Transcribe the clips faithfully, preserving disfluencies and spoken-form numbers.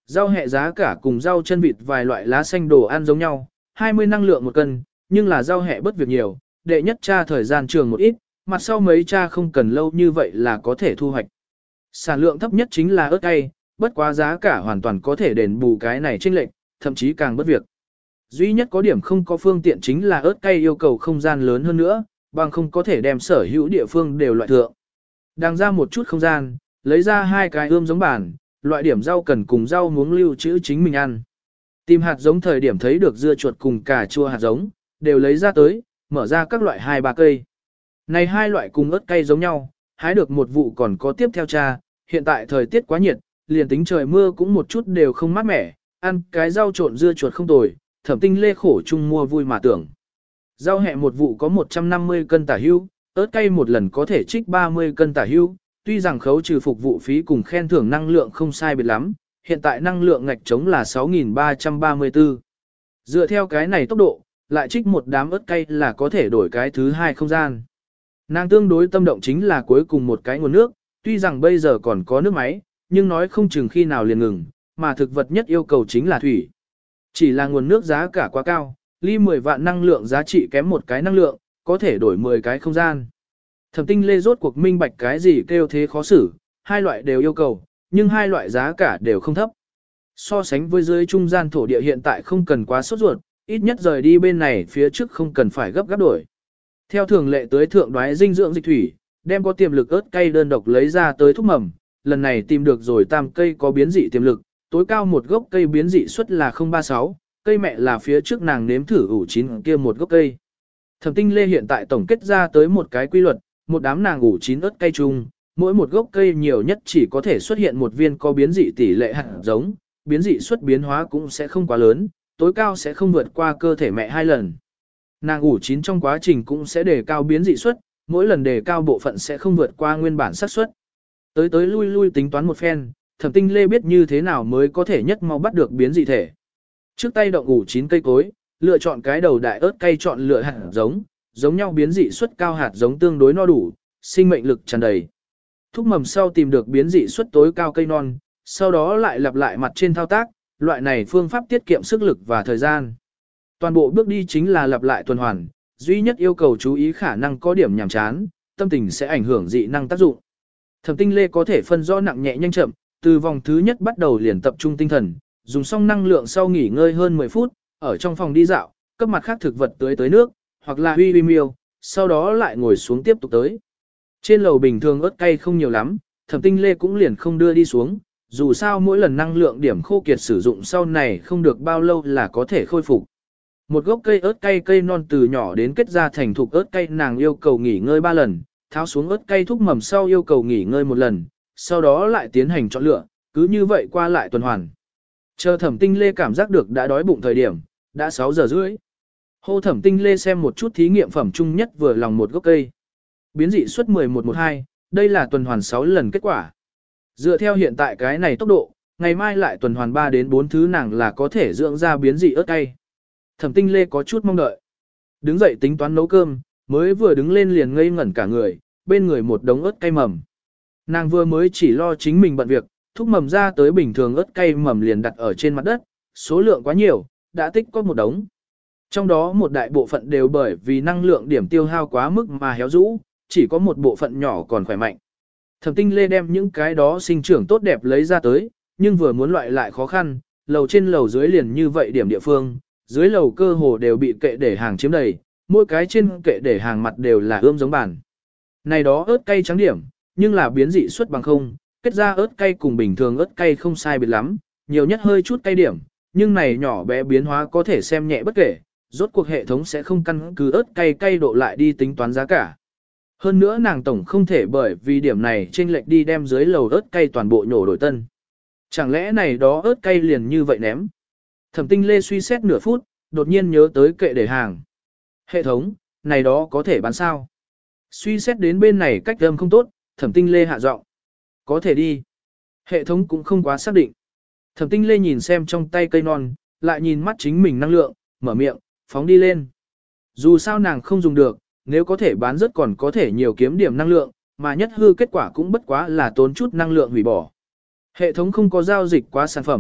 rau hẹ giá cả cùng rau chân vịt vài loại lá xanh đồ ăn giống nhau, hai mươi năng lượng một cân, nhưng là rau hẹ bất việc nhiều, đệ nhất tra thời gian trường một ít, mặt sau mấy tra không cần lâu như vậy là có thể thu hoạch. Sản lượng thấp nhất chính là ớt cay, bất quá giá cả hoàn toàn có thể đền bù cái này chênh lệch, thậm chí càng bất việc. Duy nhất có điểm không có phương tiện chính là ớt cay yêu cầu không gian lớn hơn nữa, bằng không có thể đem sở hữu địa phương đều loại thượng. Đang ra một chút không gian, lấy ra hai cái ươm giống bản, loại điểm rau cần cùng rau muống lưu trữ chính mình ăn. Tìm hạt giống thời điểm thấy được dưa chuột cùng cà chua hạt giống, đều lấy ra tới, mở ra các loại hai ba cây. Này hai loại cùng ớt cay giống nhau, hái được một vụ còn có tiếp theo cha, hiện tại thời tiết quá nhiệt, liền tính trời mưa cũng một chút đều không mát mẻ, ăn cái rau trộn dưa chuột không tồi, Thẩm Tinh Lê khổ chung mua vui mà tưởng. Rau hẹ một vụ có một trăm năm mươi cân tả hữu, ớt cay một lần có thể trích ba mươi cân tả hữu, tuy rằng khấu trừ phục vụ phí cùng khen thưởng năng lượng không sai biệt lắm, hiện tại năng lượng ngạch trống là sáu nghìn ba trăm ba mươi tư. Dựa theo cái này tốc độ, lại trích một đám ớt cay là có thể đổi cái thứ hai không gian. Nàng tương đối tâm động chính là cuối cùng một cái nguồn nước, tuy rằng bây giờ còn có nước máy, nhưng nói không chừng khi nào liền ngừng, mà thực vật nhất yêu cầu chính là thủy. Chỉ là nguồn nước giá cả quá cao, ly mười vạn năng lượng giá trị kém một cái năng lượng, có thể đổi mười cái không gian. Thẩm Tinh Lê rốt cuộc minh bạch cái gì kêu thế khó xử, hai loại đều yêu cầu, nhưng hai loại giá cả đều không thấp. So sánh với dưới trung gian thổ địa hiện tại không cần quá sốt ruột, ít nhất rời đi bên này phía trước không cần phải gấp gáp đổi. Theo thường lệ tới thượng đoái dinh dưỡng dịch thủy, đem có tiềm lực ớt cay đơn độc lấy ra tới thúc mầm, lần này tìm được rồi tam cây có biến dị tiềm lực, tối cao một gốc cây biến dị suất là không ba sáu, cây mẹ là phía trước nàng nếm thử ủ chín kia một gốc cây. Thẩm Tinh Lê hiện tại tổng kết ra tới một cái quy luật, một đám nàng ủ chín ớt cay chung, mỗi một gốc cây nhiều nhất chỉ có thể xuất hiện một viên có biến dị tỷ lệ hạt giống, biến dị suất biến hóa cũng sẽ không quá lớn, tối cao sẽ không vượt qua cơ thể mẹ hai lần. Nàng ủ chín trong quá trình cũng sẽ đề cao biến dị suất, mỗi lần đề cao bộ phận sẽ không vượt qua nguyên bản xác suất. Tới tới lui lui tính toán một phen, Thẩm Tinh Lê biết như thế nào mới có thể nhất mau bắt được biến dị thể. Trước tay động ủ chín cây cối, lựa chọn cái đầu đại ớt cay chọn lựa hạt giống, giống nhau biến dị suất cao hạt giống tương đối no đủ, sinh mệnh lực tràn đầy. Thúc mầm sau tìm được biến dị suất tối cao cây non, sau đó lại lặp lại mặt trên thao tác, loại này phương pháp tiết kiệm sức lực và thời gian. Toàn bộ bước đi chính là lặp lại tuần hoàn, duy nhất yêu cầu chú ý khả năng có điểm nhàm chán, tâm tình sẽ ảnh hưởng dị năng tác dụng. Thẩm Tinh Lê có thể phân rõ nặng nhẹ nhanh chậm, từ vòng thứ nhất bắt đầu liền tập trung tinh thần, dùng xong năng lượng sau nghỉ ngơi hơn mười phút, ở trong phòng đi dạo, cấp mặt khác thực vật tưới tới nước, hoặc là huy huy miêu, sau đó lại ngồi xuống tiếp tục tới. Trên lầu bình thường ớt cay không nhiều lắm, Thẩm Tinh Lê cũng liền không đưa đi xuống, dù sao mỗi lần năng lượng điểm khô kiệt sử dụng sau này không được bao lâu là có thể khôi phục. Một gốc cây ớt cay cây non từ nhỏ đến kết ra thành thục ớt cay nàng yêu cầu nghỉ ngơi ba lần, tháo xuống ớt cay thúc mầm sau yêu cầu nghỉ ngơi một lần, sau đó lại tiến hành chọn lựa, cứ như vậy qua lại tuần hoàn. Chờ Thẩm Tinh Lê cảm giác được đã đói bụng thời điểm, đã sáu giờ rưỡi. Hô Thẩm Tinh Lê xem một chút thí nghiệm phẩm chung nhất vừa lòng một gốc cây. Biến dị suất mười một mười hai, đây là tuần hoàn sáu lần kết quả. Dựa theo hiện tại cái này tốc độ, ngày mai lại tuần hoàn ba đến bốn thứ nàng là có thể dưỡng ra biến dị ớt cay. Thẩm Tinh Lê có chút mong đợi. Đứng dậy tính toán nấu cơm, mới vừa đứng lên liền ngây ngẩn cả người, bên người một đống ớt cay mầm. Nàng vừa mới chỉ lo chính mình bận việc, thúc mầm ra tới bình thường ớt cay mầm liền đặt ở trên mặt đất, số lượng quá nhiều, đã tích có một đống. Trong đó một đại bộ phận đều bởi vì năng lượng điểm tiêu hao quá mức mà héo rũ, chỉ có một bộ phận nhỏ còn khỏe mạnh. Thẩm Tinh Lê đem những cái đó sinh trưởng tốt đẹp lấy ra tới, nhưng vừa muốn loại lại khó khăn, lầu trên lầu dưới liền như vậy điểm địa phương, dưới lầu cơ hồ đều bị kệ để hàng chiếm đầy, mỗi cái trên kệ để hàng mặt đều là ươm giống bản. Này đó ớt cay trắng điểm, nhưng là biến dị suất bằng không, kết ra ớt cay cùng bình thường ớt cay không sai biệt lắm, nhiều nhất hơi chút cay điểm, nhưng này nhỏ bé biến hóa có thể xem nhẹ bất kể, rốt cuộc hệ thống sẽ không căn cứ ớt cay cay độ lại đi tính toán giá cả. Hơn nữa nàng tổng không thể bởi vì điểm này chênh lệch đi đem dưới lầu ớt cay toàn bộ nhổ đổi tân. Chẳng lẽ này đó ớt cay liền như vậy ném? Thẩm Tinh Lê suy xét nửa phút, đột nhiên nhớ tới kệ để hàng. Hệ thống, này đó có thể bán sao? Suy xét đến bên này cách âm không tốt, Thẩm Tinh Lê hạ giọng. Có thể đi. Hệ thống cũng không quá xác định. Thẩm Tinh Lê nhìn xem trong tay cây non, lại nhìn mắt chính mình năng lượng, mở miệng, phóng đi lên. Dù sao nàng không dùng được, nếu có thể bán rất còn có thể nhiều kiếm điểm năng lượng, mà nhất hư kết quả cũng bất quá là tốn chút năng lượng hủy bỏ. Hệ thống không có giao dịch quá sản phẩm,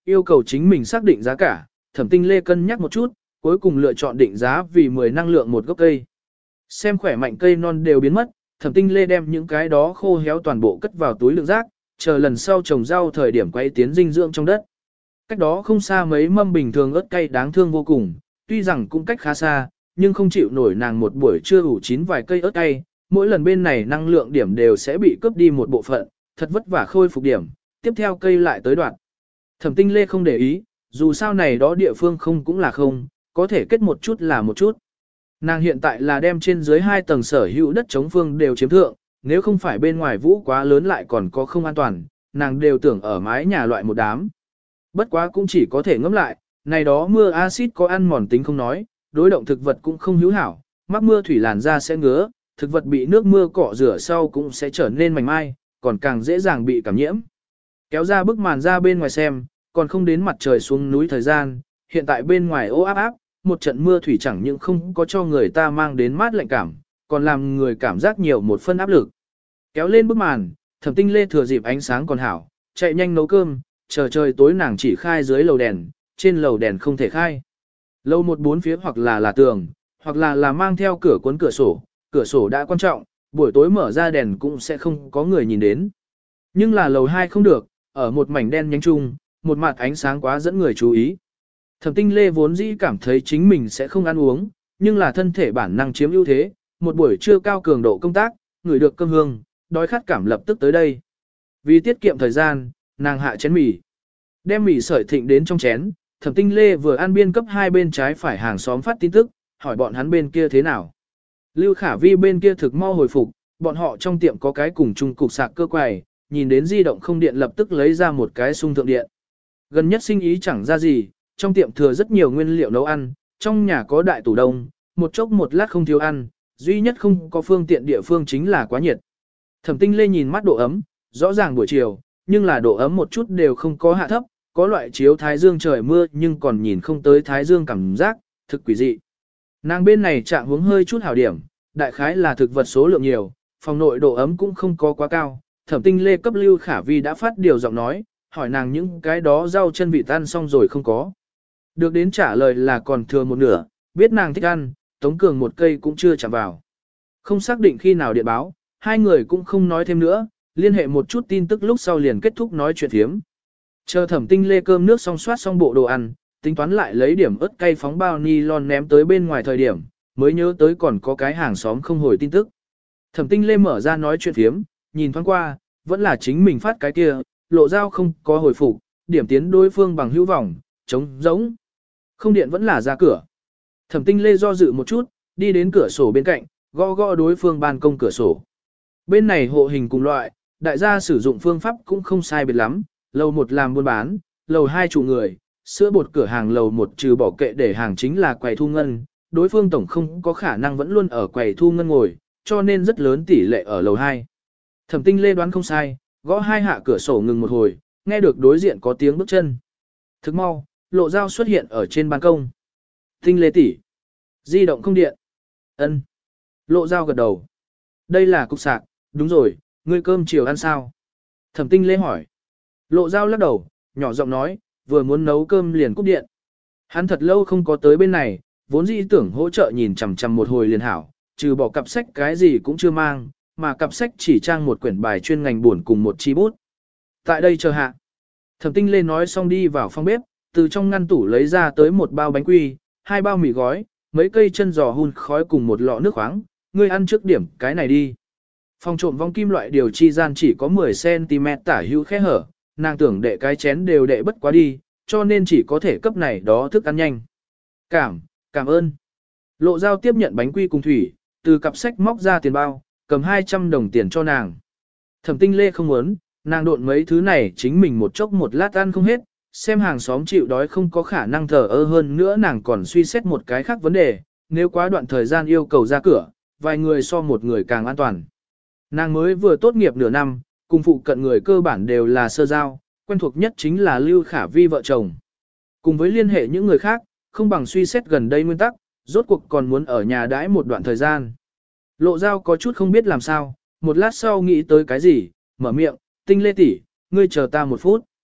yêu cầu chính mình xác định giá cả, Thẩm Tinh Lê cân nhắc một chút, cuối cùng lựa chọn định giá vì mười năng lượng một gốc cây. Xem khỏe mạnh cây non đều biến mất, Thẩm Tinh Lê đem những cái đó khô héo toàn bộ cất vào túi lượng rác, chờ lần sau trồng rau thời điểm quay tiến dinh dưỡng trong đất. Cách đó không xa mấy mâm bình thường ớt cay đáng thương vô cùng, tuy rằng cũng cách khá xa, nhưng không chịu nổi nàng một buổi trưa ủ chín vài cây ớt cay, mỗi lần bên này năng lượng điểm đều sẽ bị cướp đi một bộ phận, thật vất vả khôi phục điểm, tiếp theo cây lại tới đoạn. Thẩm Tinh Lê không để ý, dù sao này đó địa phương không cũng là không, có thể kết một chút là một chút. Nàng hiện tại là đem trên dưới hai tầng sở hữu đất chống phương đều chiếm thượng, nếu không phải bên ngoài vũ quá lớn lại còn có không an toàn, nàng đều tưởng ở mái nhà loại một đám. Bất quá cũng chỉ có thể ngẫm lại, này đó mưa axit có ăn mòn tính không nói, đối động thực vật cũng không hữu hảo, mắc mưa thủy làn da sẽ ngứa, thực vật bị nước mưa cọ rửa sau cũng sẽ trở nên mảnh mai, còn càng dễ dàng bị cảm nhiễm. Kéo ra bức màn ra bên ngoài xem, còn không đến mặt trời xuống núi thời gian, hiện tại bên ngoài ô áp áp, một trận mưa thủy chẳng những không có cho người ta mang đến mát lạnh cảm, còn làm người cảm giác nhiều một phân áp lực. Kéo lên bức màn, Thẩm Tinh Lê thừa dịp ánh sáng còn hảo, chạy nhanh nấu cơm, chờ trời tối nàng chỉ khai dưới lầu đèn, trên lầu đèn không thể khai. Lầu một bốn phía hoặc là là tường, hoặc là là mang theo cửa cuốn cửa sổ, cửa sổ đã quan trọng, buổi tối mở ra đèn cũng sẽ không có người nhìn đến. Nhưng là lầu hai không được, ở một mảnh đen nhánh chung, một mặt ánh sáng quá dẫn người chú ý. Thẩm Tinh Lê vốn dĩ cảm thấy chính mình sẽ không ăn uống, nhưng là thân thể bản năng chiếm ưu thế, một buổi trưa cao cường độ công tác, ngửi được cơm hương, đói khát cảm lập tức tới đây. Vì tiết kiệm thời gian, nàng hạ chén mì. Đem mì sợi thịnh đến trong chén, Thẩm Tinh Lê vừa ăn biên cấp hai bên trái phải hàng xóm phát tin tức, hỏi bọn hắn bên kia thế nào. Lưu Khả Vi bên kia thực mau hồi phục, bọn họ trong tiệm có cái cùng chung cục sạc cơ quầy, nhìn đến di động không điện lập tức lấy ra một cái sung thượng điện. Gần nhất sinh ý chẳng ra gì, trong tiệm thừa rất nhiều nguyên liệu nấu ăn, trong nhà có đại tủ đông, một chốc một lát không thiếu ăn, duy nhất không có phương tiện địa phương chính là quá nhiệt. Thẩm Tinh Lê nhìn mắt độ ấm, rõ ràng buổi chiều, nhưng là độ ấm một chút đều không có hạ thấp, có loại chiếu thái dương trời mưa nhưng còn nhìn không tới thái dương cảm giác, thực quỷ dị. Nàng bên này trạng hướng hơi chút hảo điểm, đại khái là thực vật số lượng nhiều, phòng nội độ ấm cũng không có quá cao. Thẩm Tinh Lê cấp Lưu Khả Vi đã phát điều giọng nói, hỏi nàng những cái đó rau chân vịt ăn xong rồi không có. Được đến trả lời là còn thừa một nửa, biết nàng thích ăn, Tống Cường một cây cũng chưa chạm vào. Không xác định khi nào điện báo, hai người cũng không nói thêm nữa, liên hệ một chút tin tức lúc sau liền kết thúc nói chuyện thiếm. Chờ Thẩm Tinh Lê cơm nước xong soát xong bộ đồ ăn, tính toán lại lấy điểm ớt cay phóng bao nylon ném tới bên ngoài thời điểm, mới nhớ tới còn có cái hàng xóm không hồi tin tức. Thẩm Tinh Lê mở ra nói chuyện thiếm, nhìn thoáng qua, vẫn là chính mình phát cái kia, lộ giao không có hồi phục, điểm tiến đối phương bằng hữu vọng, trống giống. Không điện vẫn là ra cửa. Thẩm Tinh Lê do dự một chút, đi đến cửa sổ bên cạnh, gõ gõ đối phương ban công cửa sổ. Bên này hộ hình cùng loại, đại gia sử dụng phương pháp cũng không sai biệt lắm, lầu một làm buôn bán, lầu hai chủ người, sữa bột cửa hàng lầu một trừ bỏ kệ để hàng chính là quầy thu ngân, đối phương tổng không có khả năng vẫn luôn ở quầy thu ngân ngồi, cho nên rất lớn tỷ lệ ở lầu hai. Thẩm Tinh Lê đoán không sai, gõ hai hạ cửa sổ ngừng một hồi, nghe được đối diện có tiếng bước chân. Thức mau, Lộ Giao xuất hiện ở trên ban công. Tinh Lê tỷ, di động không điện. Ân. Lộ Giao gật đầu. Đây là cục sạc, đúng rồi, ngươi cơm chiều ăn sao? Thẩm Tinh Lê hỏi. Lộ Giao lắc đầu, nhỏ giọng nói, vừa muốn nấu cơm liền cúp điện. Hắn thật lâu không có tới bên này, vốn dĩ tưởng hỗ trợ nhìn chằm chằm một hồi liền hảo, trừ bỏ cặp sách cái gì cũng chưa mang, mà cặp sách chỉ trang một quyển bài chuyên ngành buồn cùng một chi bút. Tại đây chờ hạ. Thẩm Tinh Lê nói xong đi vào phòng bếp, từ trong ngăn tủ lấy ra tới một bao bánh quy, hai bao mì gói, mấy cây chân giò hun khói cùng một lọ nước khoáng, ngươi ăn trước điểm cái này đi. Phòng trộm vong kim loại điều chi gian chỉ có mười xăng ti mét tả hữu khe hở, nàng tưởng đệ cái chén đều đệ bất quá đi, cho nên chỉ có thể cấp này đó thức ăn nhanh. Cảm, cảm ơn. Lộ Giao tiếp nhận bánh quy cùng thủy, từ cặp sách móc ra tiền bao, cầm hai trăm đồng tiền cho nàng. Thẩm Tinh Lê không muốn, nàng độn mấy thứ này chính mình một chốc một lát ăn không hết, xem hàng xóm chịu đói không có khả năng thờ ơ hơn nữa nàng còn suy xét một cái khác vấn đề, nếu quá đoạn thời gian yêu cầu ra cửa, vài người so một người càng an toàn. Nàng mới vừa tốt nghiệp nửa năm, cùng phụ cận người cơ bản đều là sơ giao, quen thuộc nhất chính là Lưu Khả Vi vợ chồng. Cùng với liên hệ những người khác, không bằng suy xét gần đây nguyên tắc, rốt cuộc còn muốn ở nhà đãi một đoạn thời gian. Lộ Giao có chút không biết làm sao, một lát sau nghĩ tới cái gì, mở miệng, Tinh Lê tỷ, ngươi chờ ta một phút.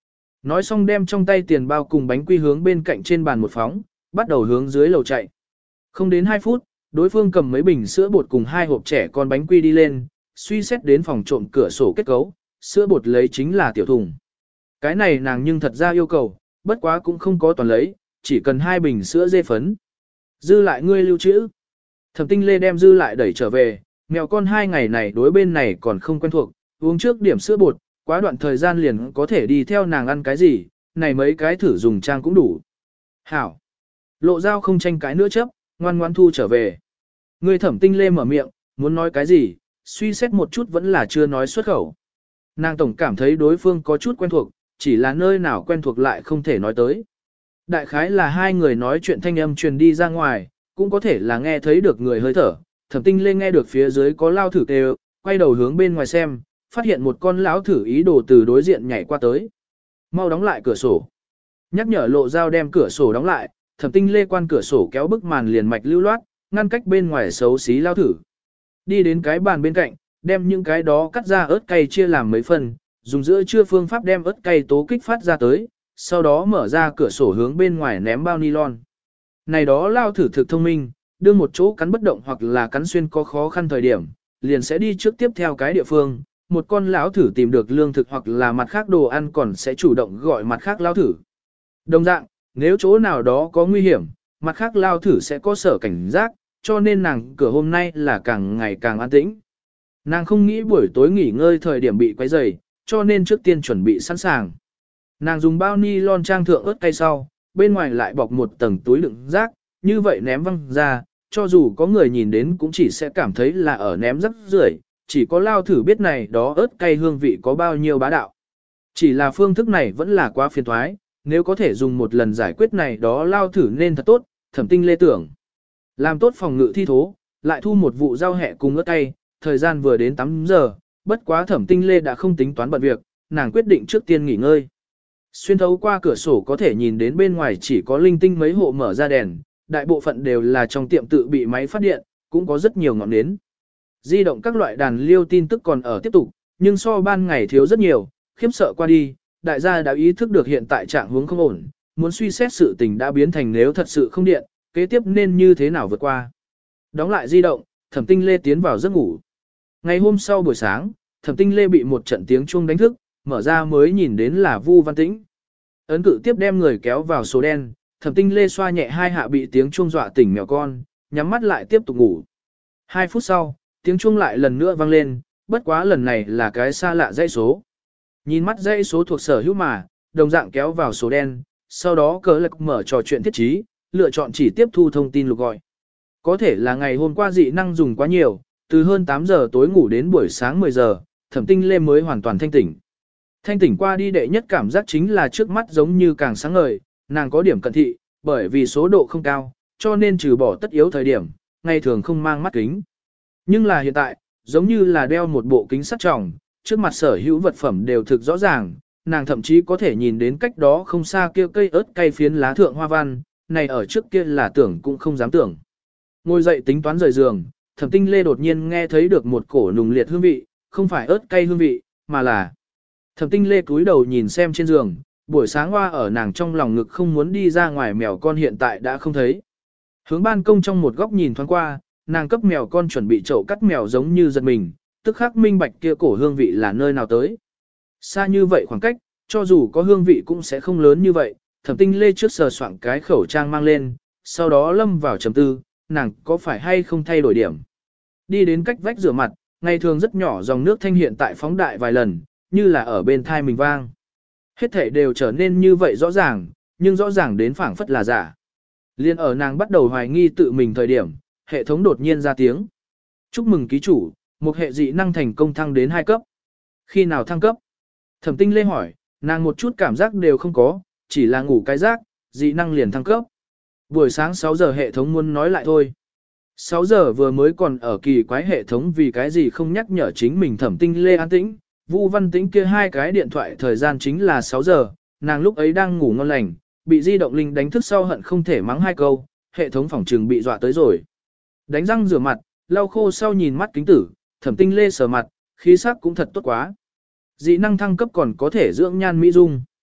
Nói xong đem trong tay tiền bao cùng bánh quy hướng bên cạnh trên bàn một phóng, bắt đầu hướng dưới lầu chạy. Không đến hai phút, đối phương cầm mấy bình sữa bột cùng hai hộp trẻ con bánh quy đi lên, suy xét đến phòng trộm cửa sổ kết cấu, sữa bột lấy chính là tiểu thùng. Cái này nàng nhưng thật ra yêu cầu, bất quá cũng không có toàn lấy, chỉ cần hai bình sữa dê phấn. Dư lại ngươi lưu trữ. Thẩm Tinh Lê đem dư lại đẩy trở về, mèo con hai ngày này đối bên này còn không quen thuộc, uống trước điểm sữa bột, quá đoạn thời gian liền có thể đi theo nàng ăn cái gì, này mấy cái thử dùng trang cũng đủ. Hảo. Lộ Dao không tranh cãi nữa chấp, ngoan ngoan thu trở về. Người Thẩm Tinh Lê mở miệng, muốn nói cái gì, suy xét một chút vẫn là chưa nói xuất khẩu. Nàng tổng cảm thấy đối phương có chút quen thuộc, chỉ là nơi nào quen thuộc lại không thể nói tới. Đại khái là hai người nói chuyện thanh âm truyền đi ra ngoài, cũng có thể là nghe thấy được người hơi thở. Thẩm Tinh Lê nghe được phía dưới có lao thử kêu, quay đầu hướng bên ngoài xem, phát hiện một con lão thử ý đồ từ đối diện nhảy qua tới. Mau đóng lại cửa sổ. Nhắc nhở Lộ Dao đem cửa sổ đóng lại, Thẩm Tinh Lê quan cửa sổ kéo bức màn liền mạch lưu loát, ngăn cách bên ngoài xấu xí lao thử. Đi đến cái bàn bên cạnh, đem những cái đó cắt ra ớt cay chia làm mấy phần, dùng giữa trưa phương pháp đem ớt cay tố kích phát ra tới, sau đó mở ra cửa sổ hướng bên ngoài ném bao nylon. Này đó lao thử thực thông minh, đưa một chỗ cắn bất động hoặc là cắn xuyên có khó khăn thời điểm, liền sẽ đi trước tiếp theo cái địa phương, một con lão thử tìm được lương thực hoặc là mặt khác đồ ăn còn sẽ chủ động gọi mặt khác lao thử. Đồng dạng, nếu chỗ nào đó có nguy hiểm, mặt khác lao thử sẽ có sở cảnh giác, cho nên nàng cửa hôm nay là càng ngày càng an tĩnh. Nàng không nghĩ buổi tối nghỉ ngơi thời điểm bị quấy rầy, cho nên trước tiên chuẩn bị sẵn sàng. Nàng dùng bao ni lon trang thượng ớt cay sau, bên ngoài lại bọc một tầng túi đựng rác, như vậy ném văng ra, cho dù có người nhìn đến cũng chỉ sẽ cảm thấy là ở ném rác rưởi, chỉ có lao thử biết này đó ớt cay hương vị có bao nhiêu bá đạo. Chỉ là phương thức này vẫn là quá phiền toái, nếu có thể dùng một lần giải quyết này đó lao thử nên thật tốt. Thẩm Tinh Lê tưởng. Làm tốt phòng ngự thi thố, lại thu một vụ rau hẹ cùng ớt cay, thời gian vừa đến tám giờ, bất quá Thẩm Tinh Lê đã không tính toán bận việc, nàng quyết định trước tiên nghỉ ngơi. Xuyên thấu qua cửa sổ có thể nhìn đến bên ngoài chỉ có linh tinh mấy hộ mở ra đèn, đại bộ phận đều là trong tiệm tự bị máy phát điện, cũng có rất nhiều ngọn nến. Di động các loại đàn liêu tin tức còn ở tiếp tục, nhưng so ban ngày thiếu rất nhiều, khiếp sợ qua đi, đại gia đã ý thức được hiện tại trạng huống không ổn, muốn suy xét sự tình đã biến thành nếu thật sự không điện, kế tiếp nên như thế nào vượt qua. Đóng lại di động, Thẩm Tinh Lê tiến vào giấc ngủ. Ngày hôm sau buổi sáng, Thẩm Tinh Lê bị một trận tiếng chuông đánh thức, mở ra mới nhìn đến là Vu Văn Tĩnh. Ấn cự tiếp đem người kéo vào số đen, Thẩm Tinh Lê xoa nhẹ hai hạ bị tiếng chuông dọa tỉnh mèo con, nhắm mắt lại tiếp tục ngủ. Hai phút sau, tiếng chuông lại lần nữa vang lên, bất quá lần này là cái xa lạ dãy số. Nhìn mắt dãy số thuộc sở hữu mà, đồng dạng kéo vào số đen, sau đó cờ lực mở trò chuyện thiết trí, lựa chọn chỉ tiếp thu thông tin lục gọi. Có thể là ngày hôm qua dị năng dùng quá nhiều, từ hơn tám giờ tối ngủ đến buổi sáng mười giờ, Thẩm Tinh Lê mới hoàn toàn thanh tỉnh. Thanh tỉnh qua đi đệ nhất cảm giác chính là trước mắt giống như càng sáng ngời, nàng có điểm cận thị, bởi vì số độ không cao, cho nên trừ bỏ tất yếu thời điểm, ngày thường không mang mắt kính. Nhưng là hiện tại, giống như là đeo một bộ kính sắt tròng, trước mặt sở hữu vật phẩm đều thực rõ ràng, nàng thậm chí có thể nhìn đến cách đó không xa kia cây ớt cay phiến lá thượng hoa văn, này ở trước kia là tưởng cũng không dám tưởng. Ngồi dậy tính toán rời giường, Thẩm Tinh Lê đột nhiên nghe thấy được một cổ nùng liệt hương vị, không phải ớt cay hương vị, mà là... Thẩm Tinh Lê cúi đầu nhìn xem trên giường, buổi sáng hoa ở nàng trong lòng ngực không muốn đi ra ngoài mèo con hiện tại đã không thấy. Hướng ban công trong một góc nhìn thoáng qua, nàng cấp mèo con chuẩn bị chậu cắt mèo giống như giật mình, tức khắc minh bạch kia cổ hương vị là nơi nào tới. Xa như vậy khoảng cách, cho dù có hương vị cũng sẽ không lớn như vậy, Thẩm Tinh Lê trước sờ soạn cái khẩu trang mang lên, sau đó lâm vào trầm tư, nàng có phải hay không thay đổi điểm. Đi đến cách vách rửa mặt, ngày thường rất nhỏ dòng nước thanh hiện tại phóng đại vài lần, như là ở bên thai mình vang. Hết thể đều trở nên như vậy rõ ràng, nhưng rõ ràng đến phảng phất là giả. Liên ở nàng bắt đầu hoài nghi tự mình thời điểm, hệ thống đột nhiên ra tiếng. Chúc mừng ký chủ, một hệ dị năng thành công thăng đến hai cấp. Khi nào thăng cấp? Thẩm Tinh Lê hỏi, nàng một chút cảm giác đều không có, chỉ là ngủ cái giác, dị năng liền thăng cấp. Buổi sáng sáu giờ hệ thống muốn nói lại thôi. sáu giờ vừa mới còn ở kỳ quái hệ thống vì cái gì không nhắc nhở chính mình Thẩm Tinh Lê an tĩnh. Vu Văn Tĩnh kia hai cái điện thoại thời gian chính là sáu giờ, nàng lúc ấy đang ngủ ngon lành, bị di động linh đánh thức sau hận không thể mắng hai câu, hệ thống phòng trừng bị dọa tới rồi. Đánh răng rửa mặt, lau khô sau nhìn mắt kính tử, Thẩm Tinh Lê sờ mặt, khí sắc cũng thật tốt quá. Dị năng thăng cấp còn có thể dưỡng nhan mỹ dung.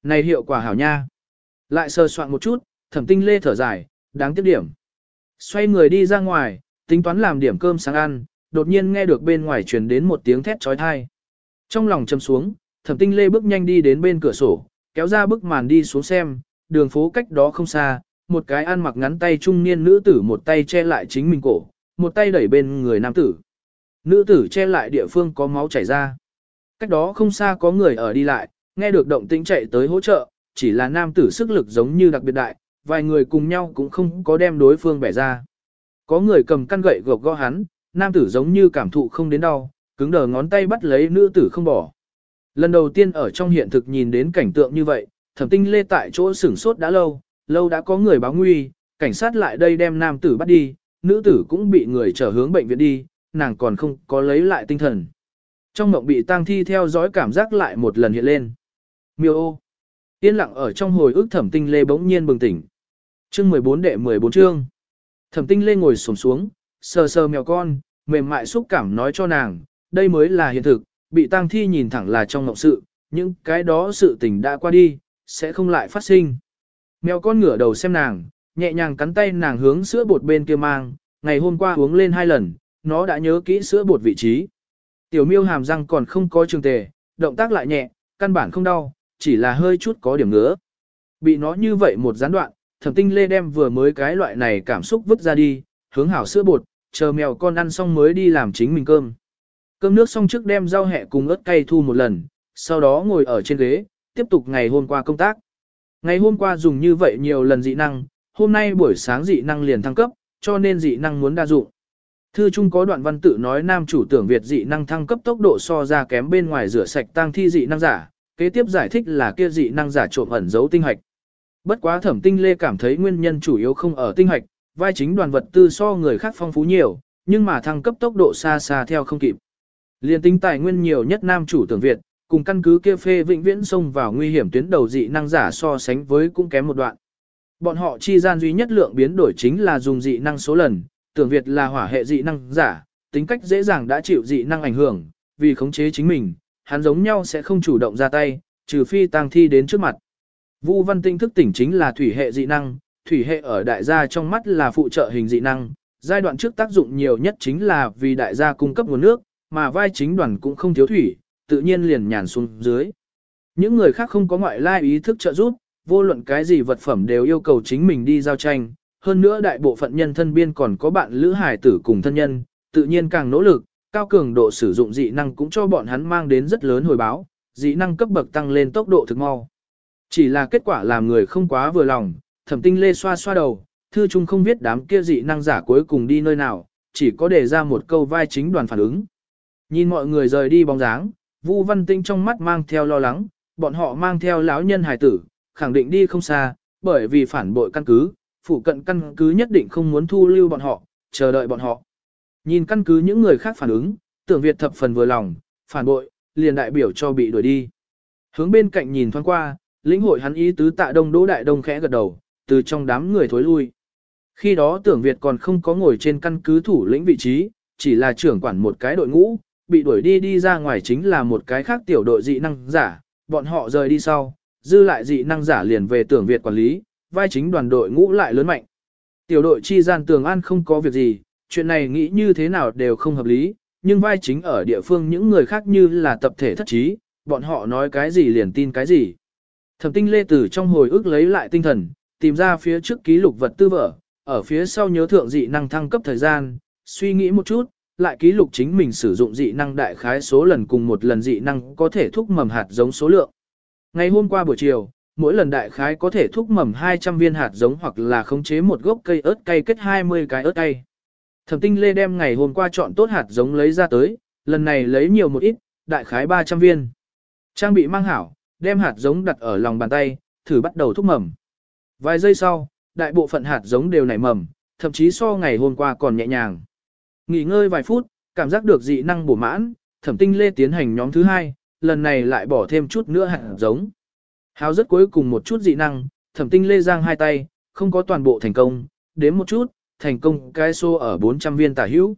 Này hiệu quả hảo nha. Lại sơ soạn một chút, Thẩm Tinh Lê thở dài, đáng tiếc điểm. Xoay người đi ra ngoài, tính toán làm điểm cơm sáng ăn, đột nhiên nghe được bên ngoài truyền đến một tiếng thét trói thai. Trong lòng châm xuống, Thẩm Tinh Lê bước nhanh đi đến bên cửa sổ, kéo ra bức màn đi xuống xem, đường phố cách đó không xa, một cái ăn mặc ngắn tay trung niên nữ tử một tay che lại chính mình cổ, một tay đẩy bên người nam tử. Nữ tử che lại địa phương có máu chảy ra. Cách đó không xa có người ở đi lại, nghe được động tĩnh chạy tới hỗ trợ, chỉ là nam tử sức lực giống như đặc biệt đại, vài người cùng nhau cũng không có đem đối phương bẻ ra. Có người cầm căn gậy gộc gõ hắn, nam tử giống như cảm thụ không đến đau, cứng đờ ngón tay bắt lấy nữ tử không bỏ. Lần đầu tiên ở trong hiện thực nhìn đến cảnh tượng như vậy, Thẩm Tinh Lê tại chỗ sửng sốt đã lâu, lâu đã có người báo nguy, cảnh sát lại đây đem nam tử bắt đi, nữ tử cũng bị người chở hướng bệnh viện đi, nàng còn không có lấy lại tinh thần. Trong mộng bị tang thi theo dõi cảm giác lại một lần hiện lên. Miêu ô. Yên lặng ở trong hồi ức Thẩm Tinh Lê bỗng nhiên bừng tỉnh. Chương mười bốn đệ mười bốn chương. Thẩm Tinh Lê ngồi xổm xuống, sờ sờ mèo con, mềm mại xúc cảm nói cho nàng, đây mới là hiện thực, bị tang thi nhìn thẳng là trong mộng sự, những cái đó sự tình đã qua đi, sẽ không lại phát sinh. Mèo con ngửa đầu xem nàng, nhẹ nhàng cắn tay nàng hướng sữa bột bên kia mang, ngày hôm qua uống lên hai lần, nó đã nhớ kỹ sữa bột vị trí. Tiểu miêu hàm răng còn không có trường tề, động tác lại nhẹ, căn bản không đau, chỉ là hơi chút có điểm ngứa. Bị nó như vậy một gián đoạn, Thẩm Tinh Lê đem vừa mới cái loại này cảm xúc vứt ra đi, hướng hảo sữa bột, chờ mèo con ăn xong mới đi làm chính mình cơm. Cơm nước xong trước đem rau hẹ cùng ớt cay thu một lần, sau đó ngồi ở trên ghế, tiếp tục ngày hôm qua công tác. Ngày hôm qua dùng như vậy nhiều lần dị năng, hôm nay buổi sáng dị năng liền thăng cấp, cho nên dị năng muốn đa dụng. Thư chung có đoạn văn tự nói nam chủ tưởng Việt dị năng thăng cấp tốc độ so ra kém bên ngoài rửa sạch tang thi dị năng giả, kế tiếp giải thích là kia dị năng giả trộm ẩn giấu tinh hạch. Bất quá Thẩm Tinh Lê cảm thấy nguyên nhân chủ yếu không ở tinh hạch, vai chính đoàn vật tư so người khác phong phú nhiều, nhưng mà thăng cấp tốc độ xa xa theo không kịp. Liên tính tài nguyên nhiều nhất nam chủ tưởng Việt, cùng căn cứ kia phê vĩnh viễn xông vào nguy hiểm tuyến đầu dị năng giả so sánh với cũng kém một đoạn. Bọn họ chi gian duy nhất lượng biến đổi chính là dùng dị năng số lần, tưởng Việt là hỏa hệ dị năng giả, tính cách dễ dàng đã chịu dị năng ảnh hưởng, vì khống chế chính mình, hắn giống nhau sẽ không chủ động ra tay, trừ phi tang thi đến trước mặt. Vu Văn Tinh thức tỉnh chính là thủy hệ dị năng, thủy hệ ở đại gia trong mắt là phụ trợ hình dị năng, giai đoạn trước tác dụng nhiều nhất chính là vì đại gia cung cấp nguồn nước, mà vai chính đoàn cũng không thiếu thủy, tự nhiên liền nhàn xuống dưới. Những người khác không có ngoại lai ý thức trợ giúp, vô luận cái gì vật phẩm đều yêu cầu chính mình đi giao tranh, hơn nữa đại bộ phận nhân thân biên còn có bạn lữ hải tử cùng thân nhân, tự nhiên càng nỗ lực, cao cường độ sử dụng dị năng cũng cho bọn hắn mang đến rất lớn hồi báo, dị năng cấp bậc tăng lên tốc độ thực mau. Chỉ là kết quả làm người không quá vừa lòng, Thẩm Tinh Lê xoa xoa đầu, thư chung không biết đám kia dị năng giả cuối cùng đi nơi nào, chỉ có để ra một câu vai chính đoàn phản ứng. Nhìn mọi người rời đi bóng dáng, Vu Văn Tinh trong mắt mang theo lo lắng, bọn họ mang theo lão nhân hải tử, khẳng định đi không xa, bởi vì phản bội căn cứ, phụ cận căn cứ nhất định không muốn thu lưu bọn họ, chờ đợi bọn họ. Nhìn căn cứ những người khác phản ứng, Tưởng Việt thập phần vừa lòng, phản bội, liền đại biểu cho bị đuổi đi. Hướng bên cạnh nhìn thoáng qua, lĩnh hội hắn ý tứ Tạ Đông Đỗ Đại Đông khẽ gật đầu, từ trong đám người thối lui. Khi đó Tưởng Việt còn không có ngồi trên căn cứ thủ lĩnh vị trí, chỉ là trưởng quản một cái đội ngũ, bị đuổi đi đi ra ngoài chính là một cái khác tiểu đội dị năng giả, bọn họ rời đi sau, dư lại dị năng giả liền về Tưởng Việt quản lý, vai chính đoàn đội ngũ lại lớn mạnh. Tiểu đội chi gian Tường An không có việc gì, chuyện này nghĩ như thế nào đều không hợp lý, nhưng vai chính ở địa phương những người khác như là tập thể thất trí, bọn họ nói cái gì liền tin cái gì. Thẩm Tinh Lê từ trong hồi ức lấy lại tinh thần, tìm ra phía trước ký lục vật tư vở, ở phía sau nhớ thượng dị năng thăng cấp thời gian, suy nghĩ một chút, lại ký lục chính mình sử dụng dị năng đại khái số lần cùng một lần dị năng có thể thúc mầm hạt giống số lượng. Ngày hôm qua buổi chiều, mỗi lần đại khái có thể thúc mầm hai trăm viên hạt giống hoặc là khống chế một gốc cây ớt cay kết hai mươi cái ớt cay. Thẩm Tinh Lê đem ngày hôm qua chọn tốt hạt giống lấy ra tới, lần này lấy nhiều một ít, đại khái ba trăm viên. Trang bị mang hảo, đem hạt giống đặt ở lòng bàn tay, thử bắt đầu thúc mầm. Vài giây sau, đại bộ phận hạt giống đều nảy mầm, thậm chí so ngày hôm qua còn nhẹ nhàng. Nghỉ ngơi vài phút, cảm giác được dị năng bổ mãn, Thẩm Tinh Lê tiến hành nhóm thứ hai, lần này lại bỏ thêm chút nữa hạt giống. Háo rất cuối cùng một chút dị năng, Thẩm Tinh Lê giang hai tay, không có toàn bộ thành công, đếm một chút, thành công cái số ở bốn trăm viên tả hữu.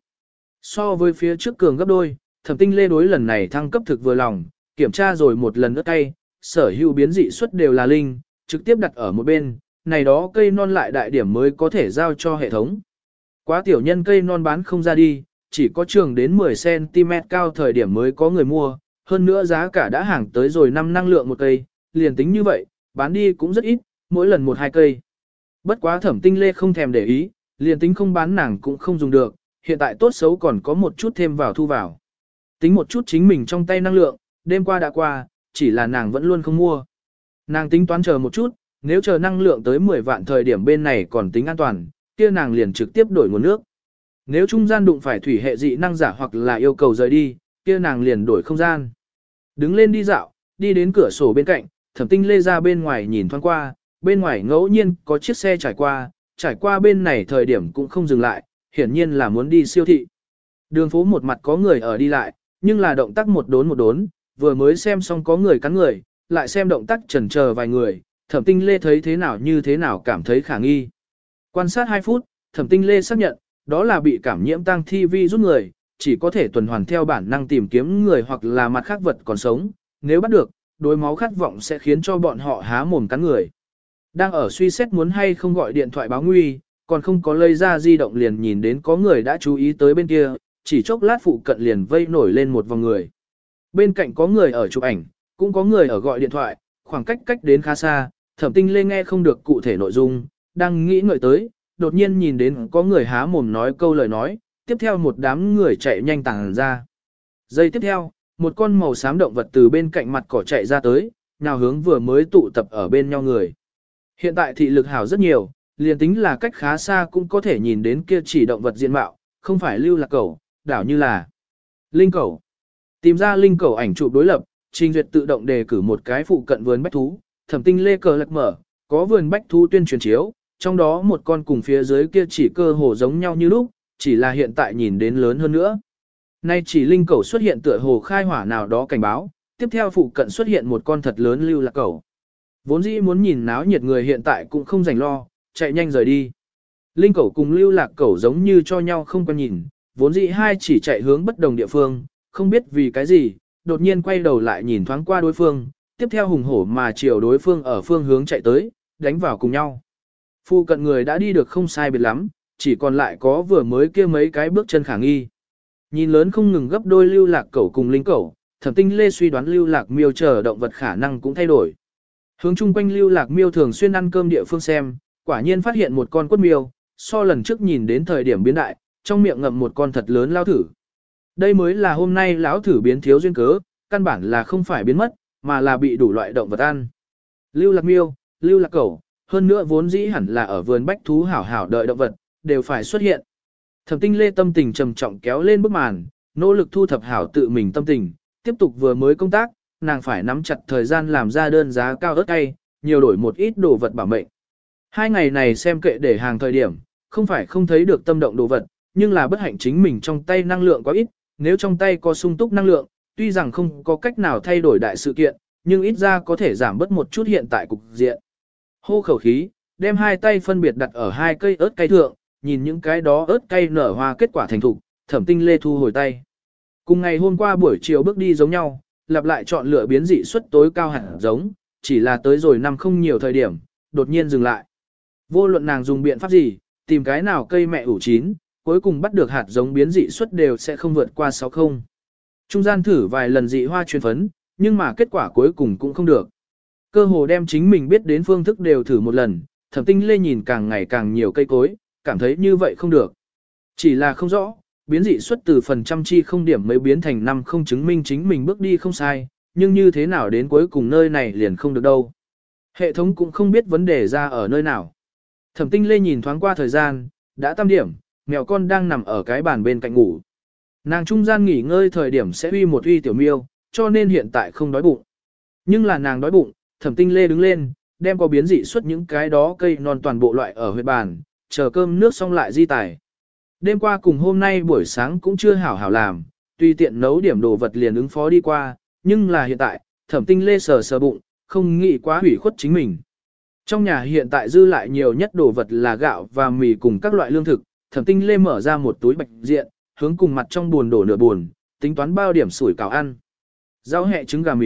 So với phía trước cường gấp đôi, Thẩm Tinh Lê đối lần này thăng cấp thực vừa lòng, kiểm tra rồi một lần ớt cay, sở hữu biến dị suất đều là linh, trực tiếp đặt ở một bên, này đó cây non lại đại điểm mới có thể giao cho hệ thống. Quá tiểu nhân cây non bán không ra đi, chỉ có trường đến mười xăng ti mét cao thời điểm mới có người mua, hơn nữa giá cả đã hàng tới rồi năm năng lượng một cây, liền tính như vậy, bán đi cũng rất ít, mỗi lần một hai cây. Bất quá Thẩm Tinh Lê không thèm để ý, liền tính không bán nàng cũng không dùng được, hiện tại tốt xấu còn có một chút thêm vào thu vào. Tính một chút chính mình trong tay năng lượng, đêm qua đã qua, chỉ là nàng vẫn luôn không mua. Nàng tính toán chờ một chút, nếu chờ năng lượng tới mười vạn thời điểm bên này còn tính an toàn, kia nàng liền trực tiếp đổi nguồn nước. Nếu trung gian đụng phải thủy hệ dị năng giả hoặc là yêu cầu rời đi, kia nàng liền đổi không gian. Đứng lên đi dạo, đi đến cửa sổ bên cạnh, Thẩm Tinh Lê ra bên ngoài nhìn thoáng qua, bên ngoài ngẫu nhiên có chiếc xe trải qua, trải qua bên này thời điểm cũng không dừng lại, hiển nhiên là muốn đi siêu thị. Đường phố một mặt có người ở đi lại, nhưng là động tác một đốn một đốn, vừa mới xem xong có người cắn người, lại xem động tác chần chờ vài người, Thẩm Tinh Lê thấy thế nào như thế nào cảm thấy khả nghi. Quan sát hai phút, Thẩm Tinh Lê xác nhận, đó là bị cảm nhiễm tăng thi vi rút người, chỉ có thể tuần hoàn theo bản năng tìm kiếm người hoặc là mặt khác vật còn sống, nếu bắt được, đối máu khát vọng sẽ khiến cho bọn họ há mồm cắn người. Đang ở suy xét muốn hay không gọi điện thoại báo nguy, còn không có lấy ra di động liền nhìn đến có người đã chú ý tới bên kia, chỉ chốc lát phụ cận liền vây nổi lên một vòng người. Bên cạnh có người ở chụp ảnh, cũng có người ở gọi điện thoại, khoảng cách cách đến khá xa, Thẩm Tinh Lê nghe không được cụ thể nội dung, đang nghĩ ngợi tới, đột nhiên nhìn đến có người há mồm nói câu lời nói, tiếp theo một đám người chạy nhanh tàng ra. Giây tiếp theo, một con màu xám động vật từ bên cạnh mặt cỏ chạy ra tới, nào hướng vừa mới tụ tập ở bên nhau người. Hiện tại thị lực hảo rất nhiều, liền tính là cách khá xa cũng có thể nhìn đến kia chỉ động vật diện mạo, không phải lưu lạc cẩu, đảo như là linh cẩu. Tìm ra linh cẩu ảnh chụp đối lập, trình duyệt tự động đề cử một cái phụ cận vườn bách thú, Thẩm Tinh Lê cờ lật mở, có vườn bách thú tuyên truyền chiếu, trong đó một con cùng phía dưới kia chỉ cơ hồ giống nhau như lúc, chỉ là hiện tại nhìn đến lớn hơn nữa. Nay chỉ linh cẩu xuất hiện tựa hồ khai hỏa nào đó cảnh báo, tiếp theo phụ cận xuất hiện một con thật lớn lưu lạc cẩu. Vốn dĩ muốn nhìn náo nhiệt người hiện tại cũng không rảnh lo, chạy nhanh rời đi. Linh cẩu cùng lưu lạc cẩu giống như cho nhau không quan nhìn, vốn dĩ hai chỉ chạy hướng bất đồng địa phương, không biết vì cái gì, đột nhiên quay đầu lại nhìn thoáng qua đối phương, tiếp theo hùng hổ mà chiều đối phương ở phương hướng chạy tới, đánh vào cùng nhau. Phụ cận người đã đi được không sai biệt lắm, chỉ còn lại có vừa mới kia mấy cái bước chân khả nghi. Nhìn lớn không ngừng gấp đôi lưu lạc cẩu cùng linh cẩu, Thẩm Tinh Lê suy đoán lưu lạc miêu chờ động vật khả năng cũng thay đổi. Hướng chung quanh lưu lạc miêu thường xuyên ăn cơm địa phương xem, quả nhiên phát hiện một con quất miêu, so lần trước nhìn đến thời điểm biến đại, trong miệng ngậm một con thật lớn lao thử. Đây mới là hôm nay lão thử biến thiếu duyên cớ, căn bản là không phải biến mất, mà là bị đủ loại động vật ăn. Lưu lạc miêu, lưu lạc cẩu, hơn nữa vốn dĩ hẳn là ở vườn bách thú hảo hảo đợi động vật, đều phải xuất hiện. Thẩm Tinh Lê tâm tình trầm trọng kéo lên bức màn, nỗ lực thu thập hảo tự mình tâm tình, tiếp tục vừa mới công tác, nàng phải nắm chặt thời gian làm ra đơn giá cao ớt cay, nhiều đổi một ít đồ vật bảo mệnh. Hai ngày này xem kệ để hàng thời điểm, không phải không thấy được tâm động đồ vật, nhưng là bất hạnh chính mình trong tay năng lượng quá ít, nếu trong tay có sung túc năng lượng, tuy rằng không có cách nào thay đổi đại sự kiện, nhưng ít ra có thể giảm bớt một chút hiện tại cục diện. Hô khẩu khí, đem hai tay phân biệt đặt ở hai cây ớt cay thượng, nhìn những cái đó ớt cay nở hoa kết quả thành thục, Thẩm Tinh Lê thu hồi tay. Cùng ngày hôm qua buổi chiều bước đi giống nhau, lặp lại chọn lựa biến dị suất tối cao hẳn giống, chỉ là tới rồi năm không nhiều thời điểm, đột nhiên dừng lại. Vô luận nàng dùng biện pháp gì, tìm cái nào cây mẹ ủ chín, cuối cùng bắt được hạt giống biến dị suất đều sẽ không vượt qua sáu không. Trung gian thử vài lần dị hoa truyền phấn, nhưng mà kết quả cuối cùng cũng không được. Cơ hồ đem chính mình biết đến phương thức đều thử một lần, Thẩm Tinh Lê nhìn càng ngày càng nhiều cây cối, cảm thấy như vậy không được. Chỉ là không rõ, biến dị suất từ phần trăm chi không điểm mới biến thành năm không chứng minh chính mình bước đi không sai, nhưng như thế nào đến cuối cùng nơi này liền không được đâu. Hệ thống cũng không biết vấn đề ra ở nơi nào. Thẩm Tinh Lê nhìn thoáng qua thời gian, đã tam điểm, mèo con đang nằm ở cái bàn bên cạnh ngủ. Nàng trung gian nghỉ ngơi thời điểm sẽ uy một uy tiểu miêu, cho nên hiện tại không đói bụng. Nhưng là nàng đói bụng, Thẩm Tinh Lê đứng lên, đem có biến dị suất những cái đó cây non toàn bộ loại ở huyệt bàn, chờ cơm nước xong lại di tải. Đêm qua cùng hôm nay buổi sáng cũng chưa hảo hảo làm, tùy tiện nấu điểm đồ vật liền ứng phó đi qua, nhưng là hiện tại, Thẩm Tinh Lê sờ sờ bụng, không nghĩ quá hủy khuất chính mình. Trong nhà hiện tại dư lại nhiều nhất đồ vật là gạo và mì cùng các loại lương thực, Thẩm Tinh Lê mở ra một túi bạch diện, hướng cùng mặt trong buồn đổ nửa buồn, tính toán bao điểm sủi cảo ăn. Rau hẹ trứng gà miến,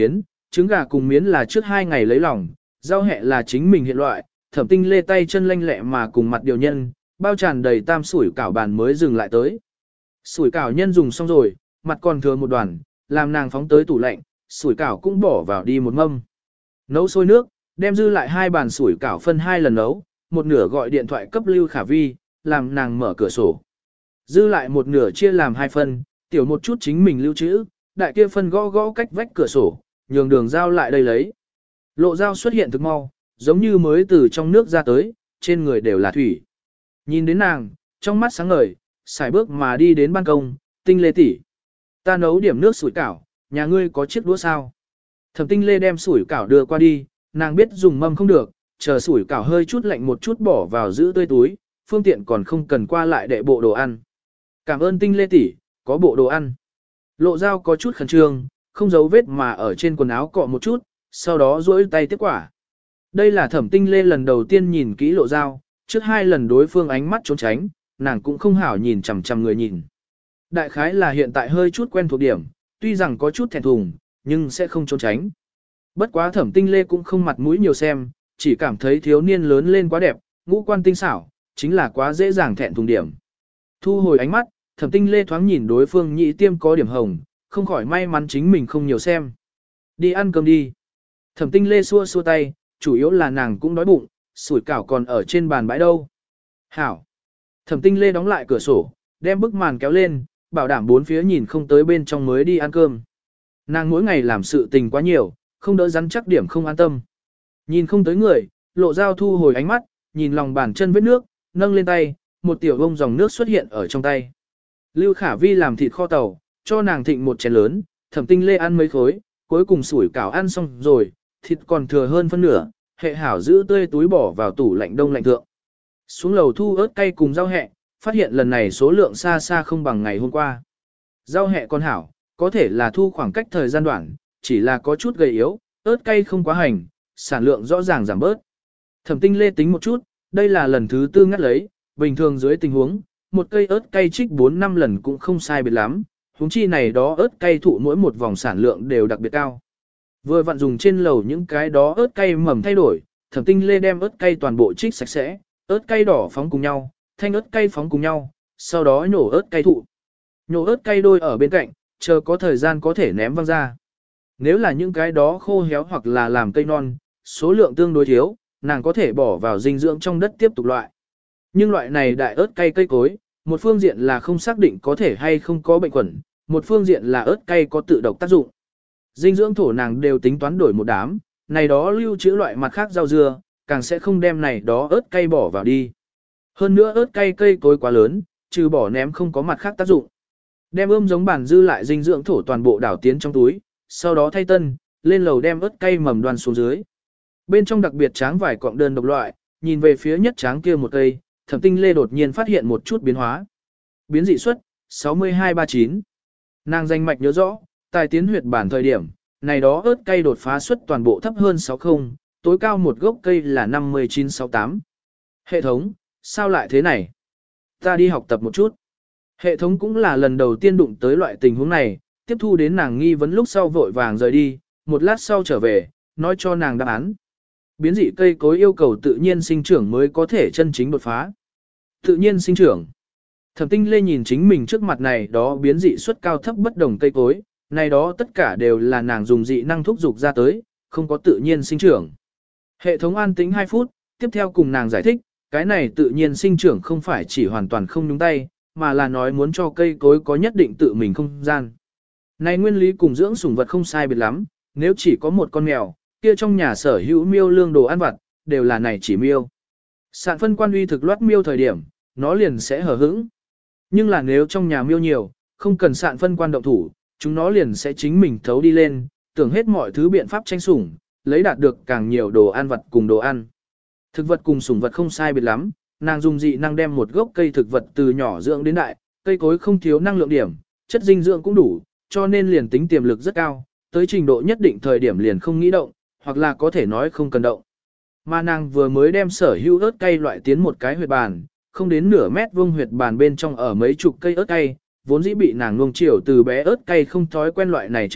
trứng gà cùng miến là trước hai ngày lấy lòng, rau hẹ là chính mình hiện loại, Thẩm Tinh Lê tay chân lanh lẹ mà cùng mặt điều nhân, bao tràn đầy tam sủi cảo bàn mới dừng lại tới. Sủi cảo nhân dùng xong rồi, mặt còn thừa một đoàn, làm nàng phóng tới tủ lạnh, sủi cảo cũng bỏ vào đi một mâm. Nấu sôi nước, đem dư lại hai bàn sủi cảo phân hai lần nấu, một nửa gọi điện thoại cấp Lưu Khả Vi, làm nàng mở cửa sổ. Dư lại một nửa chia làm hai phân, tiểu một chút chính mình lưu trữ, đại kia phân gõ gõ cách vách cửa sổ, nhường đường dao lại đây lấy. Lộ dao xuất hiện thực mau, giống như mới từ trong nước ra tới, trên người đều là thủy. Nhìn đến nàng, trong mắt sáng ngời, xài bước mà đi đến ban công, Tinh Lê tỷ, ta nấu điểm nước sủi cảo, nhà ngươi có chiếc đũa sao? Thẩm Tinh Lê đem sủi cảo đưa qua đi, nàng biết dùng mâm không được, chờ sủi cảo hơi chút lạnh một chút bỏ vào giữ tươi túi, phương tiện còn không cần qua lại đệ bộ đồ ăn. Cảm ơn Tinh Lê tỷ, có bộ đồ ăn. Lộ dao có chút khẩn trương, không giấu vết mà ở trên quần áo cọ một chút, sau đó duỗi tay tiếp quả. Đây là Thẩm Tinh Lê lần đầu tiên nhìn kỹ lộ dao, trước hai lần đối phương ánh mắt trốn tránh, nàng cũng không hảo nhìn chằm chằm người nhìn. Đại khái là hiện tại hơi chút quen thuộc điểm, tuy rằng có chút thẹn thùng, nhưng sẽ không trốn tránh. Bất quá Thẩm Tinh Lê cũng không mặt mũi nhiều xem, chỉ cảm thấy thiếu niên lớn lên quá đẹp, ngũ quan tinh xảo, chính là quá dễ dàng thẹn thùng điểm. Thu hồi ánh mắt, Thẩm Tinh Lê thoáng nhìn đối phương nhị tiêm có điểm hồng, không khỏi may mắn chính mình không nhiều xem. Đi ăn cơm đi. Thẩm Tinh Lê xua xua tay, chủ yếu là nàng cũng đói bụng, sủi cảo còn ở trên bàn bãi đâu. Hảo. Thẩm Tinh Lê đóng lại cửa sổ, đem bức màn kéo lên, bảo đảm bốn phía nhìn không tới bên trong mới đi ăn cơm. Nàng mỗi ngày làm sự tình quá nhiều, không đỡ rắn chắc điểm không an tâm. Nhìn không tới người, lộ dao thu hồi ánh mắt, nhìn lòng bàn chân vết nước, nâng lên tay, một tiểu bông dòng nước xuất hiện ở trong tay. Lưu Khả Vi làm thịt kho tàu, cho nàng thịnh một chén lớn, Thẩm Tinh Lê ăn mấy khối, cuối cùng sủi cảo ăn xong rồi, thịt còn thừa hơn phân nửa, hệ hảo giữ tươi túi bỏ vào tủ lạnh đông lạnh thượng. Xuống lầu thu ớt cay cùng rau hẹ, phát hiện lần này số lượng xa xa không bằng ngày hôm qua. Rau hẹ con hảo, có thể là thu khoảng cách thời gian đoạn, chỉ là có chút gầy yếu, ớt cay không quá hành, sản lượng rõ ràng giảm bớt. Thẩm Tinh Lê tính một chút, đây là lần thứ tư ngắt lấy, bình thường dưới tình huống, một cây ớt cay trích bốn năm lần cũng không sai biệt lắm, huống chi này đó ớt cay thụ mỗi một vòng sản lượng đều đặc biệt cao. Vừa vặn dùng trên lầu những cái đó ớt cay mầm thay đổi, Thẩm Tinh Lê đem ớt cay toàn bộ trích sạch sẽ, ớt cay đỏ phóng cùng nhau, thanh ớt cay phóng cùng nhau, sau đó nhổ ớt cay thụ. Nhổ ớt cay đôi ở bên cạnh, chờ có thời gian có thể ném văng ra. Nếu là những cái đó khô héo hoặc là làm cây non, số lượng tương đối thiếu, nàng có thể bỏ vào dinh dưỡng trong đất tiếp tục loại. Nhưng loại này đại ớt cay cây cối, một phương diện là không xác định có thể hay không có bệnh khuẩn, một phương diện là ớt cay có tự độc tác dụng. Dinh dưỡng thổ nàng đều tính toán đổi một đám, này đó lưu trữ loại mặt khác rau dưa, càng sẽ không đem này đó ớt cay bỏ vào đi. Hơn nữa ớt cay cây cối quá lớn, trừ bỏ ném không có mặt khác tác dụng. Đem ươm giống bản dư lại dinh dưỡng thổ toàn bộ đảo tiến trong túi, sau đó thay tân, lên lầu đem ớt cay mầm đoan xuống dưới. Bên trong đặc biệt tráng vài cọng đơn độc loại, nhìn về phía nhất tráng kia một cây, Thẩm Tinh Lê đột nhiên phát hiện một chút biến hóa. Biến dị suất, sáu mươi hai ba chín. Nàng danh mạch nhớ rõ, tài tiến huyệt bản thời điểm, này đó ớt cay đột phá suất toàn bộ thấp hơn sáu mươi, tối cao một gốc cây là năm mươi chín sáu tám. Hệ thống, sao lại thế này? Ta đi học tập một chút. Hệ thống cũng là lần đầu tiên đụng tới loại tình huống này, tiếp thu đến nàng nghi vấn lúc sau vội vàng rời đi, một lát sau trở về, nói cho nàng đáp án. Biến dị cây cối yêu cầu tự nhiên sinh trưởng mới có thể chân chính đột phá. Tự nhiên sinh trưởng. Thẩm Tinh Lê nhìn chính mình trước mặt này đó biến dị suất cao thấp bất đồng cây cối, này đó tất cả đều là nàng dùng dị năng thúc dục ra tới, không có tự nhiên sinh trưởng. Hệ thống an tĩnh hai phút, tiếp theo cùng nàng giải thích, cái này tự nhiên sinh trưởng không phải chỉ hoàn toàn không nhúng tay, mà là nói muốn cho cây cối có nhất định tự mình không gian. Này nguyên lý cùng dưỡng sủng vật không sai biệt lắm, nếu chỉ có một con mèo, kia trong nhà sở hữu miêu lương đồ ăn vặt, đều là này chỉ miêu. Sạn phân quan uy thực loát miêu thời điểm, nó liền sẽ hở hững. Nhưng là nếu trong nhà miêu nhiều, không cần sạn phân quan động thủ, chúng nó liền sẽ chính mình thấu đi lên, tưởng hết mọi thứ biện pháp tranh sủng, lấy đạt được càng nhiều đồ ăn vật cùng đồ ăn. Thực vật cùng sủng vật không sai biệt lắm, nàng dùng dị năng đem một gốc cây thực vật từ nhỏ dưỡng đến đại, cây cối không thiếu năng lượng điểm, chất dinh dưỡng cũng đủ, cho nên liền tính tiềm lực rất cao, tới trình độ nhất định thời điểm liền không nghĩ động, hoặc là có thể nói không cần động. Mà nàng vừa mới đem sở hữu ớt cay loại tiến một cái huyệt bàn, không đến nửa mét vuông huyệt bàn bên trong ở mấy chục cây ớt cay, vốn dĩ bị nàng nuông chiều từ bé ớt cay không thói quen loại này chênh lệch,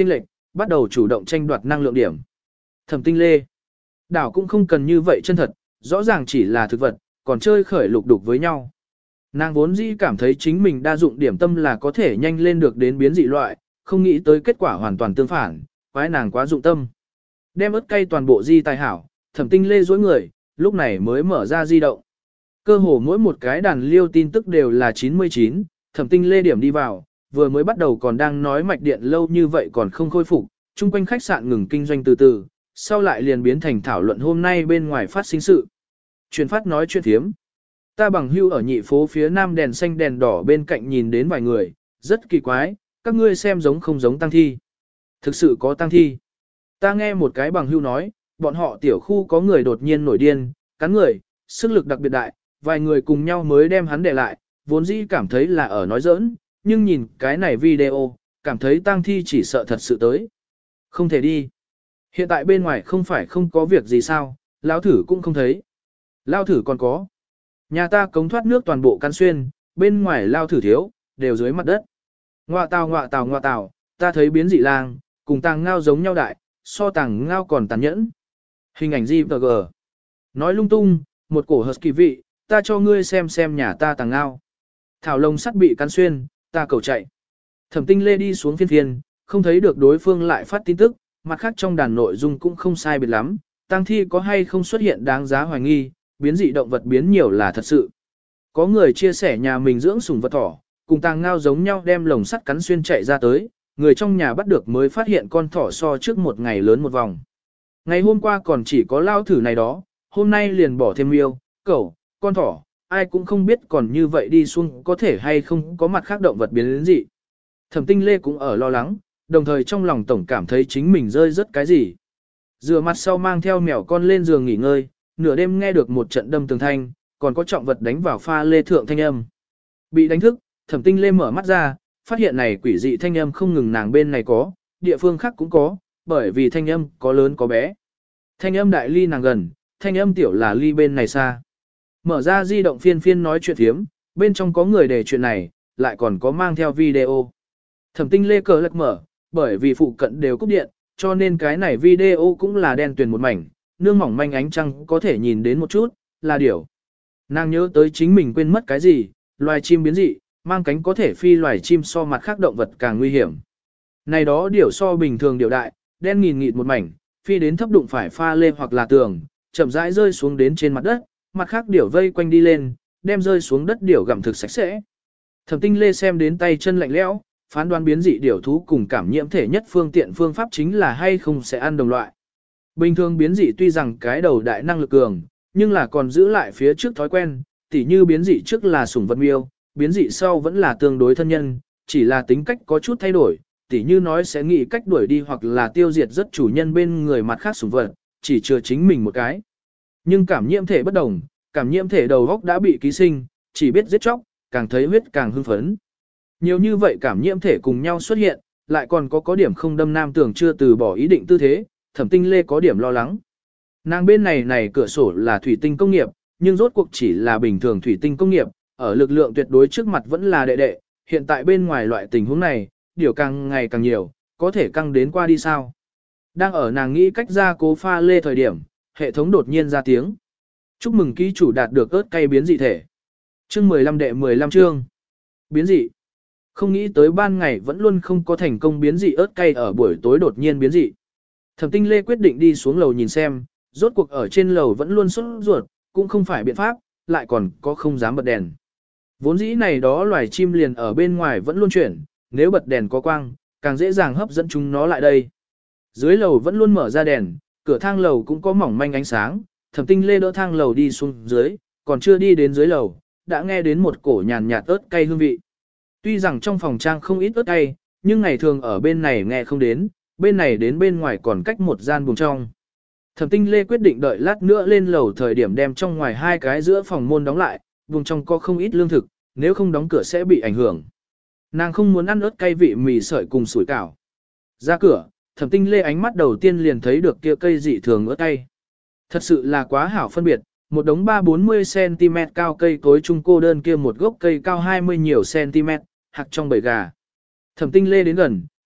bắt đầu chủ động tranh đoạt năng lượng điểm. Thẩm Tinh Lê, đảo cũng không cần như vậy chân thật, rõ ràng chỉ là thực vật, còn chơi khởi lục đục với nhau. Nàng vốn dĩ cảm thấy chính mình đa dụng điểm tâm là có thể nhanh lên được đến biến dị loại, không nghĩ tới kết quả hoàn toàn tương phản, quái nàng quá dụng tâm. Đem ớt cay toàn bộ di tài hảo, Thẩm Tinh Lê dối người, lúc này mới mở ra di động. Cơ hồ mỗi một cái đàn liêu tin tức đều là chín mươi chín, Thẩm Tinh Lê điểm đi vào, vừa mới bắt đầu còn đang nói mạch điện lâu như vậy còn không khôi phục, chung quanh khách sạn ngừng kinh doanh từ từ, sau lại liền biến thành thảo luận hôm nay bên ngoài phát sinh sự. Truyền phát nói chuyện thiếm. Ta bằng hưu ở nhị phố phía nam đèn xanh đèn đỏ bên cạnh nhìn đến vài người, rất kỳ quái, các ngươi xem giống không giống tăng thi. Thực sự có tăng thi. Ta nghe một cái bằng hưu nói, bọn họ tiểu khu có người đột nhiên nổi điên, cắn người, sức lực đặc biệt đại, vài người cùng nhau mới đem hắn để lại, vốn dĩ cảm thấy là ở nói giỡn, nhưng nhìn cái này video, cảm thấy tăng thi chỉ sợ thật sự tới. Không thể đi. Hiện tại bên ngoài không phải không có việc gì sao, lão thử cũng không thấy. Lao thử còn có. Nhà ta cống thoát nước toàn bộ căn xuyên, bên ngoài lao thử thiếu, đều dưới mặt đất. Ngoạ tào ngoạ tào ngoạ tào, ta thấy biến dị lang, cùng tàng ngao giống nhau đại, so tàng ngao còn tàn nhẫn. Hình ảnh giê pê giê. Nói lung tung, một cổ hợp kỳ vị, ta cho ngươi xem xem nhà ta tàng ngao. Thảo lông sắt bị cắn xuyên, ta cầu chạy. Thẩm Tinh Lê đi xuống phiên phiên, không thấy được đối phương lại phát tin tức, mặt khác trong đàn nội dung cũng không sai biệt lắm, tang thi có hay không xuất hiện đáng giá hoài nghi, biến dị động vật biến nhiều là thật sự. Có người chia sẻ nhà mình dưỡng sủng vật thỏ, cùng tàng ngao giống nhau đem lồng sắt cắn xuyên chạy ra tới, người trong nhà bắt được mới phát hiện con thỏ so trước một ngày lớn một vòng. Ngày hôm qua còn chỉ có lao thử này đó, hôm nay liền bỏ thêm yêu, cẩu, con thỏ, ai cũng không biết còn như vậy đi xuống có thể hay không có mặt khác động vật biến đến dị. Thẩm Tinh Lê cũng ở lo lắng, đồng thời trong lòng tổng cảm thấy chính mình rơi rất cái gì. Rửa mặt sau mang theo mèo con lên giường nghỉ ngơi, nửa đêm nghe được một trận đâm tường thanh, còn có trọng vật đánh vào pha lê thượng thanh âm. Bị đánh thức, Thẩm Tinh Lê mở mắt ra, phát hiện này quỷ dị thanh âm không ngừng nàng bên này có, địa phương khác cũng có, bởi vì thanh âm có lớn có bé. Thanh âm đại ly nàng gần, thanh âm tiểu là ly bên này xa. Mở ra di động phiên phiên nói chuyện thiếm, bên trong có người để chuyện này, lại còn có mang theo video. Thẩm Tinh Lê cờ lật mở, bởi vì phụ cận đều cúp điện, cho nên cái này video cũng là đen tuyền một mảnh, nương mỏng manh ánh trăng có thể nhìn đến một chút, là điểu. Nàng nhớ tới chính mình quên mất cái gì, loài chim biến dị, mang cánh có thể phi loài chim so mặt khác động vật càng nguy hiểm. Này đó điểu so bình thường điểu đại, đen nghìn nghịt một mảnh, phi đến thấp đụng phải pha lê hoặc là tường, chậm rãi rơi xuống đến trên mặt đất, mặt khác điểu vây quanh đi lên, đem rơi xuống đất điểu gặm thực sạch sẽ. Thẩm Tinh Lê xem đến tay chân lạnh lẽo, phán đoán biến dị điểu thú cùng cảm nhiễm thể nhất phương tiện phương pháp chính là hay không sẽ ăn đồng loại. Bình thường biến dị tuy rằng cái đầu đại năng lực cường, nhưng là còn giữ lại phía trước thói quen, tỉ như biến dị trước là sủng vật miêu, biến dị sau vẫn là tương đối thân nhân, chỉ là tính cách có chút thay đổi, tỉ như nói sẽ nghĩ cách đuổi đi hoặc là tiêu diệt rất chủ nhân bên người mặt khác sủng vật, chỉ chừa chính mình một cái. Nhưng cảm nhiễm thể bất đồng, cảm nhiễm thể đầu góc đã bị ký sinh, chỉ biết giết chóc, càng thấy huyết càng hưng phấn. Nhiều như vậy cảm nhiễm thể cùng nhau xuất hiện, lại còn có có điểm không đâm nam tưởng chưa từ bỏ ý định tư thế, Thẩm Tinh Lê có điểm lo lắng. Nàng bên này này cửa sổ là thủy tinh công nghiệp, nhưng rốt cuộc chỉ là bình thường thủy tinh công nghiệp, ở lực lượng tuyệt đối trước mặt vẫn là đệ đệ, hiện tại bên ngoài loại tình huống này, điều càng ngày càng nhiều, có thể căng đến qua đi sao. Đang ở nàng nghĩ cách ra cố pha lê thời điểm, hệ thống đột nhiên ra tiếng. Chúc mừng ký chủ đạt được ớt cay biến dị thể. Chương mười lăm đệ mười lăm chương. Biến dị. Không nghĩ tới ban ngày vẫn luôn không có thành công biến dị ớt cay ở buổi tối đột nhiên biến dị. Thẩm Tinh Lê quyết định đi xuống lầu nhìn xem, rốt cuộc ở trên lầu vẫn luôn sốt ruột, cũng không phải biện pháp, lại còn có không dám bật đèn. Vốn dĩ này đó loài chim liền ở bên ngoài vẫn luôn chuyển, nếu bật đèn có quang, càng dễ dàng hấp dẫn chúng nó lại đây. Dưới lầu vẫn luôn mở ra đèn, cửa thang lầu cũng có mỏng manh ánh sáng, Thẩm Tinh Lê đỡ thang lầu đi xuống dưới, còn chưa đi đến dưới lầu, đã nghe đến một cổ nhàn nhạt ớt cay hương vị. Tuy rằng trong phòng trang không ít ớt cay, nhưng ngày thường ở bên này nghe không đến, bên này đến bên ngoài còn cách một gian buồng trong. Thẩm Tinh Lê quyết định đợi lát nữa lên lầu thời điểm đem trong ngoài hai cái giữa phòng môn đóng lại, buồng trong có không ít lương thực, nếu không đóng cửa sẽ bị ảnh hưởng. Nàng không muốn ăn ớt cay vị mì sợi cùng sủi cảo. Ra cửa, Thẩm Tinh Lê ánh mắt đầu tiên liền thấy được kia cây dị thường ớt cay. Thật sự là quá hảo phân biệt, một đống ba bốn mươi xăng-ti-mét cao cây cối trung cô đơn kia một gốc cây cao hai mươi nhiều cm, hạc trong bầy gà. Thẩm Tinh Lê đến gần,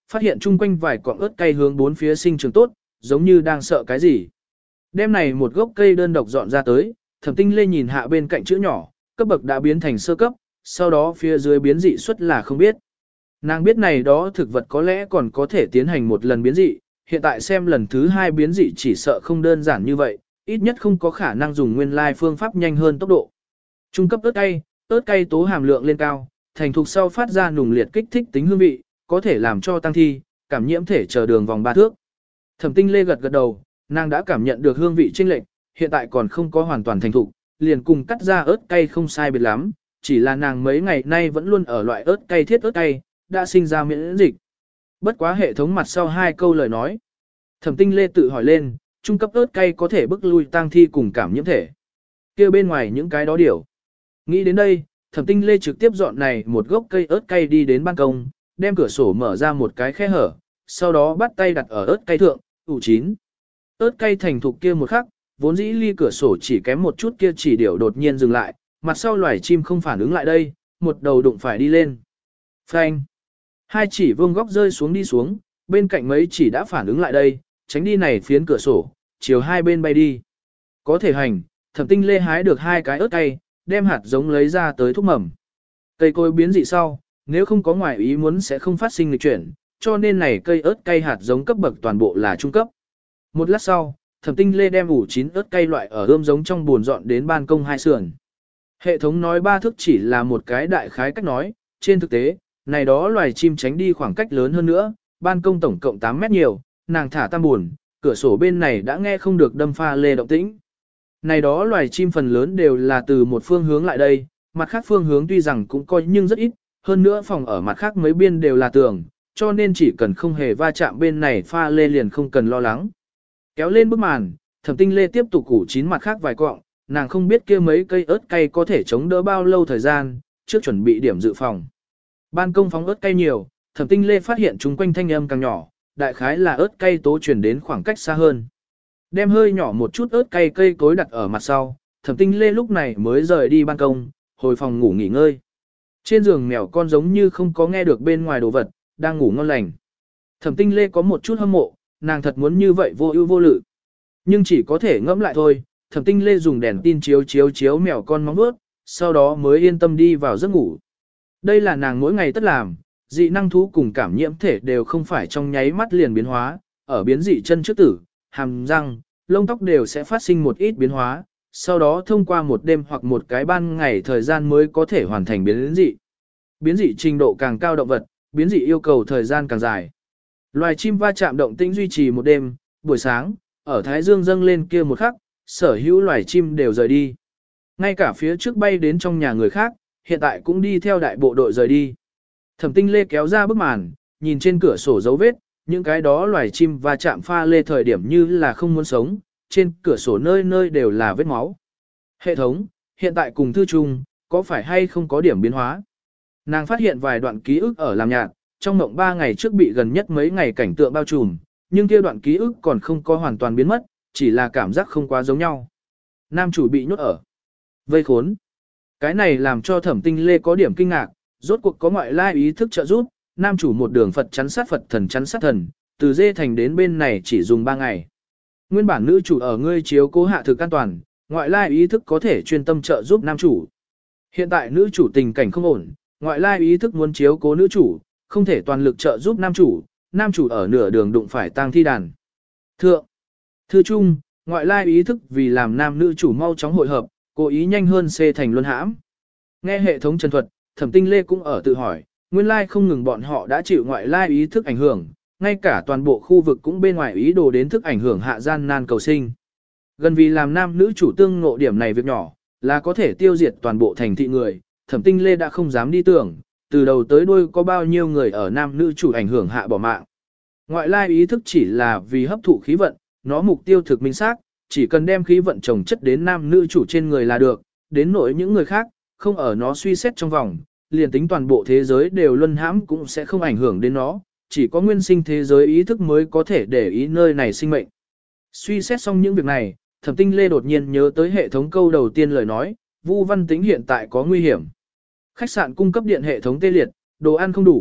phát hiện chung quanh vài cọng ớt cay hướng bốn phía sinh trưởng tốt, giống như đang sợ cái gì. Đêm này một gốc cây đơn độc dọn ra tới, Thẩm Tinh Lê nhìn hạ bên cạnh chữ nhỏ, cấp bậc đã biến thành sơ cấp, sau đó phía dưới biến dị suất là không biết. Nàng biết này đó thực vật có lẽ còn có thể tiến hành một lần biến dị, hiện tại xem lần thứ hai biến dị chỉ sợ không đơn giản như vậy, ít nhất không có khả năng dùng nguyên lai phương pháp nhanh hơn tốc độ. Trung cấp ớt cay, ớt cay tố hàm lượng lên cao, thành thục sau phát ra nùng liệt kích thích tính hương vị, có thể làm cho tăng thi, cảm nhiễm thể chờ đường vòng ba thước. Thẩm Tinh Lê gật gật đầu, nàng đã cảm nhận được hương vị chênh lệch, hiện tại còn không có hoàn toàn thành thục, liền cùng cắt ra ớt cay không sai biệt lắm, chỉ là nàng mấy ngày nay vẫn luôn ở loại ớt cay thiết ớt cay, đã sinh ra miễn dịch. Bất quá hệ thống mặt sau hai câu lời nói. Thẩm Tinh Lê tự hỏi lên, trung cấp ớt cay có thể bức lui tang thi cùng cảm nhiễm thể. Kia bên ngoài những cái đó điều. Nghĩ đến đây, Thẩm Tinh Lê trực tiếp dọn này một gốc cây ớt cay đi đến ban công, đem cửa sổ mở ra một cái khe hở, sau đó bắt tay đặt ở ớt cay thượng, ủ chín. Ớt cay thành thục kia một khắc, vốn dĩ ly cửa sổ chỉ kém một chút kia chỉ điểu đột nhiên dừng lại, mặt sau loài chim không phản ứng lại đây, một đầu đụng phải đi lên. Phanh. Hai chỉ vương góc rơi xuống đi xuống, bên cạnh mấy chỉ đã phản ứng lại đây, tránh đi này phiến cửa sổ, chiều hai bên bay đi. Có thể hành, Thẩm Tinh Lê hái được hai cái ớt cay, đem hạt giống lấy ra tới thúc mầm. Cây cối biến dị sau, nếu không có ngoại ý muốn sẽ không phát sinh lịch chuyển, cho nên này cây ớt cay hạt giống cấp bậc toàn bộ là trung cấp. Một lát sau, Thẩm Tinh Lê đem ủ chín ớt cay loại ở ươm giống trong buồn dọn đến ban công hai sườn. Hệ thống nói ba thước chỉ là một cái đại khái cách nói, trên thực tế, này đó loài chim tránh đi khoảng cách lớn hơn nữa, ban công tổng cộng tám mét nhiều, nàng thả tam buồn, cửa sổ bên này đã nghe không được đâm pha lê động tĩnh. Này đó loài chim phần lớn đều là từ một phương hướng lại đây, mặt khác phương hướng tuy rằng cũng coi nhưng rất ít, hơn nữa phòng ở mặt khác mấy biên đều là tường, cho nên chỉ cần không hề va chạm bên này pha lê liền không cần lo lắng. Kéo lên bức màn, Thẩm Tinh Lê tiếp tục củ chín mặt khác vài cọng, nàng không biết kia mấy cây ớt cay có thể chống đỡ bao lâu thời gian, trước chuẩn bị điểm dự phòng. Ban công phóng ớt cay nhiều, Thẩm Tinh Lê phát hiện chúng quanh thanh âm càng nhỏ, đại khái là ớt cay tố truyền đến khoảng cách xa hơn. Đem hơi nhỏ một chút ớt cay cây cối đặt ở mặt sau, Thẩm Tinh Lê lúc này mới rời đi ban công, hồi phòng ngủ nghỉ ngơi. Trên giường mèo con giống như không có nghe được bên ngoài đồ vật, đang ngủ ngon lành. Thẩm Tinh Lê có một chút hâm mộ, nàng thật muốn như vậy vô ưu vô lự. Nhưng chỉ có thể ngẫm lại thôi, Thẩm Tinh Lê dùng đèn tin chiếu chiếu chiếu mèo con móng vuốt, sau đó mới yên tâm đi vào giấc ngủ. Đây là nàng mỗi ngày tất làm, dị năng thú cùng cảm nhiễm thể đều không phải trong nháy mắt liền biến hóa, ở biến dị chân trước tử, hàm răng, lông tóc đều sẽ phát sinh một ít biến hóa, sau đó thông qua một đêm hoặc một cái ban ngày thời gian mới có thể hoàn thành biến dị. Biến dị trình độ càng cao động vật, biến dị yêu cầu thời gian càng dài. Loài chim va chạm động tĩnh duy trì một đêm, buổi sáng, ở Thái Dương dâng lên kia một khắc, sở hữu loài chim đều rời đi. Ngay cả phía trước bay đến trong nhà người khác, hiện tại cũng đi theo đại bộ đội rời đi. Thẩm Tinh Lê kéo ra bức màn, nhìn trên cửa sổ dấu vết, những cái đó loài chim va chạm pha lê thời điểm như là không muốn sống, trên cửa sổ nơi nơi đều là vết máu. Hệ thống, hiện tại cùng thư chung, có phải hay không có điểm biến hóa? Nàng phát hiện vài đoạn ký ức ở làm nhạt, trong mộng ba ngày trước bị gần nhất mấy ngày cảnh tượng bao trùm, nhưng kia đoạn ký ức còn không có hoàn toàn biến mất, chỉ là cảm giác không quá giống nhau. Nam chủ bị nhốt ở vây khốn. Cái này làm cho Thẩm Tinh Lê có điểm kinh ngạc, rốt cuộc có ngoại lai ý thức trợ giúp, nam chủ một đường Phật chắn sát Phật thần chắn sát thần, từ dê thành đến bên này chỉ dùng ba ngày. Nguyên bản nữ chủ ở ngươi chiếu cố hạ thực an toàn, ngoại lai ý thức có thể chuyên tâm trợ giúp nam chủ. Hiện tại nữ chủ tình cảnh không ổn, ngoại lai ý thức muốn chiếu cố nữ chủ, không thể toàn lực trợ giúp nam chủ, nam chủ ở nửa đường đụng phải tang thi đàn. Thượng, thư chung, ngoại lai ý thức vì làm nam nữ chủ mau chóng hội hợp, cố ý nhanh hơn xê thành luân hãm. Nghe hệ thống trần thuật, Thẩm Tinh Lê cũng ở tự hỏi, nguyên lai không ngừng bọn họ đã chịu ngoại lai ý thức ảnh hưởng, ngay cả toàn bộ khu vực cũng bên ngoài ý đồ đến thức ảnh hưởng hạ gian nan cầu sinh. Gần vì làm nam nữ chủ tương ngộ điểm này việc nhỏ, là có thể tiêu diệt toàn bộ thành thị người, Thẩm Tinh Lê đã không dám đi tưởng, từ đầu tới đuôi có bao nhiêu người ở nam nữ chủ ảnh hưởng hạ bỏ mạng. Ngoại lai ý thức chỉ là vì hấp thụ khí vận, nó mục tiêu thực minh xác, chỉ cần đem khí vận trồng chất đến nam nữ chủ trên người là được, đến nỗi những người khác, không ở nó suy xét trong vòng, liền tính toàn bộ thế giới đều luân hãm cũng sẽ không ảnh hưởng đến nó, chỉ có nguyên sinh thế giới ý thức mới có thể để ý nơi này sinh mệnh. Suy xét xong những việc này, Thẩm Tinh Lê đột nhiên nhớ tới hệ thống câu đầu tiên lời nói, Vu Văn Tĩnh hiện tại có nguy hiểm. Khách sạn cung cấp điện hệ thống tê liệt, đồ ăn không đủ,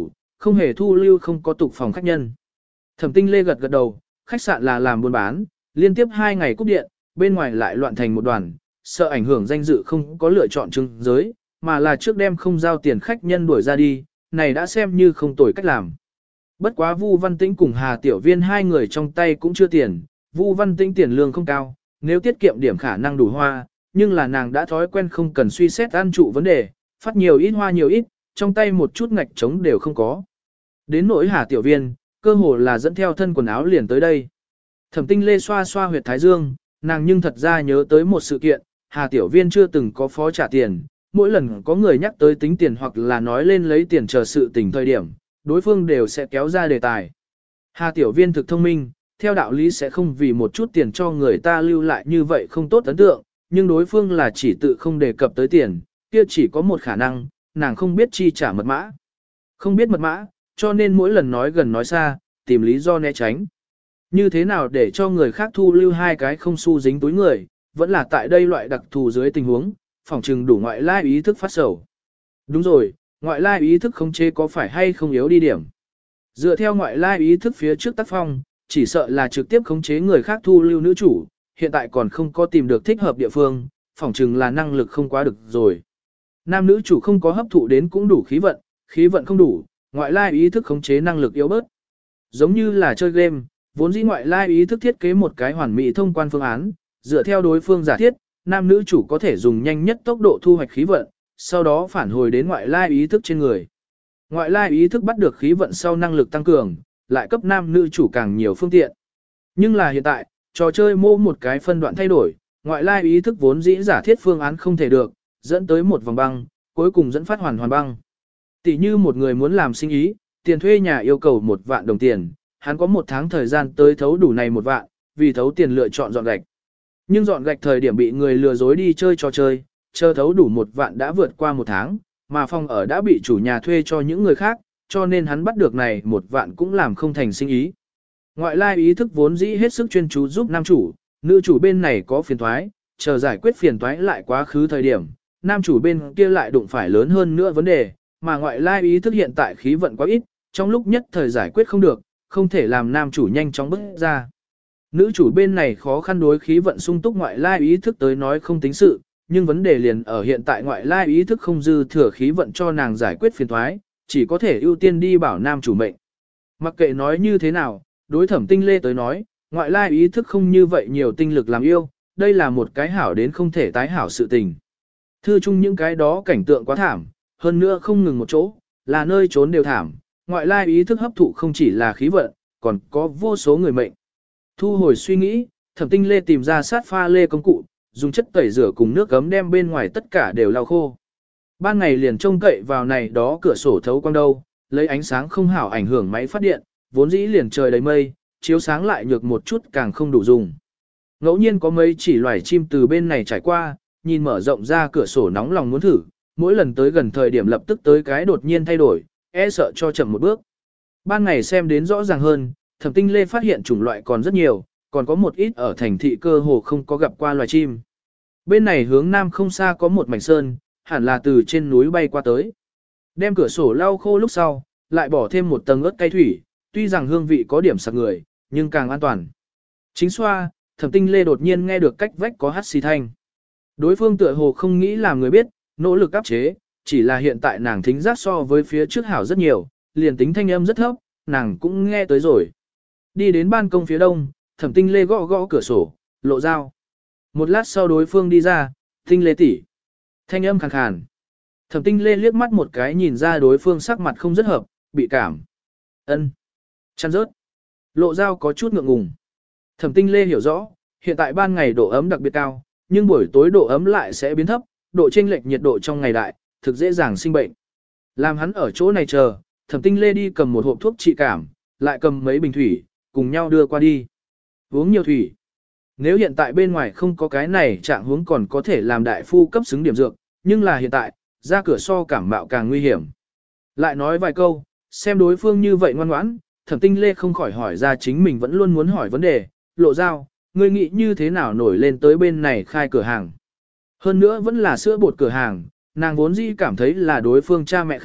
không hề thu lưu không có tục phòng khách nhân. Thẩm Tinh Lê gật gật đầu, khách sạn là làm buôn bán, liên tiếp hai ngày cúp điện, bên ngoài lại loạn thành một đoàn, sợ ảnh hưởng danh dự không có lựa chọn trưng giới, mà là trước đêm không giao tiền khách nhân đuổi ra đi, này đã xem như không tồi cách làm. Bất quá Vu Văn Tĩnh cùng Hà Tiểu Viên hai người trong tay cũng chưa tiền, Vu Văn Tĩnh tiền lương không cao, nếu tiết kiệm điểm khả năng đủ hoa, nhưng là nàng đã thói quen không cần suy xét ăn trụ vấn đề, phát nhiều ít hoa nhiều ít, trong tay một chút ngạch trống đều không có. Đến nỗi Hà Tiểu Viên, cơ hồ là dẫn theo thân quần áo liền tới đây. Thẩm Tinh Lê xoa xoa huyệt thái dương, nàng nhưng thật ra nhớ tới một sự kiện, Hà Tiểu Viên chưa từng có phó trả tiền, mỗi lần có người nhắc tới tính tiền hoặc là nói lên lấy tiền chờ sự tình thời điểm, đối phương đều sẽ kéo ra đề tài. Hà Tiểu Viên thực thông minh, theo đạo lý sẽ không vì một chút tiền cho người ta lưu lại như vậy không tốt ấn tượng, nhưng đối phương là chỉ tự không đề cập tới tiền, kia chỉ có một khả năng, nàng không biết chi trả mật mã. Không biết mật mã, cho nên mỗi lần nói gần nói xa, tìm lý do né tránh. Như thế nào để cho người khác thu lưu hai cái không xu dính túi người, vẫn là tại đây loại đặc thù dưới tình huống, phòng trừng đủ ngoại lai ý thức phát sầu. Đúng rồi, ngoại lai ý thức khống chế có phải hay không yếu đi điểm. Dựa theo ngoại lai ý thức phía trước tác phong, chỉ sợ là trực tiếp khống chế người khác thu lưu nữ chủ, hiện tại còn không có tìm được thích hợp địa phương, phòng trừng là năng lực không quá được rồi. Nam nữ chủ không có hấp thụ đến cũng đủ khí vận, khí vận không đủ, ngoại lai ý thức khống chế năng lực yếu bớt. Giống như là chơi game, vốn dĩ ngoại lai ý thức thiết kế một cái hoàn mỹ thông quan phương án, dựa theo đối phương giả thiết, nam nữ chủ có thể dùng nhanh nhất tốc độ thu hoạch khí vận, sau đó phản hồi đến ngoại lai ý thức trên người. Ngoại lai ý thức bắt được khí vận sau năng lực tăng cường, lại cấp nam nữ chủ càng nhiều phương tiện. Nhưng là hiện tại, trò chơi mô một cái phân đoạn thay đổi, ngoại lai ý thức vốn dĩ giả thiết phương án không thể được, dẫn tới một vòng băng, cuối cùng dẫn phát hoàn hoàn băng. Tỷ như một người muốn làm sinh ý, tiền thuê nhà yêu cầu một vạn đồng tiền, hắn có một tháng thời gian tới thấu đủ này một vạn, vì thấu tiền lựa chọn dọn gạch. Nhưng dọn gạch thời điểm bị người lừa dối đi chơi trò chơi, chờ thấu đủ một vạn đã vượt qua một tháng, mà phòng ở đã bị chủ nhà thuê cho những người khác, cho nên hắn bắt được này một vạn cũng làm không thành sinh ý. Ngoại lai ý thức vốn dĩ hết sức chuyên chú giúp nam chủ, nữ chủ bên này có phiền toái, chờ giải quyết phiền toái lại quá khứ thời điểm, nam chủ bên kia lại đụng phải lớn hơn nữa vấn đề, mà ngoại lai ý thức hiện tại khí vận quá ít, trong lúc nhất thời giải quyết không được, không thể làm nam chủ nhanh chóng bước ra. Nữ chủ bên này khó khăn đối khí vận sung túc ngoại lai ý thức tới nói không tính sự, nhưng vấn đề liền ở hiện tại ngoại lai ý thức không dư thừa khí vận cho nàng giải quyết phiền toái, chỉ có thể ưu tiên đi bảo nam chủ mệnh. Mặc kệ nói như thế nào, đối Thẩm Tinh Lê tới nói, ngoại lai ý thức không như vậy nhiều tinh lực làm yêu, đây là một cái hảo đến không thể tái hảo sự tình. Thư chung những cái đó cảnh tượng quá thảm, hơn nữa không ngừng một chỗ, là nơi trốn đều thảm, ngoại lai ý thức hấp thụ không chỉ là khí vận, còn có vô số người mệnh. Thu hồi suy nghĩ, Thẩm Tinh Lê tìm ra sát pha lê công cụ, dùng chất tẩy rửa cùng nước gấm đem bên ngoài tất cả đều lau khô. Ban ngày liền trông cậy vào này đó cửa sổ thấu quang đâu, lấy ánh sáng không hảo ảnh hưởng máy phát điện, vốn dĩ liền trời đầy mây, chiếu sáng lại nhược một chút càng không đủ dùng. Ngẫu nhiên có mấy chỉ loài chim từ bên này trải qua, nhìn mở rộng ra cửa sổ nóng lòng muốn thử, mỗi lần tới gần thời điểm lập tức tới cái đột nhiên thay đổi, e sợ cho chậm một bước. Ban ngày xem đến rõ ràng hơn, Thẩm Tinh Lê phát hiện chủng loại còn rất nhiều, còn có một ít ở thành thị cơ hồ không có gặp qua loài chim. Bên này hướng nam không xa có một mảnh sơn, hẳn là từ trên núi bay qua tới. Đem cửa sổ lau khô lúc sau, lại bỏ thêm một tầng ớt cay thủy, tuy rằng hương vị có điểm sặc người, nhưng càng an toàn. Chính xoa, Thẩm Tinh Lê đột nhiên nghe được cách vách có hắt xì thanh. Đối phương tựa hồ không nghĩ làm người biết, nỗ lực áp chế, chỉ là hiện tại nàng thính giác so với phía trước hảo rất nhiều, liền tính thanh âm rất thấp, nàng cũng nghe tới rồi. Đi đến ban công phía đông, Thẩm Tinh Lê gõ gõ cửa sổ, lộ dao. Một lát sau đối phương đi ra, Tinh Lê tỷ. Thanh âm khàn khàn. Thẩm Tinh Lê liếc mắt một cái nhìn ra đối phương sắc mặt không rất hợp, bị cảm. Ân, chăn rớt. Lộ dao có chút ngượng ngùng. Thẩm Tinh Lê hiểu rõ, hiện tại ban ngày độ ấm đặc biệt cao, nhưng buổi tối độ ấm lại sẽ biến thấp, độ chênh lệch nhiệt độ trong ngày đại, thực dễ dàng sinh bệnh. Làm hắn ở chỗ này chờ, Thẩm Tinh Lê đi cầm một hộp thuốc trị cảm, lại cầm mấy bình thủy, cùng nhau đưa qua đi. Uống nhiều thủy. Nếu hiện tại bên ngoài không có cái này trạng huống còn có thể làm đại phu cấp xứng điểm dược, nhưng là hiện tại, ra cửa so cảm mạo càng nguy hiểm. Lại nói vài câu, xem đối phương như vậy ngoan ngoãn, Thẩm Tinh Lê không khỏi hỏi ra chính mình vẫn luôn muốn hỏi vấn đề, lộ dao, ngươi nghĩ như thế nào nổi lên tới bên này khai cửa hàng. Hơn nữa vẫn là sữa bột cửa hàng, nàng vốn dĩ cảm thấy là đối phương cha mẹ khai,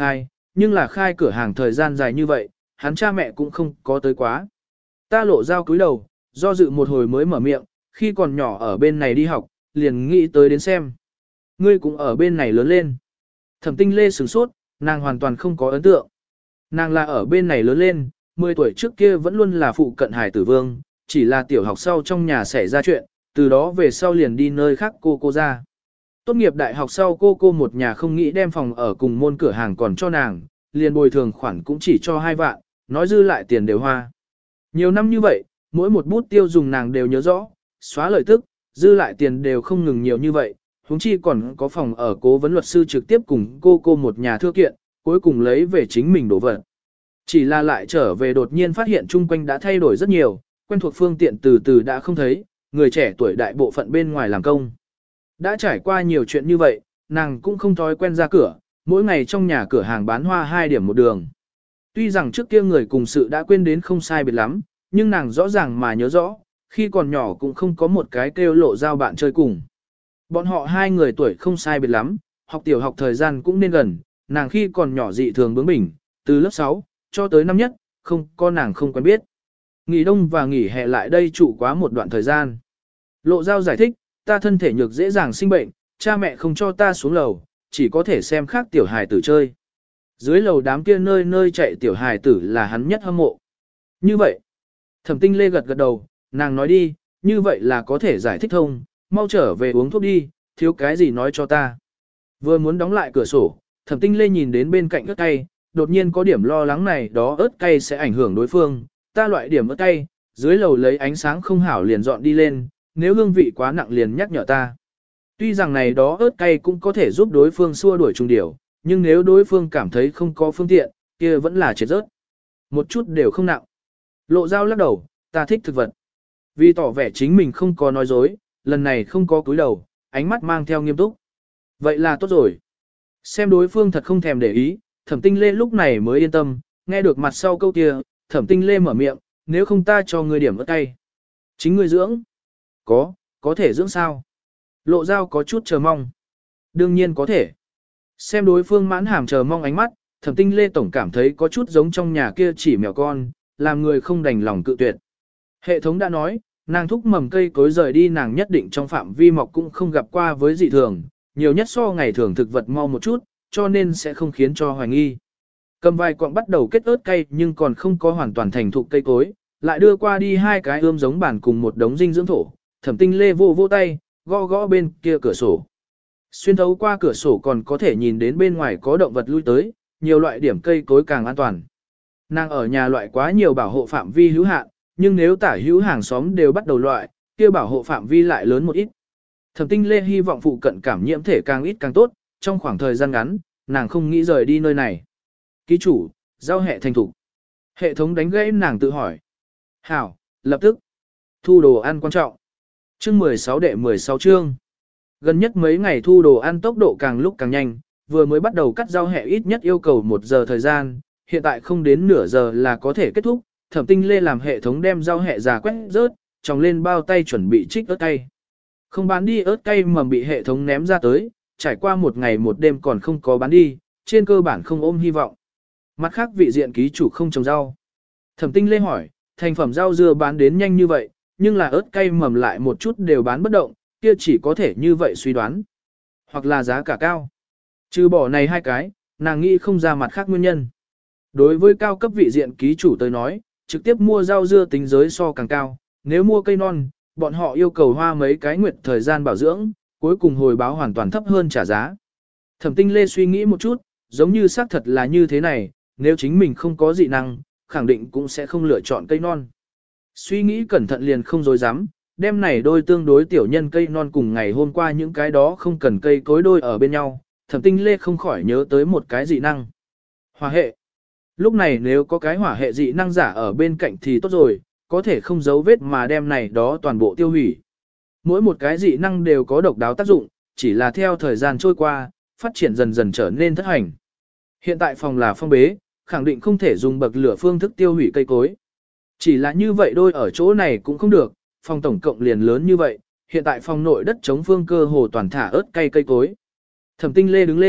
nhưng là khai cửa hàng thời gian dài như vậy, hắn cha mẹ cũng không có tới quá. Ta Lộ Giao cúi đầu, do dự một hồi mới mở miệng, khi còn nhỏ ở bên này đi học, liền nghĩ tới đến xem. Ngươi cũng ở bên này lớn lên. Thẩm Tinh Lê sửng sốt, nàng hoàn toàn không có ấn tượng. Nàng là ở bên này lớn lên, mười tuổi trước kia vẫn luôn là phụ cận hải tử vương, chỉ là tiểu học sau trong nhà xảy ra chuyện, từ đó về sau liền đi nơi khác cô cô ra. Tốt nghiệp đại học sau cô cô một nhà không nghĩ đem phòng ở cùng môn cửa hàng còn cho nàng, liền bồi thường khoản cũng chỉ cho hai vạn, nói dư lại tiền đều hoa. Nhiều năm như vậy, mỗi một bút tiêu dùng nàng đều nhớ rõ, xóa lợi tức, dư lại tiền đều không ngừng nhiều như vậy, huống chi còn có phòng ở cố vấn luật sư trực tiếp cùng cô cô một nhà thưa kiện, cuối cùng lấy về chính mình đổ vật. Chỉ là lại trở về đột nhiên phát hiện chung quanh đã thay đổi rất nhiều, quen thuộc phương tiện từ từ đã không thấy, người trẻ tuổi đại bộ phận bên ngoài làm công. Đã trải qua nhiều chuyện như vậy, nàng cũng không thói quen ra cửa, mỗi ngày trong nhà cửa hàng bán hoa hai điểm một đường. Tuy rằng trước kia người cùng sự đã quên đến không sai biệt lắm, nhưng nàng rõ ràng mà nhớ rõ, khi còn nhỏ cũng không có một cái kêu Lộ Giao bạn chơi cùng. Bọn họ hai người tuổi không sai biệt lắm, học tiểu học thời gian cũng nên gần, nàng khi còn nhỏ dị thường bướng bỉnh, từ lớp sáu cho tới năm nhất, không có nàng không quen biết. Nghỉ đông và nghỉ hè lại đây trụ quá một đoạn thời gian. Lộ Giao giải thích, ta thân thể nhược dễ dàng sinh bệnh, cha mẹ không cho ta xuống lầu, chỉ có thể xem khác tiểu hài tử chơi. Dưới lầu đám kia nơi nơi chạy tiểu hài tử là hắn nhất hâm mộ. Như vậy, Thẩm Tinh Lê gật gật đầu, nàng nói đi, như vậy là có thể giải thích thông, mau trở về uống thuốc đi, thiếu cái gì nói cho ta. Vừa muốn đóng lại cửa sổ, Thẩm Tinh Lê nhìn đến bên cạnh ớt cay, đột nhiên có điểm lo lắng này đó ớt cay sẽ ảnh hưởng đối phương, ta loại điểm ớt cay, dưới lầu lấy ánh sáng không hảo liền dọn đi lên, nếu hương vị quá nặng liền nhắc nhở ta. Tuy rằng này đó ớt cay cũng có thể giúp đối phương xua đuổi trùng điểu, nhưng nếu đối phương cảm thấy không có phương tiện, kia vẫn là chết rớt. Một chút đều không nặng. Lộ Giao lắc đầu, ta thích thực vật. Vì tỏ vẻ chính mình không có nói dối, lần này không có cúi đầu, ánh mắt mang theo nghiêm túc. Vậy là tốt rồi. Xem đối phương thật không thèm để ý, Thẩm Tinh Lê lúc này mới yên tâm, nghe được mặt sau câu kia, Thẩm Tinh Lê mở miệng, nếu không ta cho ngươi điểm ớt cay. Chính ngươi dưỡng. Có, có thể dưỡng sao? Lộ Giao có chút chờ mong. Đương nhiên có thể. Xem đối phương mãn hàm chờ mong ánh mắt, Thẩm Tinh Lê tổng cảm thấy có chút giống trong nhà kia chỉ mèo con, làm người không đành lòng cự tuyệt. Hệ thống đã nói, nàng thúc mầm cây cối rời đi nàng nhất định trong phạm vi mọc cũng không gặp qua với dị thường, nhiều nhất so ngày thường thực vật mau một chút, cho nên sẽ không khiến cho hoài nghi. Cầm vài quặng bắt đầu kết ớt cay nhưng còn không có hoàn toàn thành thục cây cối, lại đưa qua đi hai cái ươm giống bản cùng một đống dinh dưỡng thổ, Thẩm Tinh Lê vô vô tay, gõ gõ bên kia cửa sổ. Xuyên thấu qua cửa sổ còn có thể nhìn đến bên ngoài có động vật lui tới, nhiều loại điểm cây cối càng an toàn. Nàng ở nhà loại quá nhiều bảo hộ phạm vi hữu hạn, nhưng nếu tả hữu hàng xóm đều bắt đầu loại, kia bảo hộ phạm vi lại lớn một ít. Thẩm Tinh Lê hy vọng phụ cận cảm nhiễm thể càng ít càng tốt, trong khoảng thời gian ngắn, nàng không nghĩ rời đi nơi này. Ký chủ, giao hệ thành thục. Hệ thống đánh gãy nàng tự hỏi. Hảo, lập tức. Thu đồ ăn quan trọng. Chương mười sáu đệ mười sáu chương. Gần nhất mấy ngày thu đồ ăn tốc độ càng lúc càng nhanh, vừa mới bắt đầu cắt rau hẹ ít nhất yêu cầu một giờ thời gian, hiện tại không đến nửa giờ là có thể kết thúc. Thẩm Tinh Lê làm hệ thống đem rau hẹ già quét rớt, tròng lên bao tay chuẩn bị trích ớt cay. Không bán đi ớt cay mầm bị hệ thống ném ra tới, trải qua một ngày một đêm còn không có bán đi, trên cơ bản không ôm hy vọng. Mặt khác vị diện ký chủ không trồng rau. Thẩm Tinh Lê hỏi, thành phẩm rau dưa bán đến nhanh như vậy, nhưng là ớt cay mầm lại một chút đều bán bất động, kia chỉ có thể như vậy suy đoán. Hoặc là giá cả cao. Trừ bỏ này hai cái, nàng nghĩ không ra mặt khác nguyên nhân. Đối với cao cấp vị diện ký chủ tới nói, trực tiếp mua rau dưa tính giới so càng cao, nếu mua cây non, bọn họ yêu cầu hoa mấy cái nguyệt thời gian bảo dưỡng, cuối cùng hồi báo hoàn toàn thấp hơn trả giá. Thẩm Tinh Lê suy nghĩ một chút, giống như xác thật là như thế này, nếu chính mình không có dị năng, khẳng định cũng sẽ không lựa chọn cây non. Suy nghĩ cẩn thận liền không dối dám, đêm này đôi tương đối tiểu nhân cây non cùng ngày hôm qua những cái đó không cần cây cối đôi ở bên nhau, Thẩm Tinh Lê không khỏi nhớ tới một cái dị năng. Hỏa hệ. Lúc này nếu có cái hỏa hệ dị năng giả ở bên cạnh thì tốt rồi, có thể không giấu vết mà đem này đó toàn bộ tiêu hủy. Mỗi một cái dị năng đều có độc đáo tác dụng, chỉ là theo thời gian trôi qua, phát triển dần dần trở nên thất hành. Hiện tại phòng là phong bế, khẳng định không thể dùng bậc lửa phương thức tiêu hủy cây cối. Chỉ là như vậy đôi ở chỗ này cũng không được, phòng tổng cộng liền lớn như vậy, hiện tại phòng nội đất chống phương cơ hồ toàn thả ớt cây cây cối. Thẩm Tinh Lê đứng lên,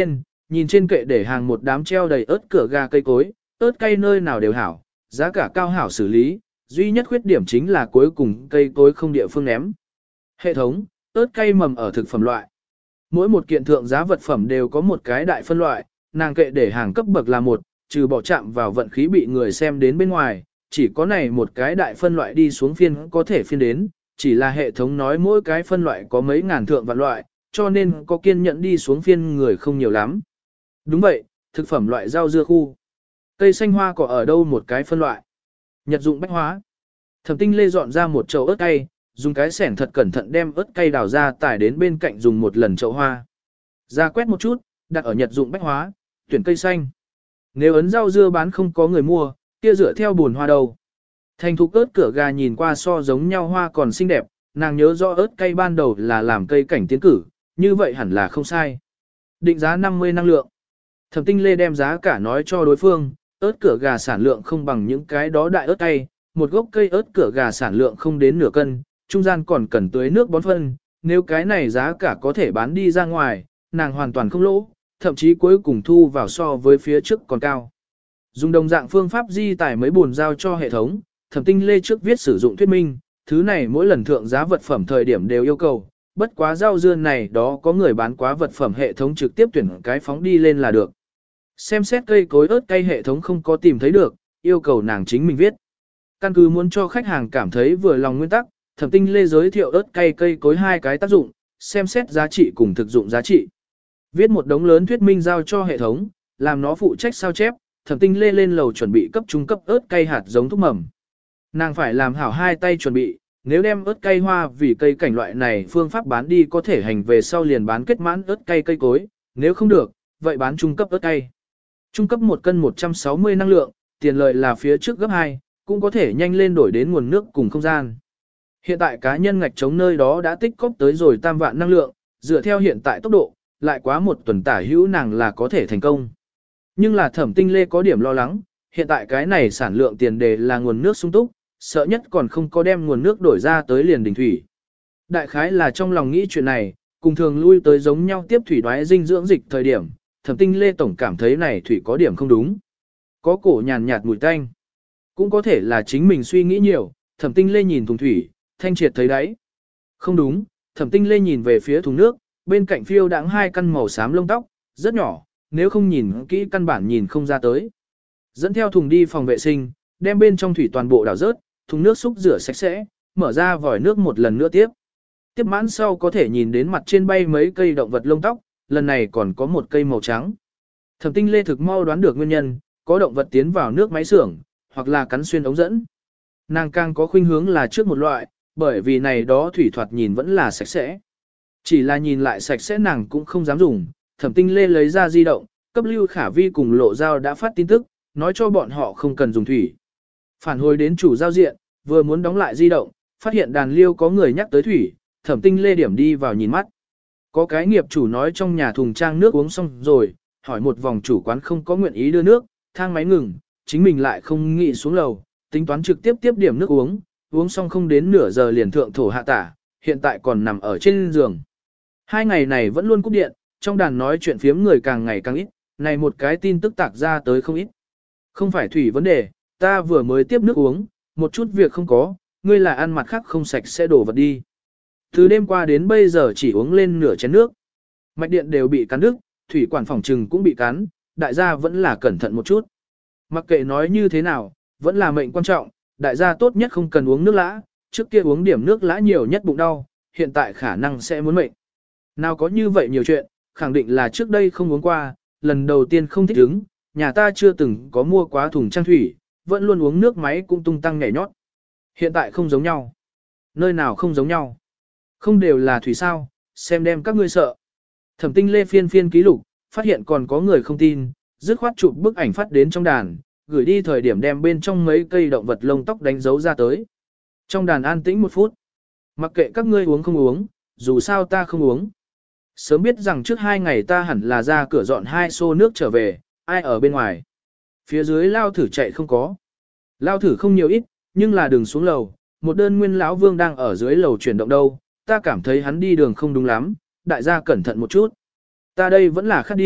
nhìn trên kệ để hàng một đám treo đầy ớt cửa gà cây cối, ớt cây nơi nào đều hảo, giá cả cao hảo xử lý, duy nhất khuyết điểm chính là cuối cùng cây cối không địa phương ném. Hệ thống, ớt cây mầm ở thực phẩm loại. Mỗi một kiện thượng giá vật phẩm đều có một cái đại phân loại, nàng kệ để hàng cấp bậc là một, trừ bỏ chạm vào vận khí bị người xem đến bên ngoài, chỉ có này một cái đại phân loại đi xuống phiên có thể phiên đến, chỉ là hệ thống nói mỗi cái phân loại có mấy ngàn thượng vạn loại, cho nên có kiên nhẫn đi xuống phiên người không nhiều lắm. Đúng vậy, thực phẩm loại rau dưa khu. Cây xanh hoa cỏ ở đâu một cái phân loại. Nhật dụng bách hóa. Thẩm Tinh Lê dọn ra một chậu ớt cay, dùng cái xẻng thật cẩn thận đem ớt cay đào ra tải đến bên cạnh dùng một lần chậu hoa. Ra quét một chút, đặt ở nhật dụng bách hóa, tuyển cây xanh. Nếu ấn rau dưa bán không có người mua, kia dựa theo buồn hoa đầu. Thành thục ớt cửa gà nhìn qua so giống nhau hoa còn xinh đẹp, nàng nhớ rõ ớt cay ban đầu là làm cây cảnh tiến cử, như vậy hẳn là không sai. Định giá năm mươi năng lượng. Thẩm Tinh Lê đem giá cả nói cho đối phương, ớt cửa gà sản lượng không bằng những cái đó đại ớt cay, một gốc cây ớt cửa gà sản lượng không đến nửa cân, trung gian còn cần tưới nước bón phân, nếu cái này giá cả có thể bán đi ra ngoài, nàng hoàn toàn không lỗ, thậm chí cuối cùng thu vào so với phía trước còn cao. Dùng đồng dạng phương pháp di tải mấy buồn giao cho hệ thống, Thẩm Tinh Lê trước viết sử dụng thuyết minh, thứ này mỗi lần thượng giá vật phẩm thời điểm đều yêu cầu, bất quá rau dưa này đó có người bán quá vật phẩm hệ thống trực tiếp tuyển cái phóng đi lên là được. Xem xét cây cối ớt cay hệ thống không có tìm thấy được, yêu cầu nàng chính mình viết. Căn cứ muốn cho khách hàng cảm thấy vừa lòng nguyên tắc, Thẩm Tinh Lê giới thiệu ớt cay cây cối hai cái tác dụng, xem xét giá trị cùng thực dụng giá trị. Viết một đống lớn thuyết minh giao cho hệ thống, làm nó phụ trách sao chép, Thẩm Tinh Lê lên lầu chuẩn bị cấp trung cấp ớt cay hạt giống thuốc mầm. Nàng phải làm hảo hai tay chuẩn bị, nếu đem ớt cay hoa vì cây cảnh loại này phương pháp bán đi có thể hành về sau liền bán kết mãn ớt cay cây cối, nếu không được, vậy bán trung cấp ớt cay. Trung cấp một cân một trăm sáu mươi năng lượng, tiền lợi là phía trước gấp hai, cũng có thể nhanh lên đổi đến nguồn nước cùng không gian. Hiện tại cá nhân ngạch chống nơi đó đã tích cóp tới rồi tam vạn năng lượng, dựa theo hiện tại tốc độ, lại quá một tuần tả hữu nàng là có thể thành công. Nhưng là Thẩm Tinh Lê có điểm lo lắng, hiện tại cái này sản lượng tiền đề là nguồn nước sung túc, sợ nhất còn không có đem nguồn nước đổi ra tới liền đình thủy. Đại khái là trong lòng nghĩ chuyện này, cùng thường lui tới giống nhau tiếp thủy đoái dinh dưỡng dịch thời điểm, Thẩm Tinh Lê tổng cảm thấy này thủy có điểm không đúng. Có cổ nhàn nhạt mùi tanh. Cũng có thể là chính mình suy nghĩ nhiều, Thẩm Tinh Lê nhìn thùng thủy, thanh triệt thấy đáy. Không đúng, Thẩm Tinh Lê nhìn về phía thùng nước, bên cạnh phiêu đãng hai căn màu xám lông tóc, rất nhỏ, nếu không nhìn kỹ căn bản nhìn không ra tới. Dẫn theo thùng đi phòng vệ sinh, đem bên trong thủy toàn bộ đảo rớt, thùng nước xúc rửa sạch sẽ, mở ra vòi nước một lần nữa tiếp. Tiếp mãn sau có thể nhìn đến mặt trên bay mấy cây động vật lông tóc, lần này còn có một cây màu trắng. Thẩm Tinh Lê thực mau đoán được nguyên nhân, có động vật tiến vào nước máy xưởng, hoặc là cắn xuyên ống dẫn. Nàng càng có khuynh hướng là trước một loại, bởi vì này đó thủy thoạt nhìn vẫn là sạch sẽ. Chỉ là nhìn lại sạch sẽ nàng cũng không dám dùng, Thẩm Tinh Lê lấy ra di động, cấp Lưu Khả Vi cùng Lộ Giao đã phát tin tức, nói cho bọn họ không cần dùng thủy. Phản hồi đến chủ giao diện, vừa muốn đóng lại di động, phát hiện đàn liêu có người nhắc tới thủy, Thẩm Tinh Lê điểm đi vào nhìn mắt. Có cái nghiệp chủ nói trong nhà thùng trang nước uống xong rồi, hỏi một vòng chủ quán không có nguyện ý đưa nước, thang máy ngừng, chính mình lại không nghĩ xuống lầu, tính toán trực tiếp tiếp điểm nước uống, uống xong không đến nửa giờ liền thượng thổ hạ tả, hiện tại còn nằm ở trên giường. Hai ngày này vẫn luôn cúp điện, trong đàn nói chuyện phiếm người càng ngày càng ít, này một cái tin tức tạc ra tới không ít. Không phải thủy vấn đề, ta vừa mới tiếp nước uống, một chút việc không có, ngươi là ăn mặt khác không sạch sẽ đổ vật đi. Từ đêm qua đến bây giờ chỉ uống lên nửa chén nước. Mạch điện đều bị cắn đứt, thủy quản phòng trừng cũng bị cắn, đại gia vẫn là cẩn thận một chút. Mặc kệ nói như thế nào, vẫn là mệnh quan trọng, đại gia tốt nhất không cần uống nước lã, trước kia uống điểm nước lã nhiều nhất bụng đau, hiện tại khả năng sẽ muốn mệnh. Nào có như vậy nhiều chuyện, khẳng định là trước đây không uống qua, lần đầu tiên không thích ứng, nhà ta chưa từng có mua quá thùng trang thủy, vẫn luôn uống nước máy cũng tung tăng nhảy nhót. Hiện tại không giống nhau. Nơi nào không giống nhau? Không đều là thủy sao, xem đem các ngươi sợ. Thẩm Tinh Lê phiên phiên ký lục, phát hiện còn có người không tin, dứt khoát chụp bức ảnh phát đến trong đàn, gửi đi thời điểm đem bên trong mấy cây động vật lông tóc đánh dấu ra tới. Trong đàn an tĩnh một phút. Mặc kệ các ngươi uống không uống, dù sao ta không uống. Sớm biết rằng trước hai ngày ta hẳn là ra cửa dọn hai xô nước trở về, ai ở bên ngoài. Phía dưới lao thử chạy không có. Lao thử không nhiều ít, nhưng là đường xuống lầu, một đơn nguyên lão vương đang ở dưới lầu chuyển động đâu, ta cảm thấy hắn đi đường không đúng lắm, đại gia cẩn thận một chút. Ta đây vẫn là khát đi,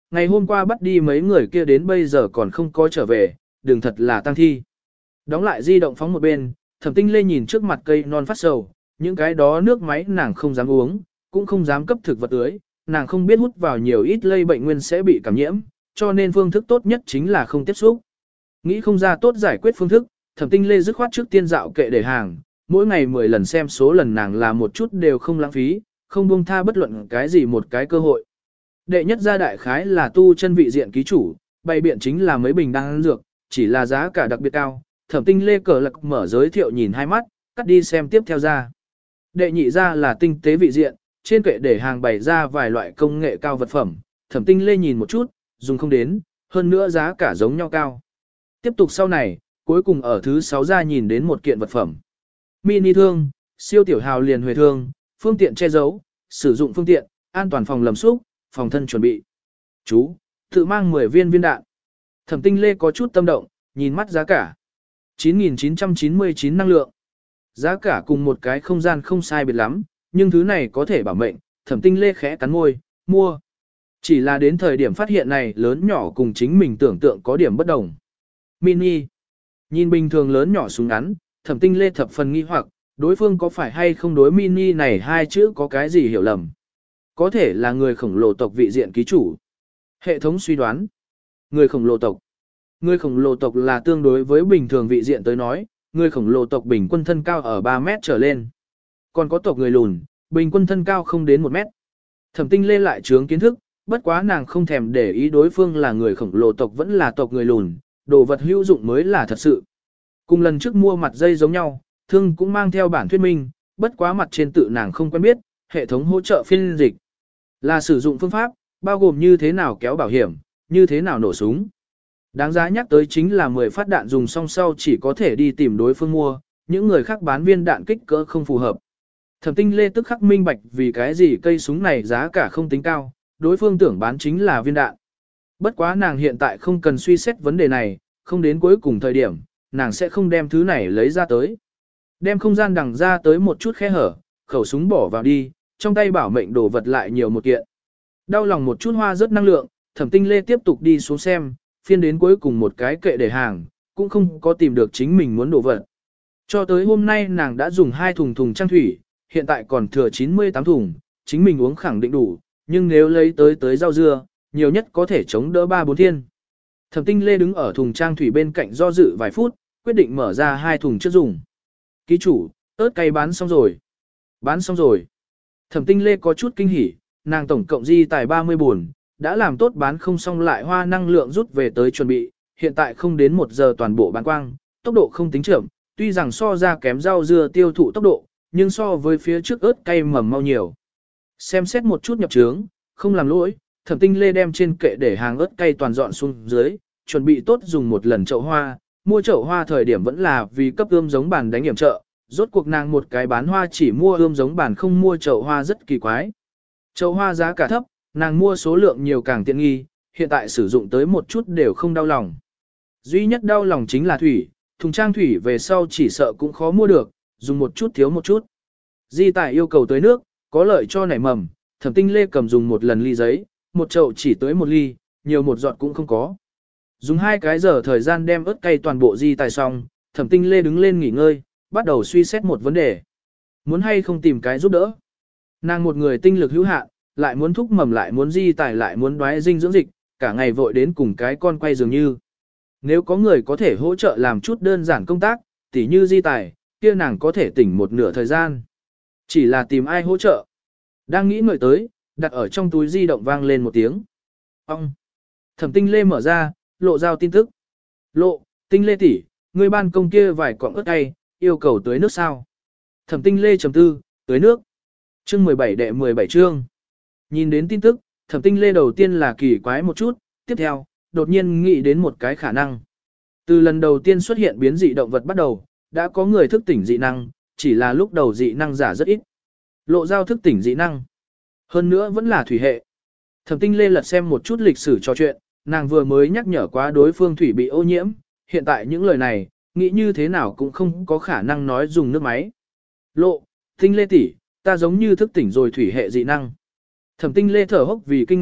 ngày hôm qua bắt đi mấy người kia đến bây giờ còn không có trở về, đừng thật là tăng thi. Đóng lại di động phóng một bên, Thẩm Tinh Lê nhìn trước mặt cây non phát sầu, những cái đó nước máy nàng không dám uống, cũng không dám cấp thực vật tưới, nàng không biết hút vào nhiều ít lây bệnh nguyên sẽ bị cảm nhiễm, cho nên phương thức tốt nhất chính là không tiếp xúc. Nghĩ không ra tốt giải quyết phương thức, Thẩm Tinh Lê dứt khoát trước tiên dạo kệ để hàng, mỗi ngày mười lần xem số lần nàng là một chút đều không lãng phí, không buông tha bất luận cái gì một cái cơ hội. Đệ nhất gia đại khái là tu chân vị diện ký chủ, bày biện chính là mấy bình đan dược, chỉ là giá cả đặc biệt cao. Thẩm Tinh Lê cờ lạc mở giới thiệu nhìn hai mắt, cắt đi xem tiếp theo ra. Đệ nhị gia là tinh tế vị diện, trên kệ để hàng bày ra vài loại công nghệ cao vật phẩm, Thẩm Tinh Lê nhìn một chút, dùng không đến, hơn nữa giá cả giống nhau cao. Tiếp tục sau này, cuối cùng ở thứ sáu gia nhìn đến một kiện vật phẩm. Mini thương, siêu tiểu hào liền huề thương, phương tiện che giấu, sử dụng phương tiện, an toàn phòng lầm xúc, phòng thân chuẩn bị. Chú, tự mang mười viên viên đạn. Thẩm Tinh Lê có chút tâm động, nhìn mắt giá cả. chín nghìn chín trăm chín mươi chín năng lượng. Giá cả cùng một cái không gian không sai biệt lắm, nhưng thứ này có thể bảo mệnh, Thẩm Tinh Lê khẽ cắn môi, mua. Chỉ là đến thời điểm phát hiện này lớn nhỏ cùng chính mình tưởng tượng có điểm bất đồng. Mini. Nhìn bình thường lớn nhỏ súng ngắn, Thẩm Tinh Lê thập phần nghi hoặc, đối phương có phải hay không đối mini này hai chữ có cái gì hiểu lầm. Có thể là người khổng lồ tộc vị diện ký chủ. Hệ thống suy đoán. Người khổng lồ tộc. Người khổng lồ tộc là tương đối với bình thường vị diện tới nói, người khổng lồ tộc bình quân thân cao ở ba mét trở lên. Còn có tộc người lùn, bình quân thân cao không đến một mét. Thẩm Tinh Lê lại trướng kiến thức, bất quá nàng không thèm để ý đối phương là người khổng lồ tộc vẫn là tộc người lùn, đồ vật hữu dụng mới là thật sự. Cùng lần trước mua mặt dây giống nhau, thương cũng mang theo bản thuyết minh, bất quá mặt trên tự nàng không quen biết, hệ thống hỗ trợ phiên dịch. Là sử dụng phương pháp, bao gồm như thế nào kéo bảo hiểm, như thế nào nổ súng. Đáng giá nhắc tới chính là mười phát đạn dùng xong sau chỉ có thể đi tìm đối phương mua, những người khác bán viên đạn kích cỡ không phù hợp. Thẩm Tinh Lê tức khắc minh bạch vì cái gì cây súng này giá cả không tính cao, đối phương tưởng bán chính là viên đạn. Bất quá nàng hiện tại không cần suy xét vấn đề này, không đến cuối cùng thời điểm, nàng sẽ không đem thứ này lấy ra tới. Đem không gian đằng ra tới một chút khe hở, khẩu súng bỏ vào đi, trong tay bảo mệnh đồ vật lại nhiều một kiện. Đau lòng một chút hoa rất năng lượng, Thẩm Tinh Lê tiếp tục đi xuống xem, phiên đến cuối cùng một cái kệ để hàng, cũng không có tìm được chính mình muốn đồ vật. Cho tới hôm nay nàng đã dùng hai thùng thùng trang thủy, hiện tại còn thừa chín mươi tám thùng, chính mình uống khẳng định đủ, nhưng nếu lấy tới tới rau dưa, nhiều nhất có thể chống đỡ ba bốn thiên. Thẩm Tinh Lê đứng ở thùng trang thủy bên cạnh do dự vài phút, quyết định mở ra hai thùng trước dùng. Ký chủ, ớt cay bán xong rồi. Bán xong rồi. Thẩm Tinh Lê có chút kinh hỉ, nàng tổng cộng di tài ba mươi buồn, đã làm tốt bán không xong lại hoa năng lượng rút về tới chuẩn bị, hiện tại không đến một giờ toàn bộ bán quang, tốc độ không tính chậm, tuy rằng so ra kém rau dưa tiêu thụ tốc độ, nhưng so với phía trước ớt cay mầm mau nhiều. Xem xét một chút nhập trướng, không làm lỗi, Thẩm Tinh Lê đem trên kệ để hàng ớt cay toàn dọn xuống dưới, chuẩn bị tốt dùng một lần chậu hoa, mua chậu hoa thời điểm vẫn là vì cấp ươm giống bản đánh hiểm trợ, rốt cuộc nàng một cái bán hoa chỉ mua ươm giống bản không mua chậu hoa rất kỳ quái. Chậu hoa giá cả thấp, nàng mua số lượng nhiều càng tiện nghi, hiện tại sử dụng tới một chút đều không đau lòng. Duy nhất đau lòng chính là thủy, thùng trang thủy về sau chỉ sợ cũng khó mua được, dùng một chút thiếu một chút. Di tải yêu cầu tới nước, có lợi cho nảy mầm, Thẩm Tinh Lê cầm dùng một lần ly giấy, một chậu chỉ tới một ly, nhiều một giọt cũng không có. Dùng hai cái giờ thời gian đem ớt cay toàn bộ di tài xong, Thẩm Tinh Lê đứng lên nghỉ ngơi, bắt đầu suy xét một vấn đề. Muốn hay không tìm cái giúp đỡ. Nàng một người tinh lực hữu hạn, lại muốn thúc mầm lại muốn di tài lại muốn đoái dinh dưỡng dịch, cả ngày vội đến cùng cái con quay dường như. Nếu có người có thể hỗ trợ làm chút đơn giản công tác, tỉ như di tài, kia nàng có thể tỉnh một nửa thời gian. Chỉ là tìm ai hỗ trợ. Đang nghĩ ngợi tới, đặt ở trong túi di động vang lên một tiếng. Ông! Thẩm Tinh Lê mở ra, lộ giao tin tức. Lộ, Tinh Lê tỷ, người ban công kia vài cọng ớt cay, yêu cầu tưới nước sao? Thẩm Tinh Lê chấm tư, tưới nước. Chương mười bảy đệ mười bảy chương. Nhìn đến tin tức, Thẩm Tinh Lê đầu tiên là kỳ quái một chút, tiếp theo, đột nhiên nghĩ đến một cái khả năng. Từ lần đầu tiên xuất hiện biến dị động vật bắt đầu, đã có người thức tỉnh dị năng, chỉ là lúc đầu dị năng giả rất ít. Lộ giao thức tỉnh dị năng. Hơn nữa vẫn là thủy hệ. Thẩm Tinh Lê lật xem một chút lịch sử trò chuyện, nàng vừa mới nhắc nhở quá đối phương thủy bị ô nhiễm, hiện tại những lời này, nghĩ như thế nào cũng không có khả năng nói dùng nước máy. Lộ, Tinh Lê tỷ, ta giống như thức tỉnh rồi thủy hệ dị năng. Thẩm Tinh Lê thở hốc vì kinh ngạc,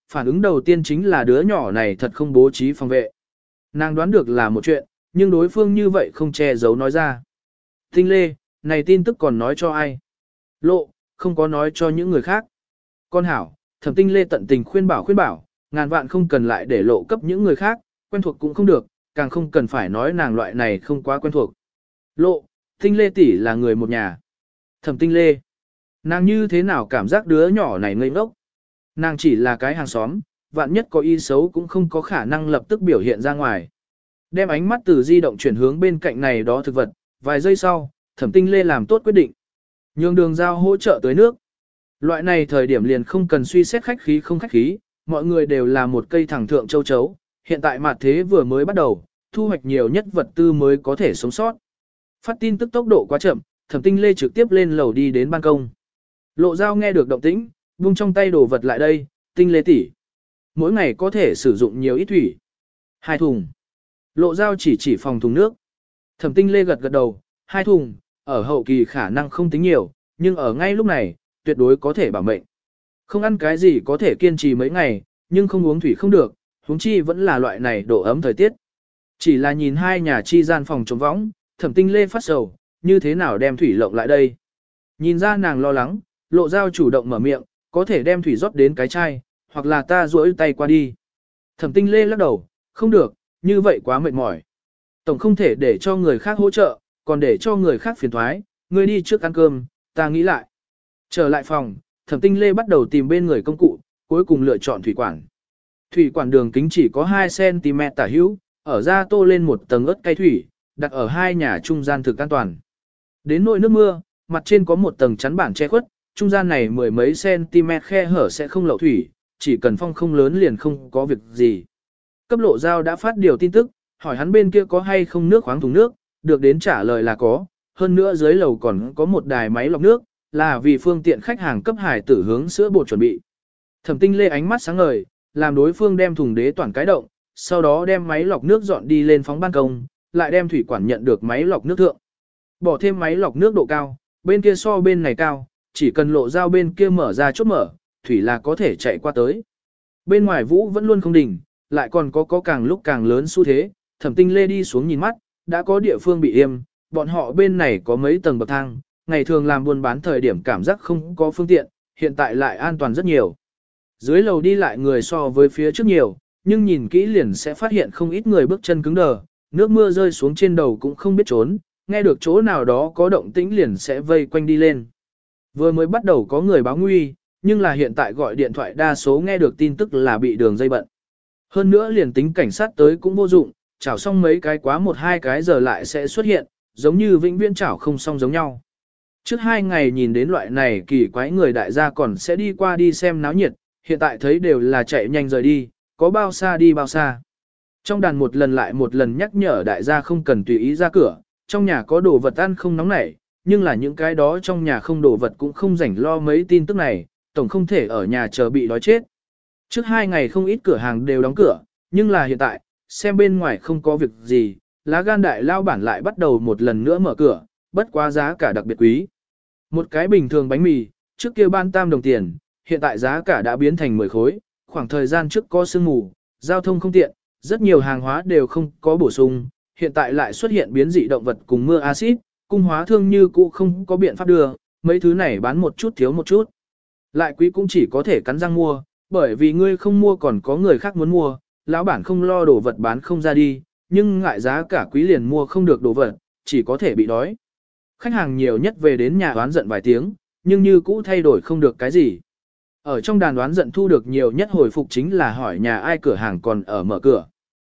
phản ứng đầu tiên chính là đứa nhỏ này thật không bố trí phòng vệ. Nàng đoán được là một chuyện, nhưng đối phương như vậy không che giấu nói ra. Tinh Lê, này tin tức còn nói cho ai? Lộ, không có nói cho những người khác. Con hảo, Thẩm Tinh Lê tận tình khuyên bảo khuyên bảo, ngàn vạn không cần lại để lộ cấp những người khác, quen thuộc cũng không được, càng không cần phải nói nàng loại này không quá quen thuộc. Lộ, Tinh Lê tỷ là người một nhà. Thẩm Tinh Lê, nàng như thế nào cảm giác đứa nhỏ này ngây ngốc? Nàng chỉ là cái hàng xóm, vạn nhất có ý xấu cũng không có khả năng lập tức biểu hiện ra ngoài. Đem ánh mắt từ di động chuyển hướng bên cạnh này đó thực vật, vài giây sau, Thẩm Tinh Lê làm tốt quyết định. Nhường Đường Giao hỗ trợ tới nước. Loại này thời điểm liền không cần suy xét khách khí không khách khí, mọi người đều là một cây thẳng thượng châu chấu, hiện tại mặt thế vừa mới bắt đầu, thu hoạch nhiều nhất vật tư mới có thể sống sót. Phát tin tức tốc độ quá chậm, Thẩm Tinh Lê trực tiếp lên lầu đi đến ban công. Lộ Giao nghe được động tĩnh, buông trong tay đồ vật lại đây, Tinh Lê tỷ, mỗi ngày có thể sử dụng nhiều ít thủy. Hai thùng. Lộ Giao chỉ chỉ phòng thùng nước. Thẩm Tinh Lê gật gật đầu, hai thùng, ở hậu kỳ khả năng không tính nhiều, nhưng ở ngay lúc này, tuyệt đối có thể bảo mệnh. Không ăn cái gì có thể kiên trì mấy ngày, nhưng không uống thủy không được, huống chi vẫn là loại này độ ấm thời tiết. Chỉ là nhìn hai nhà chi gian phòng trống võng, Thẩm Tinh Lê phát sầu, như thế nào đem thủy lộng lại đây. Nhìn ra nàng lo lắng, Lộ Giao chủ động mở miệng, có thể đem thủy rót đến cái chai, hoặc là ta duỗi tay qua đi. Thẩm Tinh Lê lắc đầu, không được, như vậy quá mệt mỏi. Tổng không thể để cho người khác hỗ trợ, còn để cho người khác phiền thoái, ngươi đi trước ăn cơm, ta nghĩ lại. Trở lại phòng, Thẩm Tinh Lê bắt đầu tìm bên người công cụ, cuối cùng lựa chọn thủy quản. Thủy quản đường kính chỉ có hai xăng ti mét tả hữu, ở ra tô lên một tầng ớt cay thủy, đặt ở hai nhà trung gian thực an toàn. Đến nỗi nước mưa, mặt trên có một tầng chắn bản che khuất, trung gian này mười mấy cm khe hở sẽ không lậu thủy, chỉ cần phong không lớn liền không có việc gì. Cấp Lộ Giao đã phát điều tin tức, hỏi hắn bên kia có hay không nước khoáng thùng nước, được đến trả lời là có, hơn nữa dưới lầu còn có một đài máy lọc nước, là vì phương tiện khách hàng cấp hải tử hướng sữa bột chuẩn bị. Thẩm Tinh Lê ánh mắt sáng ngời, làm đối phương đem thùng đế toàn cái động, sau đó đem máy lọc nước dọn đi lên phóng ban công, lại đem thủy quản nhận được máy lọc nước thượng. Bỏ thêm máy lọc nước độ cao, bên kia so bên này cao, chỉ cần Lộ Giao bên kia mở ra chốt mở, thủy là có thể chạy qua tới. Bên ngoài vũ vẫn luôn không đỉnh, lại còn có có càng lúc càng lớn xu thế, Thẩm Tinh Lê đi xuống nhìn mắt, đã có địa phương bị yêm, bọn họ bên này có mấy tầng bậc thang, ngày thường làm buôn bán thời điểm cảm giác không có phương tiện, hiện tại lại an toàn rất nhiều. Dưới lầu đi lại người so với phía trước nhiều, nhưng nhìn kỹ liền sẽ phát hiện không ít người bước chân cứng đờ, nước mưa rơi xuống trên đầu cũng không biết trốn, nghe được chỗ nào đó có động tĩnh liền sẽ vây quanh đi lên. Vừa mới bắt đầu có người báo nguy, nhưng là hiện tại gọi điện thoại đa số nghe được tin tức là bị đường dây bận. Hơn nữa liền tính cảnh sát tới cũng vô dụng, chảo xong mấy cái quá một hai cái giờ lại sẽ xuất hiện, giống như vĩnh viễn chảo không xong giống nhau. Trước hai ngày nhìn đến loại này kỳ quái người đại gia còn sẽ đi qua đi xem náo nhiệt, hiện tại thấy đều là chạy nhanh rời đi, có bao xa đi bao xa. Trong đàn một lần lại một lần nhắc nhở đại gia không cần tùy ý ra cửa, trong nhà có đồ vật ăn không nóng nảy, nhưng là những cái đó trong nhà không đồ vật cũng không rảnh lo mấy tin tức này, tổng không thể ở nhà chờ bị đói chết. Trước hai ngày không ít cửa hàng đều đóng cửa, nhưng là hiện tại, xem bên ngoài không có việc gì, lá gan đại lao bản lại bắt đầu một lần nữa mở cửa, bất quá giá cả đặc biệt quý. Một cái bình thường bánh mì, trước kia ban tam đồng tiền, hiện tại giá cả đã biến thành mười khối, khoảng thời gian trước có sương mù, giao thông không tiện, rất nhiều hàng hóa đều không có bổ sung, hiện tại lại xuất hiện biến dị động vật cùng mưa axit, cung hóa thương như cũ không có biện pháp đưa, mấy thứ này bán một chút thiếu một chút. Lại quý cũng chỉ có thể cắn răng mua, bởi vì ngươi không mua còn có người khác muốn mua, lão bản không lo đồ vật bán không ra đi, nhưng ngại giá cả quý liền mua không được đồ vật, chỉ có thể bị đói. Khách hàng nhiều nhất về đến nhà đoán giận vài tiếng, nhưng như cũ thay đổi không được cái gì. Ở trong đàn đoán giận thu được nhiều nhất hồi phục chính là hỏi nhà ai cửa hàng còn ở mở cửa.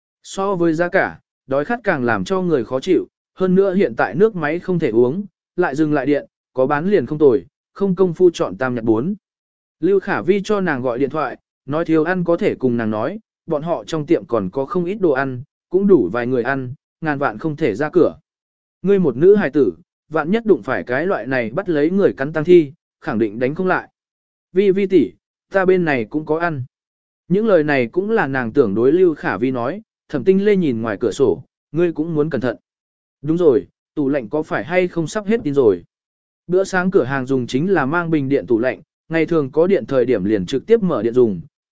So với giá cả, đói khát càng làm cho người khó chịu, hơn nữa hiện tại nước máy không thể uống, lại dừng lại điện, có bán liền không tồi, không công phu chọn tam nhặt bốn. Lưu Khả Vi cho nàng gọi điện thoại, nói thiếu ăn có thể cùng nàng nói, bọn họ trong tiệm còn có không ít đồ ăn, cũng đủ vài người ăn, ngàn vạn không thể ra cửa. Ngươi một nữ hài tử, vạn nhất đụng phải cái loại này bắt lấy người cắn tăng thi, khẳng định đánh không lại. Vi Vi tỷ, ta bên này cũng có ăn. Những lời này cũng là nàng tưởng đối Lưu Khả Vi nói, Thẩm Tinh Lê nhìn ngoài cửa sổ, ngươi cũng muốn cẩn thận. Đúng rồi, tủ lạnh có phải hay không sắp hết tin rồi. Bữa sáng cửa hàng dùng chính là mang bình điện tủ lạnh, ngày thường có điện thời điểm liền trực tiếp mở điện dùng,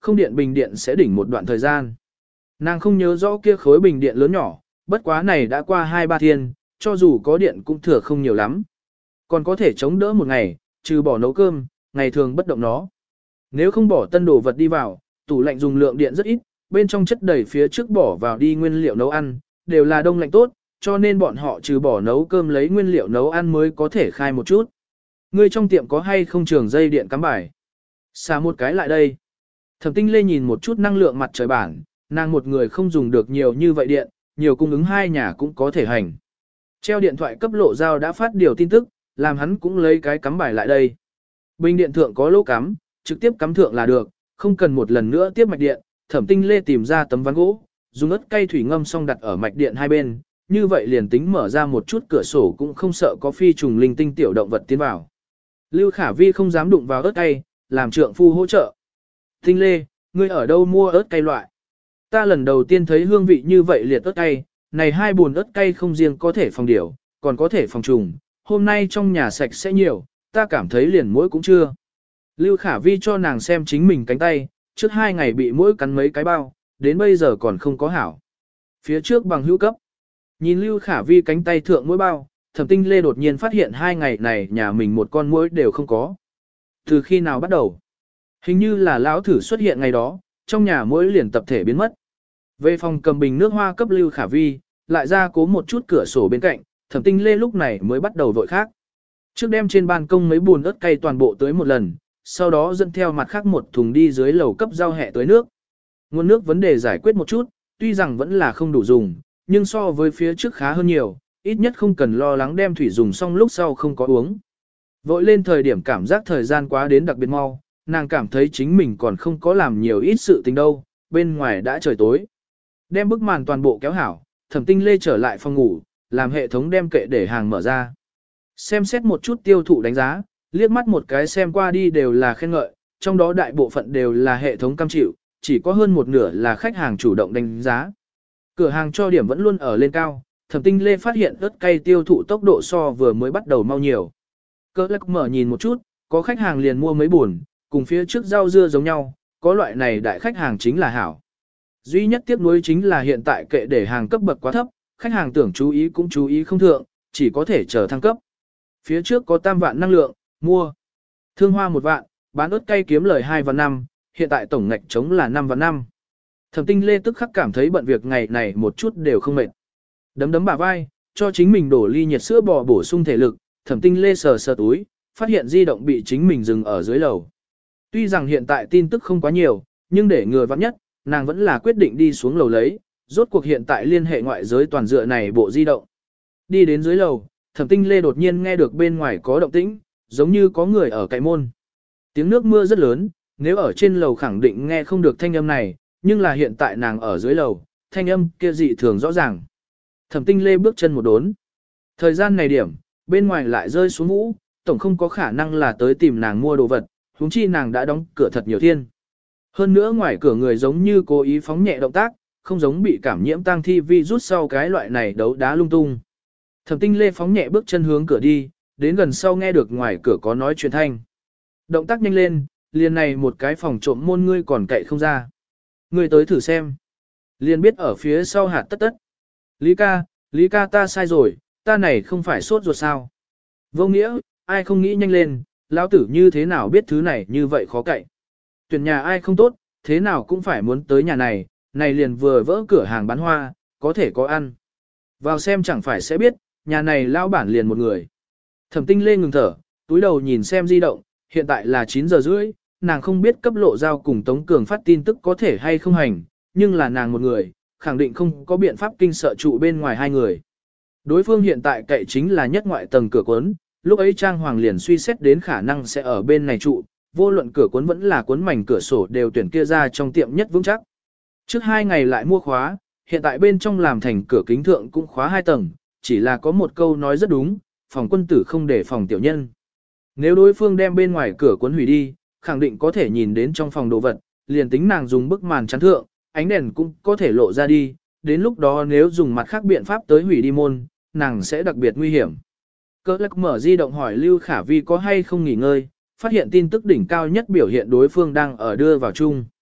không điện bình điện sẽ đỉnh một đoạn thời gian. Nàng không nhớ rõ kia khối bình điện lớn nhỏ, bất quá này đã qua hai ba thiên, cho dù có điện cũng thừa không nhiều lắm. Còn có thể chống đỡ một ngày, trừ bỏ nấu cơm, ngày thường bất động nó. Nếu không bỏ tân đồ vật đi vào, tủ lạnh dùng lượng điện rất ít, bên trong chất đầy phía trước bỏ vào đi nguyên liệu nấu ăn, đều là đông lạnh tốt, cho nên bọn họ trừ bỏ nấu cơm lấy nguyên liệu nấu ăn mới có thể khai một chút. Người trong tiệm có hay không trường dây điện cắm bài? Xả một cái lại đây. Thẩm Tinh Lê nhìn một chút năng lượng mặt trời bản, nàng một người không dùng được nhiều như vậy điện, nhiều cung ứng hai nhà cũng có thể hành. Treo điện thoại cấp Lộ Giao đã phát điều tin tức, làm hắn cũng lấy cái cắm bài lại đây. Bình điện thượng có lỗ cắm, trực tiếp cắm thượng là được, không cần một lần nữa tiếp mạch điện. Thẩm Tinh Lê tìm ra tấm ván gỗ, dùng ớt cay thủy ngâm xong đặt ở mạch điện hai bên, như vậy liền tính mở ra một chút cửa sổ cũng không sợ có phi trùng linh tinh tiểu động vật tiến vào. Lưu Khả Vi không dám đụng vào ớt cay, làm trượng phu hỗ trợ. Tinh Lê, ngươi ở đâu mua ớt cay loại? Ta lần đầu tiên thấy hương vị như vậy liệt ớt cay, này hai buồn ớt cay không riêng có thể phòng điểu, còn có thể phòng trùng, hôm nay trong nhà sạch sẽ nhiều, ta cảm thấy liền muỗi cũng chưa. Lưu Khả Vi cho nàng xem chính mình cánh tay, trước hai ngày bị muỗi cắn mấy cái bao, đến bây giờ còn không có hảo. Phía trước bằng hữu cấp. Nhìn Lưu Khả Vi cánh tay thượng muỗi bao, Thẩm Tinh Lê đột nhiên phát hiện hai ngày này nhà mình một con muỗi đều không có. Từ khi nào bắt đầu? Hình như là lão thử xuất hiện ngày đó, trong nhà muỗi liền tập thể biến mất. Về phòng cầm bình nước hoa cấp Lưu Khả Vi, lại ra cố một chút cửa sổ bên cạnh, Thẩm Tinh Lê lúc này mới bắt đầu vội khác. Trước đem trên ban công mấy buồn ớt cay toàn bộ tới một lần, sau đó dẫn theo mặt khác một thùng đi dưới lầu cấp rau hẹ tới nước. Nguồn nước vấn đề giải quyết một chút, tuy rằng vẫn là không đủ dùng, nhưng so với phía trước khá hơn nhiều, ít nhất không cần lo lắng đem thủy dùng xong lúc sau không có uống. Vội lên thời điểm cảm giác thời gian quá đến đặc biệt mau, nàng cảm thấy chính mình còn không có làm nhiều ít sự tình đâu, bên ngoài đã trời tối. Đem bức màn toàn bộ kéo hảo, Thẩm Tinh Lê trở lại phòng ngủ, làm hệ thống đem kệ để hàng mở ra. Xem xét một chút tiêu thụ đánh giá, liếc mắt một cái xem qua đi đều là khen ngợi, trong đó đại bộ phận đều là hệ thống cam chịu, chỉ có hơn một nửa là khách hàng chủ động đánh giá. Cửa hàng cho điểm vẫn luôn ở lên cao, Thẩm Tinh Lê phát hiện ớt cay tiêu thụ tốc độ so vừa mới bắt đầu mau nhiều. Cơ lắc mở nhìn một chút, có khách hàng liền mua mấy buồn, cùng phía trước rau dưa giống nhau, có loại này đại khách hàng chính là hảo. Duy nhất tiếc nuối chính là hiện tại kệ để hàng cấp bậc quá thấp, khách hàng tưởng chú ý cũng chú ý không thượng, chỉ có thể chờ thăng cấp. Phía trước có tam vạn năng lượng, mua. Thương hoa một vạn, bán ớt cay kiếm lời hai vạn năm, hiện tại tổng ngạch trống là năm vạn năm. Thẩm Tinh Lê tức khắc cảm thấy bận việc ngày này một chút đều không mệt. Đấm đấm bả vai, cho chính mình đổ ly nhiệt sữa bò bổ sung thể lực, Thẩm Tinh Lê sờ sờ túi, phát hiện di động bị chính mình dừng ở dưới lầu. Tuy rằng hiện tại tin tức không quá nhiều, nhưng để ngừa vắng nhất, nàng vẫn là quyết định đi xuống lầu lấy, rốt cuộc hiện tại liên hệ ngoại giới toàn dựa này bộ di động. Đi đến dưới lầu, Thẩm Tinh Lê đột nhiên nghe được bên ngoài có động tĩnh, giống như có người ở cạnh môn. Tiếng nước mưa rất lớn, nếu ở trên lầu khẳng định nghe không được thanh âm này, nhưng là hiện tại nàng ở dưới lầu, thanh âm kia dị thường rõ ràng. Thẩm Tinh Lê bước chân một đốn. Thời gian này điểm, bên ngoài lại rơi xuống vũ, tổng không có khả năng là tới tìm nàng mua đồ vật, huống chi nàng đã đóng cửa thật nhiều thiên. Hơn nữa ngoài cửa người giống như cố ý phóng nhẹ động tác, không giống bị cảm nhiễm tang thi vi rút sau cái loại này đấu đá lung tung. Thẩm Tinh Lê phóng nhẹ bước chân hướng cửa đi, đến gần sau nghe được ngoài cửa có nói chuyện thanh. Động tác nhanh lên, liền này một cái phòng trộm môn ngươi còn cậy không ra. Ngươi tới thử xem. Liền biết ở phía sau hạt tất tất. Lý ca, Lý ca ta sai rồi, ta này không phải sốt ruột sao. Vô nghĩa, ai không nghĩ nhanh lên, lão tử như thế nào biết thứ này như vậy khó cậy. Tuyển nhà ai không tốt, thế nào cũng phải muốn tới nhà này, này liền vừa vỡ cửa hàng bán hoa, có thể có ăn. Vào xem chẳng phải sẽ biết, nhà này lão bản liền một người. Thẩm Tinh Lê ngừng thở, túi đầu nhìn xem di động, hiện tại là chín giờ rưỡi, nàng không biết cấp Lộ Giao cùng Tống Cường phát tin tức có thể hay không hành, nhưng là nàng một người, khẳng định không có biện pháp kinh sợ trụ bên ngoài hai người. Đối phương hiện tại cậy chính là nhất ngoại tầng cửa cuốn, lúc ấy Trang Hoàng liền suy xét đến khả năng sẽ ở bên này trụ, vô luận cửa cuốn vẫn là cuốn mảnh cửa sổ đều tuyển kia ra trong tiệm nhất vững chắc. Trước hai ngày lại mua khóa, hiện tại bên trong làm thành cửa kính thượng cũng khóa hai tầng, chỉ là có một câu nói rất đúng, phòng quân tử không để phòng tiểu nhân. Nếu đối phương đem bên ngoài cửa cuốn hủy đi, khẳng định có thể nhìn đến trong phòng đồ vật, liền tính nàng dùng bức màn chắn thượng, ánh đèn cũng có thể lộ ra đi, đến lúc đó nếu dùng mặt khác biện pháp tới hủy đi môn, nàng sẽ đặc biệt nguy hiểm. Cơ lắc mở di động hỏi Lưu Khả Vi có hay không nghỉ ngơi, phát hiện tin tức đỉnh cao nhất biểu hiện đối phương đang ở đưa vào chung.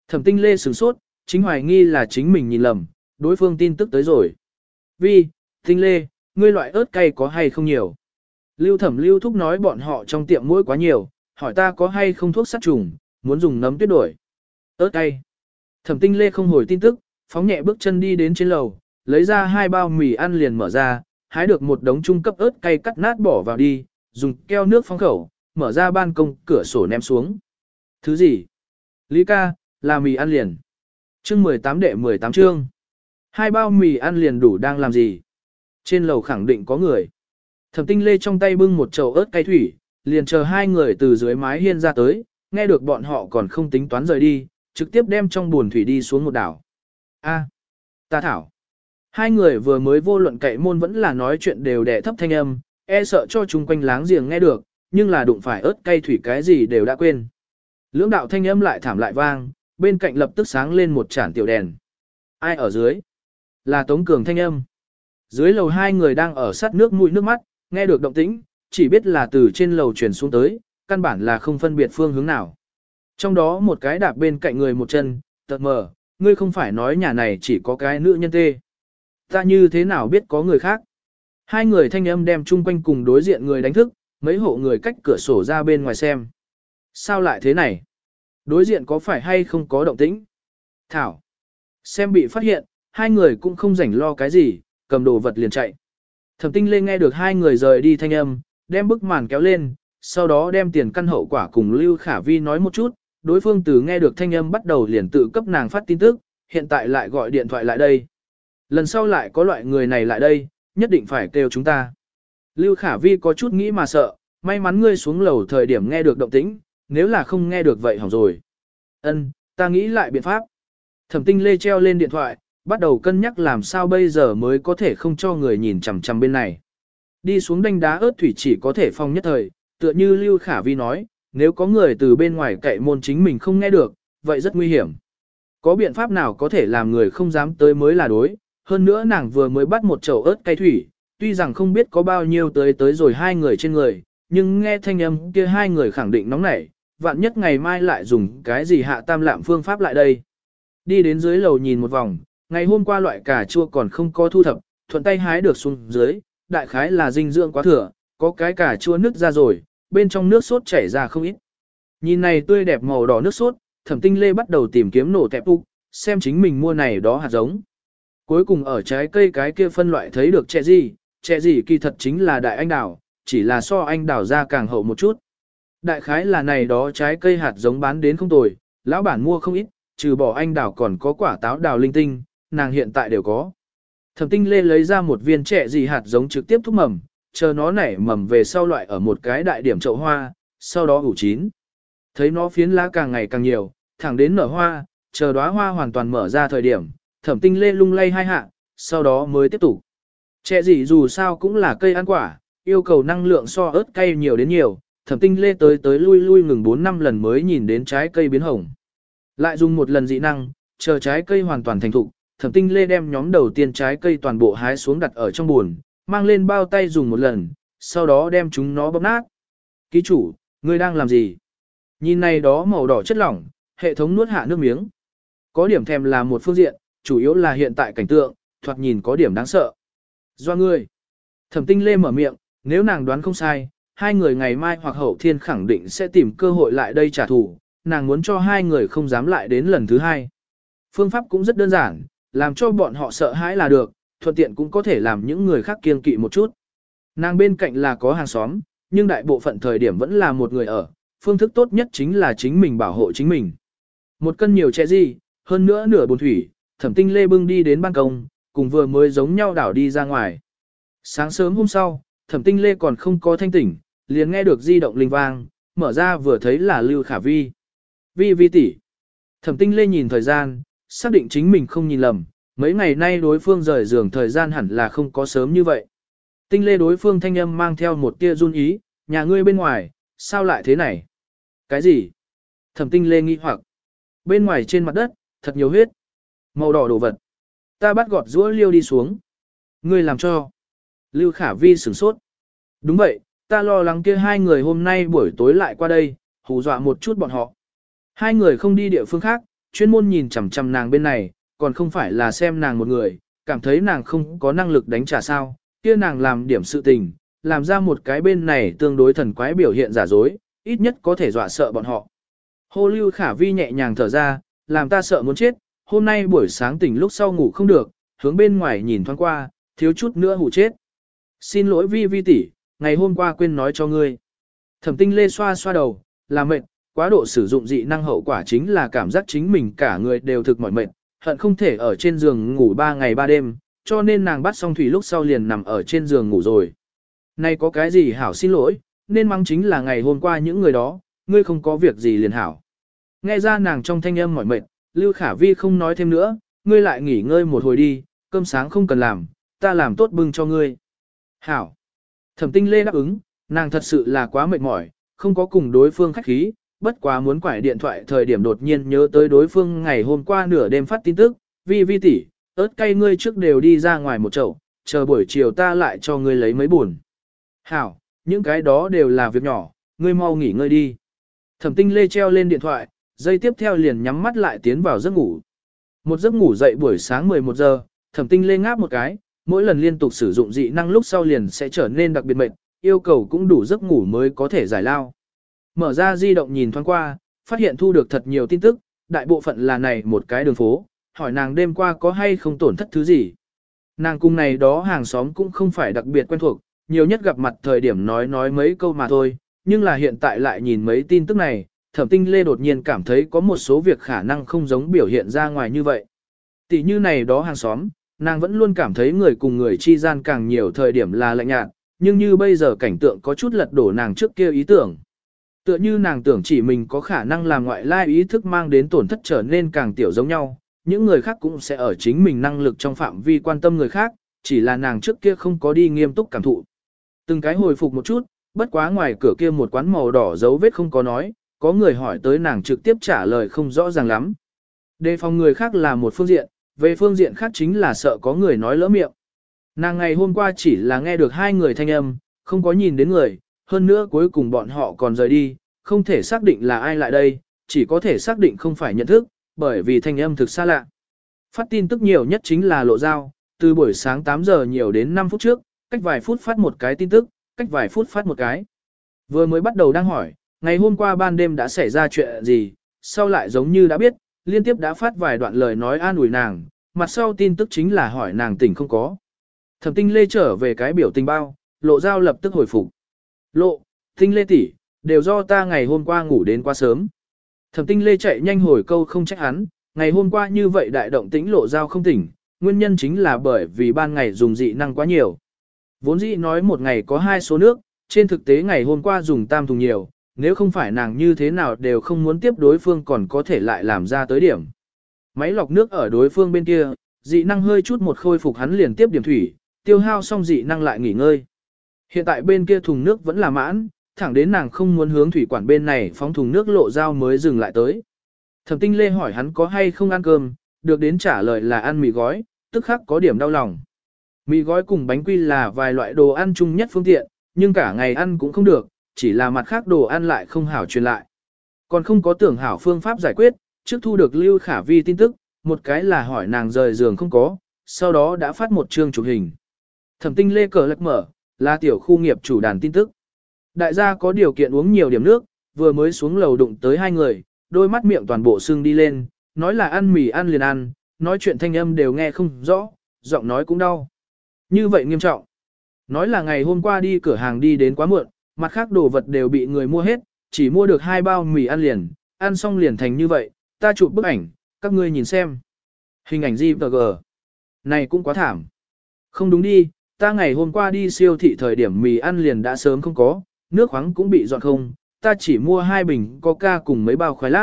Thẩm Tinh Lê sửng sốt, chính hoài nghi là chính mình nhìn lầm, đối phương tin tức tới rồi. Vi, Tinh Lê, ngươi loại ớt cay có hay không nhiều? Lưu Thẩm Lưu Thúc nói bọn họ trong tiệm muỗi quá nhiều, hỏi ta có hay không thuốc sát trùng, muốn dùng nấm tuyết đổi. Ớt cay. Thẩm Tinh Lê không hồi tin tức, phóng nhẹ bước chân đi đến trên lầu, lấy ra hai bao mì ăn liền mở ra, hái được một đống trung cấp ớt cay cắt nát bỏ vào đi, dùng keo nước phong khẩu, mở ra ban công, cửa sổ ném xuống. Thứ gì? Lý ca, là mì ăn liền. Chương mười tám đệ mười tám chương. Hai bao mì ăn liền đủ đang làm gì? Trên lầu khẳng định có người. Thẩm Tinh Lê trong tay bưng một chậu ớt cay thủy, liền chờ hai người từ dưới mái hiên ra tới, nghe được bọn họ còn không tính toán rời đi, trực tiếp đem trong buồn thủy đi xuống một đảo. A, ta thảo. Hai người vừa mới vô luận cậy môn vẫn là nói chuyện đều đẻ thấp thanh âm, e sợ cho chung quanh láng giềng nghe được, nhưng là đụng phải ớt cay thủy cái gì đều đã quên. Lưỡng đạo thanh âm lại thảm lại vang, bên cạnh lập tức sáng lên một chản tiểu đèn. Ai ở dưới? Là Tống Cường thanh âm. Dưới lầu hai người đang ở sát nước mũi nước mắt, nghe được động tĩnh, chỉ biết là từ trên lầu chuyển xuống tới, căn bản là không phân biệt phương hướng nào. Trong đó một cái đạp bên cạnh người một chân, tật mờ, ngươi không phải nói nhà này chỉ có cái nữ nhân tê. Ta như thế nào biết có người khác? Hai người thanh âm đem chung quanh cùng đối diện người đánh thức, mấy hộ người cách cửa sổ ra bên ngoài xem. Sao lại thế này? Đối diện có phải hay không có động tĩnh? Thảo. Xem bị phát hiện, hai người cũng không rảnh lo cái gì, cầm đồ vật liền chạy. Thẩm Tinh Lê nghe được hai người rời đi thanh âm, đem bức màn kéo lên, sau đó đem tiền căn hậu quả cùng Lưu Khả Vi nói một chút, đối phương từ nghe được thanh âm bắt đầu liền tự cấp nàng phát tin tức, hiện tại lại gọi điện thoại lại đây. Lần sau lại có loại người này lại đây, nhất định phải kêu chúng ta. Lưu Khả Vi có chút nghĩ mà sợ, may mắn ngươi xuống lầu thời điểm nghe được động tĩnh, nếu là không nghe được vậy hỏng rồi. Ân, ta nghĩ lại biện pháp. Thẩm Tinh Lê treo lên điện thoại, bắt đầu cân nhắc làm sao bây giờ mới có thể không cho người nhìn chằm chằm bên này. Đi xuống đánh đá ớt thủy chỉ có thể phong nhất thời, tựa như Lưu Khả Vi nói, nếu có người từ bên ngoài cậy môn chính mình không nghe được, vậy rất nguy hiểm. Có biện pháp nào có thể làm người không dám tới mới là đối, hơn nữa nàng vừa mới bắt một chậu ớt cay thủy, tuy rằng không biết có bao nhiêu tới tới rồi hai người trên người, nhưng nghe thanh âm kia hai người khẳng định nóng nảy, vạn nhất ngày mai lại dùng cái gì hạ tam lạm phương pháp lại đây. Đi đến dưới lầu nhìn một vòng, ngày hôm qua loại cà chua còn không có thu thập, thuận tay hái được xuống dưới, đại khái là dinh dưỡng quá thừa, có cái cà chua nứt ra rồi, bên trong nước sốt chảy ra không ít. Nhìn này tươi đẹp màu đỏ nước sốt, Thẩm Tinh Lê bắt đầu tìm kiếm nổ tẹp úc, xem chính mình mua này đó hạt giống. Cuối cùng ở trái cây cái kia phân loại thấy được trẻ gì, trẻ gì kỳ thật chính là đại anh đào, chỉ là so anh đào ra càng hậu một chút. Đại khái là này đó trái cây hạt giống bán đến không tồi, lão bản mua không ít, trừ bỏ anh đào còn có quả táo đào linh tinh, nàng hiện tại đều có. Thẩm Tinh Lê lấy ra một viên trẻ gì hạt giống trực tiếp thúc mầm, chờ nó nảy mầm về sau loại ở một cái đại điểm chậu hoa, sau đó ủ chín. Thấy nó phiến lá càng ngày càng nhiều, thẳng đến nở hoa, chờ đóa hoa hoàn toàn mở ra thời điểm, Thẩm Tinh Lê lung lay hai hạ, sau đó mới tiếp tục. Trẻ gì dù sao cũng là cây ăn quả, yêu cầu năng lượng so ớt cay nhiều đến nhiều, Thẩm Tinh Lê tới tới lui lui ngừng bốn năm lần mới nhìn đến trái cây biến hồng. Lại dùng một lần dị năng, chờ trái cây hoàn toàn thành thục, Thẩm Tinh Lê đem nhóm đầu tiên trái cây toàn bộ hái xuống đặt ở trong buồn, mang lên bao tay dùng một lần, sau đó đem chúng nó bóp nát. Ký chủ, ngươi đang làm gì? Nhìn này đó màu đỏ chất lỏng, hệ thống nuốt hạ nước miếng. Có điểm thèm là một phương diện, chủ yếu là hiện tại cảnh tượng, thoạt nhìn có điểm đáng sợ. Do ngươi. Thẩm Tinh Lê mở miệng, nếu nàng đoán không sai, hai người ngày mai hoặc hậu thiên khẳng định sẽ tìm cơ hội lại đây trả thù, nàng muốn cho hai người không dám lại đến lần thứ hai. Phương pháp cũng rất đơn giản, làm cho bọn họ sợ hãi là được, thuận tiện cũng có thể làm những người khác kiêng kỵ một chút. Nàng bên cạnh là có hàng xóm, nhưng đại bộ phận thời điểm vẫn là một người ở, phương thức tốt nhất chính là chính mình bảo hộ chính mình. Một cân nhiều trẻ gì, hơn nữa nửa bồn thủy, Thẩm Tinh Lê bưng đi đến ban công, cùng vừa mới giống nhau đảo đi ra ngoài. Sáng sớm hôm sau, Thẩm Tinh Lê còn không có thanh tỉnh, liền nghe được di động linh vang, mở ra vừa thấy là Lưu Khả Vi. Vi Vi tỷ. Thẩm Tinh Lê nhìn thời gian, xác định chính mình không nhìn lầm, mấy ngày nay đối phương rời giường thời gian hẳn là không có sớm như vậy. Tinh Lê đối phương thanh âm mang theo một tia run ý, nhà ngươi bên ngoài, sao lại thế này? Cái gì? Thẩm Tinh Lê nghi hoặc. Bên ngoài trên mặt đất, thật nhiều huyết. Màu đỏ đồ vật. Ta bắt gọt rũa liêu đi xuống. Ngươi làm cho. Lưu Khả Vi sửng sốt. Đúng vậy, ta lo lắng kia hai người hôm nay buổi tối lại qua đây, hù dọa một chút bọn họ. Hai người không đi địa phương khác, chuyên môn nhìn chằm chằm nàng bên này, còn không phải là xem nàng một người, cảm thấy nàng không có năng lực đánh trả sao, kia nàng làm điểm sự tình, làm ra một cái bên này tương đối thần quái biểu hiện giả dối, ít nhất có thể dọa sợ bọn họ. Hô Lưu Khả Vi nhẹ nhàng thở ra, làm ta sợ muốn chết, hôm nay buổi sáng tỉnh lúc sau ngủ không được, hướng bên ngoài nhìn thoáng qua, thiếu chút nữa hù chết. Xin lỗi Vi Vi tỷ, ngày hôm qua quên nói cho ngươi. Thẩm Tinh Lê xoa xoa đầu, là mệt, quá độ sử dụng dị năng hậu quả chính là cảm giác chính mình cả người đều thực mỏi mệt, hận không thể ở trên giường ngủ ba ngày ba đêm, cho nên nàng bắt xong thủy lúc sau liền nằm ở trên giường ngủ rồi. Này có cái gì hảo xin lỗi, nên mắng chính là ngày hôm qua những người đó, ngươi không có việc gì liền hảo. Nghe ra nàng trong thanh âm mỏi mệt, Lưu Khả Vi không nói thêm nữa, ngươi lại nghỉ ngơi một hồi đi, cơm sáng không cần làm, ta làm tốt bưng cho ngươi. Hảo. Thẩm Tinh Lê đáp ứng, nàng thật sự là quá mệt mỏi, không có cùng đối phương khách khí, bất quá muốn quải điện thoại thời điểm đột nhiên nhớ tới đối phương ngày hôm qua nửa đêm phát tin tức, Vi Vi tỷ, ớt cay ngươi trước đều đi ra ngoài một chậu, chờ buổi chiều ta lại cho ngươi lấy mấy buồn. Hảo, những cái đó đều là việc nhỏ, ngươi mau nghỉ ngơi đi. Thẩm Tinh Lê treo lên điện thoại, giây tiếp theo liền nhắm mắt lại tiến vào giấc ngủ. Một giấc ngủ dậy buổi sáng mười một giờ, Thẩm Tinh Lê ngáp một cái, mỗi lần liên tục sử dụng dị năng lúc sau liền sẽ trở nên đặc biệt mệt, yêu cầu cũng đủ giấc ngủ mới có thể giải lao. Mở ra di động nhìn thoáng qua, phát hiện thu được thật nhiều tin tức, đại bộ phận là này một cái đường phố, hỏi nàng đêm qua có hay không tổn thất thứ gì. Nàng cùng này đó hàng xóm cũng không phải đặc biệt quen thuộc, nhiều nhất gặp mặt thời điểm nói nói mấy câu mà thôi, nhưng là hiện tại lại nhìn mấy tin tức này, Thẩm Tinh Lê đột nhiên cảm thấy có một số việc khả năng không giống biểu hiện ra ngoài như vậy. Tỷ như này đó hàng xóm, nàng vẫn luôn cảm thấy người cùng người chi gian càng nhiều thời điểm là lạnh nhạt, nhưng như bây giờ cảnh tượng có chút lật đổ nàng trước kia ý tưởng. Tựa như nàng tưởng chỉ mình có khả năng làm ngoại lai ý thức mang đến tổn thất trở nên càng tiểu giống nhau, những người khác cũng sẽ ở chính mình năng lực trong phạm vi quan tâm người khác, chỉ là nàng trước kia không có đi nghiêm túc cảm thụ. Từng cái hồi phục một chút, bất quá ngoài cửa kia một quán màu đỏ dấu vết không có nói, có người hỏi tới nàng trực tiếp trả lời không rõ ràng lắm. Đề phòng người khác là một phương diện, về phương diện khác chính là sợ có người nói lỡ miệng. Nàng ngày hôm qua chỉ là nghe được hai người thanh âm, không có nhìn đến người, hơn nữa cuối cùng bọn họ còn rời đi, không thể xác định là ai lại đây, chỉ có thể xác định không phải nhận thức, bởi vì thanh âm thực xa lạ. Phát tin tức nhiều nhất chính là Lộ Giao, từ buổi sáng tám giờ nhiều đến năm phút trước, cách vài phút phát một cái tin tức, cách vài phút phát một cái. Vừa mới bắt đầu đang hỏi, ngày hôm qua ban đêm đã xảy ra chuyện gì, sau lại giống như đã biết, liên tiếp đã phát vài đoạn lời nói an ủi nàng, mặt sau tin tức chính là hỏi nàng tỉnh không có. Thẩm Tinh Lê trở về cái biểu tình bao, Lộ Giao lập tức hồi phục. Lộ, Tinh Lê tỷ, đều do ta ngày hôm qua ngủ đến quá sớm. Thẩm Tinh Lê chạy nhanh hồi câu không trách hắn, ngày hôm qua như vậy đại động tĩnh Lộ Giao không tỉnh, nguyên nhân chính là bởi vì ban ngày dùng dị năng quá nhiều. Vốn dĩ nói một ngày có hai số nước, trên thực tế ngày hôm qua dùng tam thùng nhiều, nếu không phải nàng như thế nào đều không muốn tiếp đối phương còn có thể lại làm ra tới điểm. Máy lọc nước ở đối phương bên kia, dị năng hơi chút một khôi phục hắn liền tiếp điểm thủy, tiêu hao xong dị năng lại nghỉ ngơi. Hiện tại bên kia thùng nước vẫn là mãn, thẳng đến nàng không muốn hướng thủy quản bên này phóng thùng nước Lộ Giao mới dừng lại tới. Thẩm Tinh Lê hỏi hắn có hay không ăn cơm, được đến trả lời là ăn mì gói, tức khắc có điểm đau lòng. Mì gói cùng bánh quy là vài loại đồ ăn chung nhất phương tiện, nhưng cả ngày ăn cũng không được, chỉ là mặt khác đồ ăn lại không hảo truyền lại. Còn không có tưởng hảo phương pháp giải quyết, trước thu được Lưu Khả Vi tin tức, một cái là hỏi nàng rời giường không có, sau đó đã phát một chương chụp hình. Thẩm Tinh Lê cờ lật mở, là tiểu khu nghiệp chủ đàn tin tức. Đại gia có điều kiện uống nhiều điểm nước, vừa mới xuống lầu đụng tới hai người, đôi mắt miệng toàn bộ sưng đi lên, nói là ăn mì ăn liền ăn, nói chuyện thanh âm đều nghe không rõ, giọng nói cũng đau. Như vậy nghiêm trọng. Nói là ngày hôm qua đi cửa hàng đi đến quá muộn, mặt khác đồ vật đều bị người mua hết, chỉ mua được hai bao mì ăn liền, ăn xong liền thành như vậy, ta chụp bức ảnh, các ngươi nhìn xem. Hình ảnh giê pê giê. Này cũng quá thảm. Không đúng đi, ta ngày hôm qua đi siêu thị thời điểm mì ăn liền đã sớm không có, nước khoáng cũng bị dọn không, ta chỉ mua hai bình coca cùng mấy bao khoai lát.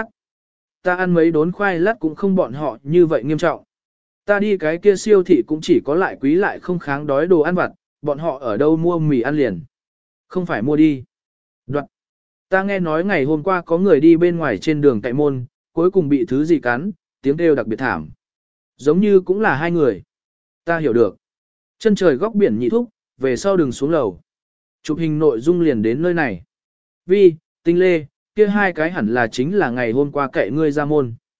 Ta ăn mấy đốn khoai lát cũng không bọn họ như vậy nghiêm trọng. Ta đi cái kia siêu thị cũng chỉ có lại quý lại không kháng đói đồ ăn vặt, bọn họ ở đâu mua mì ăn liền. Không phải mua đi. Đoạn. Ta nghe nói ngày hôm qua có người đi bên ngoài trên đường cạnh môn, cuối cùng bị thứ gì cắn, tiếng kêu đặc biệt thảm. Giống như cũng là hai người. Ta hiểu được. Chân trời góc biển nhị thúc, về sau đừng xuống lầu. Chụp hình nội dung liền đến nơi này. Vi, Tinh Lê, kia hai cái hẳn là chính là ngày hôm qua cậy ngươi ra môn.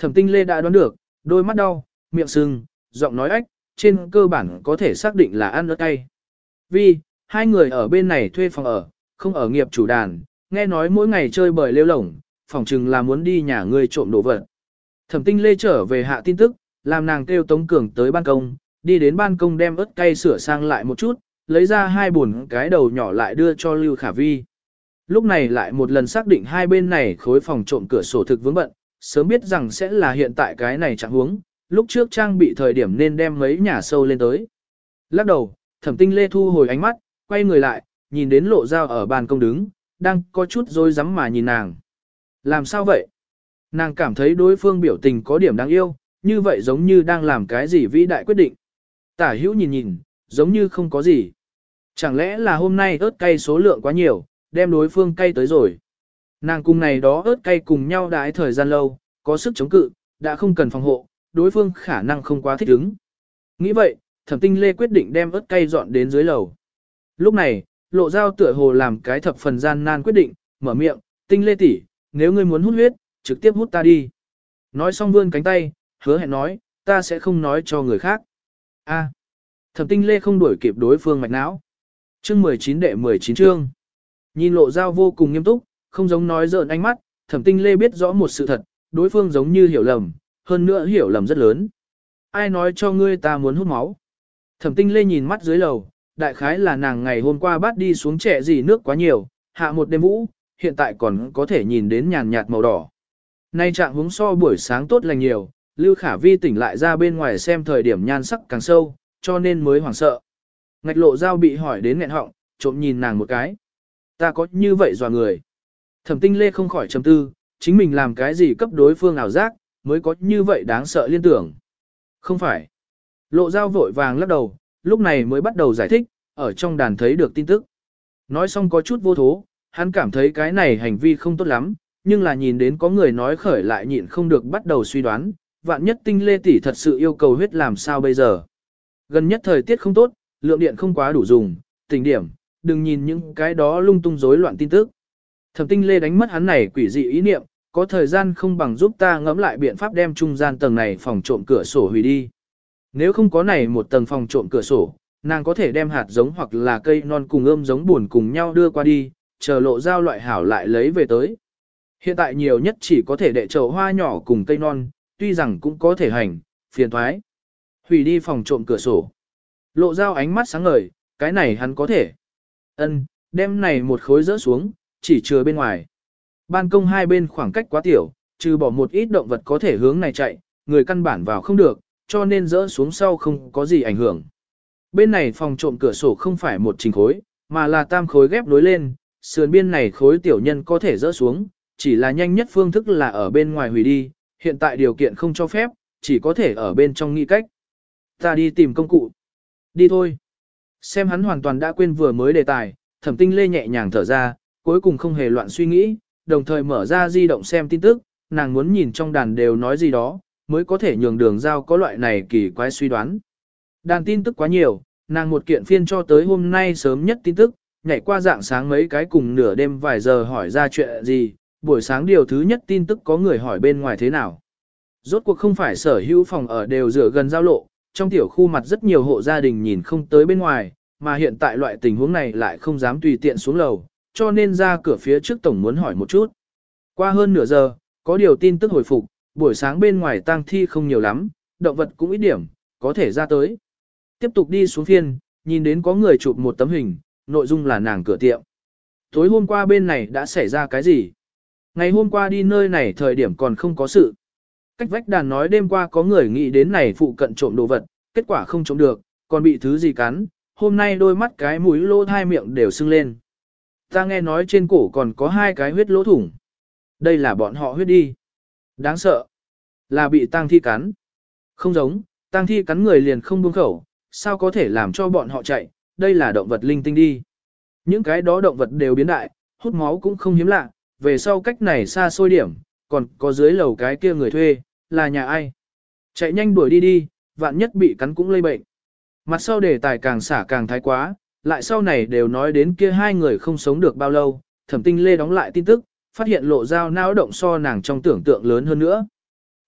Thẩm Tinh Lê đã đoán được, đôi mắt đau, miệng sưng, giọng nói ách, trên cơ bản có thể xác định là ăn ớt cay. Vì, hai người ở bên này thuê phòng ở, không ở nghiệp chủ đàn, nghe nói mỗi ngày chơi bời lêu lổng, phòng chừng là muốn đi nhà ngươi trộm đồ vật. Thẩm Tinh Lê trở về hạ tin tức, làm nàng kêu Tống Cường tới ban công, đi đến ban công đem ớt cay sửa sang lại một chút, lấy ra hai buồn cái đầu nhỏ lại đưa cho Lưu Khả Vi. Lúc này lại một lần xác định hai bên này khối phòng trộm cửa sổ thực vướng bận, sớm biết rằng sẽ là hiện tại cái này chẳng huống, lúc trước trang bị thời điểm nên đem mấy nhà sâu lên tới. Lắc đầu, Thẩm Tinh Lê thu hồi ánh mắt, quay người lại, nhìn đến Lộ Dao ở ban công đứng, đang có chút rối rắm mà nhìn nàng. Làm sao vậy? Nàng cảm thấy đối phương biểu tình có điểm đáng yêu, như vậy giống như đang làm cái gì vĩ đại quyết định. Tả hữu nhìn nhìn, giống như không có gì. Chẳng lẽ là hôm nay ớt cay số lượng quá nhiều, đem đối phương cay tới rồi. Nàng cùng này đó ớt cay cùng nhau đãi thời gian lâu, có sức chống cự, đã không cần phòng hộ, đối phương khả năng không quá thích ứng. Nghĩ vậy, Thẩm Tinh Lê quyết định đem ớt cay dọn đến dưới lầu. Lúc này, Lộ Dao tựa hồ làm cái thập phần gian nan quyết định, mở miệng, Tinh Lê tỷ, nếu ngươi muốn hút huyết, trực tiếp hút ta đi. Nói xong vươn cánh tay, hứa hẹn nói, ta sẽ không nói cho người khác. A. Thẩm Tinh Lê không đuổi kịp đối phương mạch não. Chương mười chín đệ mười chín chương. Nhìn Lộ Dao vô cùng nghiêm túc, không giống nói giỡn ánh mắt, Thẩm Tinh Lê biết rõ một sự thật, đối phương giống như hiểu lầm, hơn nữa hiểu lầm rất lớn. Ai nói cho ngươi ta muốn hút máu? Thẩm Tinh Lê nhìn mắt dưới lầu, đại khái là nàng ngày hôm qua bắt đi xuống trẻ gì nước quá nhiều, hạ một đêm vũ, hiện tại còn có thể nhìn đến nhàn nhạt màu đỏ. Nay trạng hướng so buổi sáng tốt lành nhiều, Lưu Khả Vi tỉnh lại ra bên ngoài xem thời điểm nhan sắc càng sâu, cho nên mới hoảng sợ. Ngạch Lộ Dao bị hỏi đến nghẹn họng, trộm nhìn nàng một cái. Ta có như vậy dò người. Thẩm Tinh Lê không khỏi trầm tư, chính mình làm cái gì cấp đối phương ảo giác, mới có như vậy đáng sợ liên tưởng. Không phải. Lộ Dao vội vàng lắc đầu, lúc này mới bắt đầu giải thích, ở trong đàn thấy được tin tức. Nói xong có chút vô thố, hắn cảm thấy cái này hành vi không tốt lắm, nhưng là nhìn đến có người nói khởi lại nhịn không được bắt đầu suy đoán, vạn nhất Tinh Lê tỷ thật sự yêu cầu huyết làm sao bây giờ. Gần nhất thời tiết không tốt, lượng điện không quá đủ dùng, tỉnh điểm, đừng nhìn những cái đó lung tung rối loạn tin tức. Thẩm Tinh Lê đánh mất hắn này quỷ dị ý niệm, có thời gian không bằng giúp ta ngẫm lại biện pháp đem trung gian tầng này phòng trộm cửa sổ hủy đi. Nếu không có này một tầng phòng trộm cửa sổ, nàng có thể đem hạt giống hoặc là cây non cùng ươm giống buồn cùng nhau đưa qua đi, chờ Lộ Dao loại hảo lại lấy về tới. Hiện tại nhiều nhất chỉ có thể đệ chậu hoa nhỏ cùng cây non, tuy rằng cũng có thể hành, phiền thoái. Hủy đi phòng trộm cửa sổ. Lộ Dao ánh mắt sáng ngời, cái này hắn có thể. Ân, đem này một khối rỡ xuống, chỉ chừa bên ngoài. Ban công hai bên khoảng cách quá tiểu, trừ bỏ một ít động vật có thể hướng này chạy, người căn bản vào không được, cho nên rỡ xuống sau không có gì ảnh hưởng. Bên này phòng trộm cửa sổ không phải một trình khối, mà là tam khối ghép đối lên, sườn biên này khối tiểu nhân có thể rỡ xuống, chỉ là nhanh nhất phương thức là ở bên ngoài hủy đi, hiện tại điều kiện không cho phép, chỉ có thể ở bên trong nghĩ cách. Ta đi tìm công cụ. Đi thôi. Xem hắn hoàn toàn đã quên vừa mới đề tài, Thẩm Tinh Lê nhẹ nhàng thở ra, cuối cùng không hề loạn suy nghĩ, đồng thời mở ra di động xem tin tức, nàng muốn nhìn trong đàn đều nói gì đó, mới có thể nhường Đường Giao có loại này kỳ quái suy đoán. Đàn tin tức quá nhiều, nàng một kiện phiên cho tới hôm nay sớm nhất tin tức, nhảy qua dạng sáng mấy cái cùng nửa đêm vài giờ hỏi ra chuyện gì, buổi sáng điều thứ nhất tin tức có người hỏi bên ngoài thế nào. Rốt cuộc không phải sở hữu phòng ở đều rửa gần giao lộ, trong tiểu khu mặt rất nhiều hộ gia đình nhìn không tới bên ngoài, mà hiện tại loại tình huống này lại không dám tùy tiện xuống lầu, cho nên ra cửa phía trước tổng muốn hỏi một chút. Qua hơn nửa giờ, có điều tin tức hồi phục, buổi sáng bên ngoài tang thi không nhiều lắm, động vật cũng ít điểm, có thể ra tới. Tiếp tục đi xuống phiên, nhìn đến có người chụp một tấm hình, nội dung là nàng cửa tiệm. Tối hôm qua bên này đã xảy ra cái gì? Ngày hôm qua đi nơi này thời điểm còn không có sự. Cách vách đàn nói đêm qua có người nghĩ đến này phụ cận trộm đồ vật, kết quả không trộm được, còn bị thứ gì cắn, hôm nay đôi mắt cái mũi lỗ hai miệng đều sưng lên. Ta nghe nói trên cổ còn có hai cái huyết lỗ thủng. Đây là bọn họ huyết đi. Đáng sợ. Là bị tang thi cắn. Không giống, tang thi cắn người liền không buông khẩu, sao có thể làm cho bọn họ chạy, đây là động vật linh tinh đi. Những cái đó động vật đều biến đại, hút máu cũng không hiếm lạ, về sau cách này xa xôi điểm, còn có dưới lầu cái kia người thuê, là nhà ai. Chạy nhanh đuổi đi đi, vạn nhất bị cắn cũng lây bệnh. Mặt sau đề tài càng xả càng thái quá, lại sau này đều nói đến kia hai người không sống được bao lâu, Thẩm Tinh Lê đóng lại tin tức, phát hiện Lộ Dao não động so nàng trong tưởng tượng lớn hơn nữa.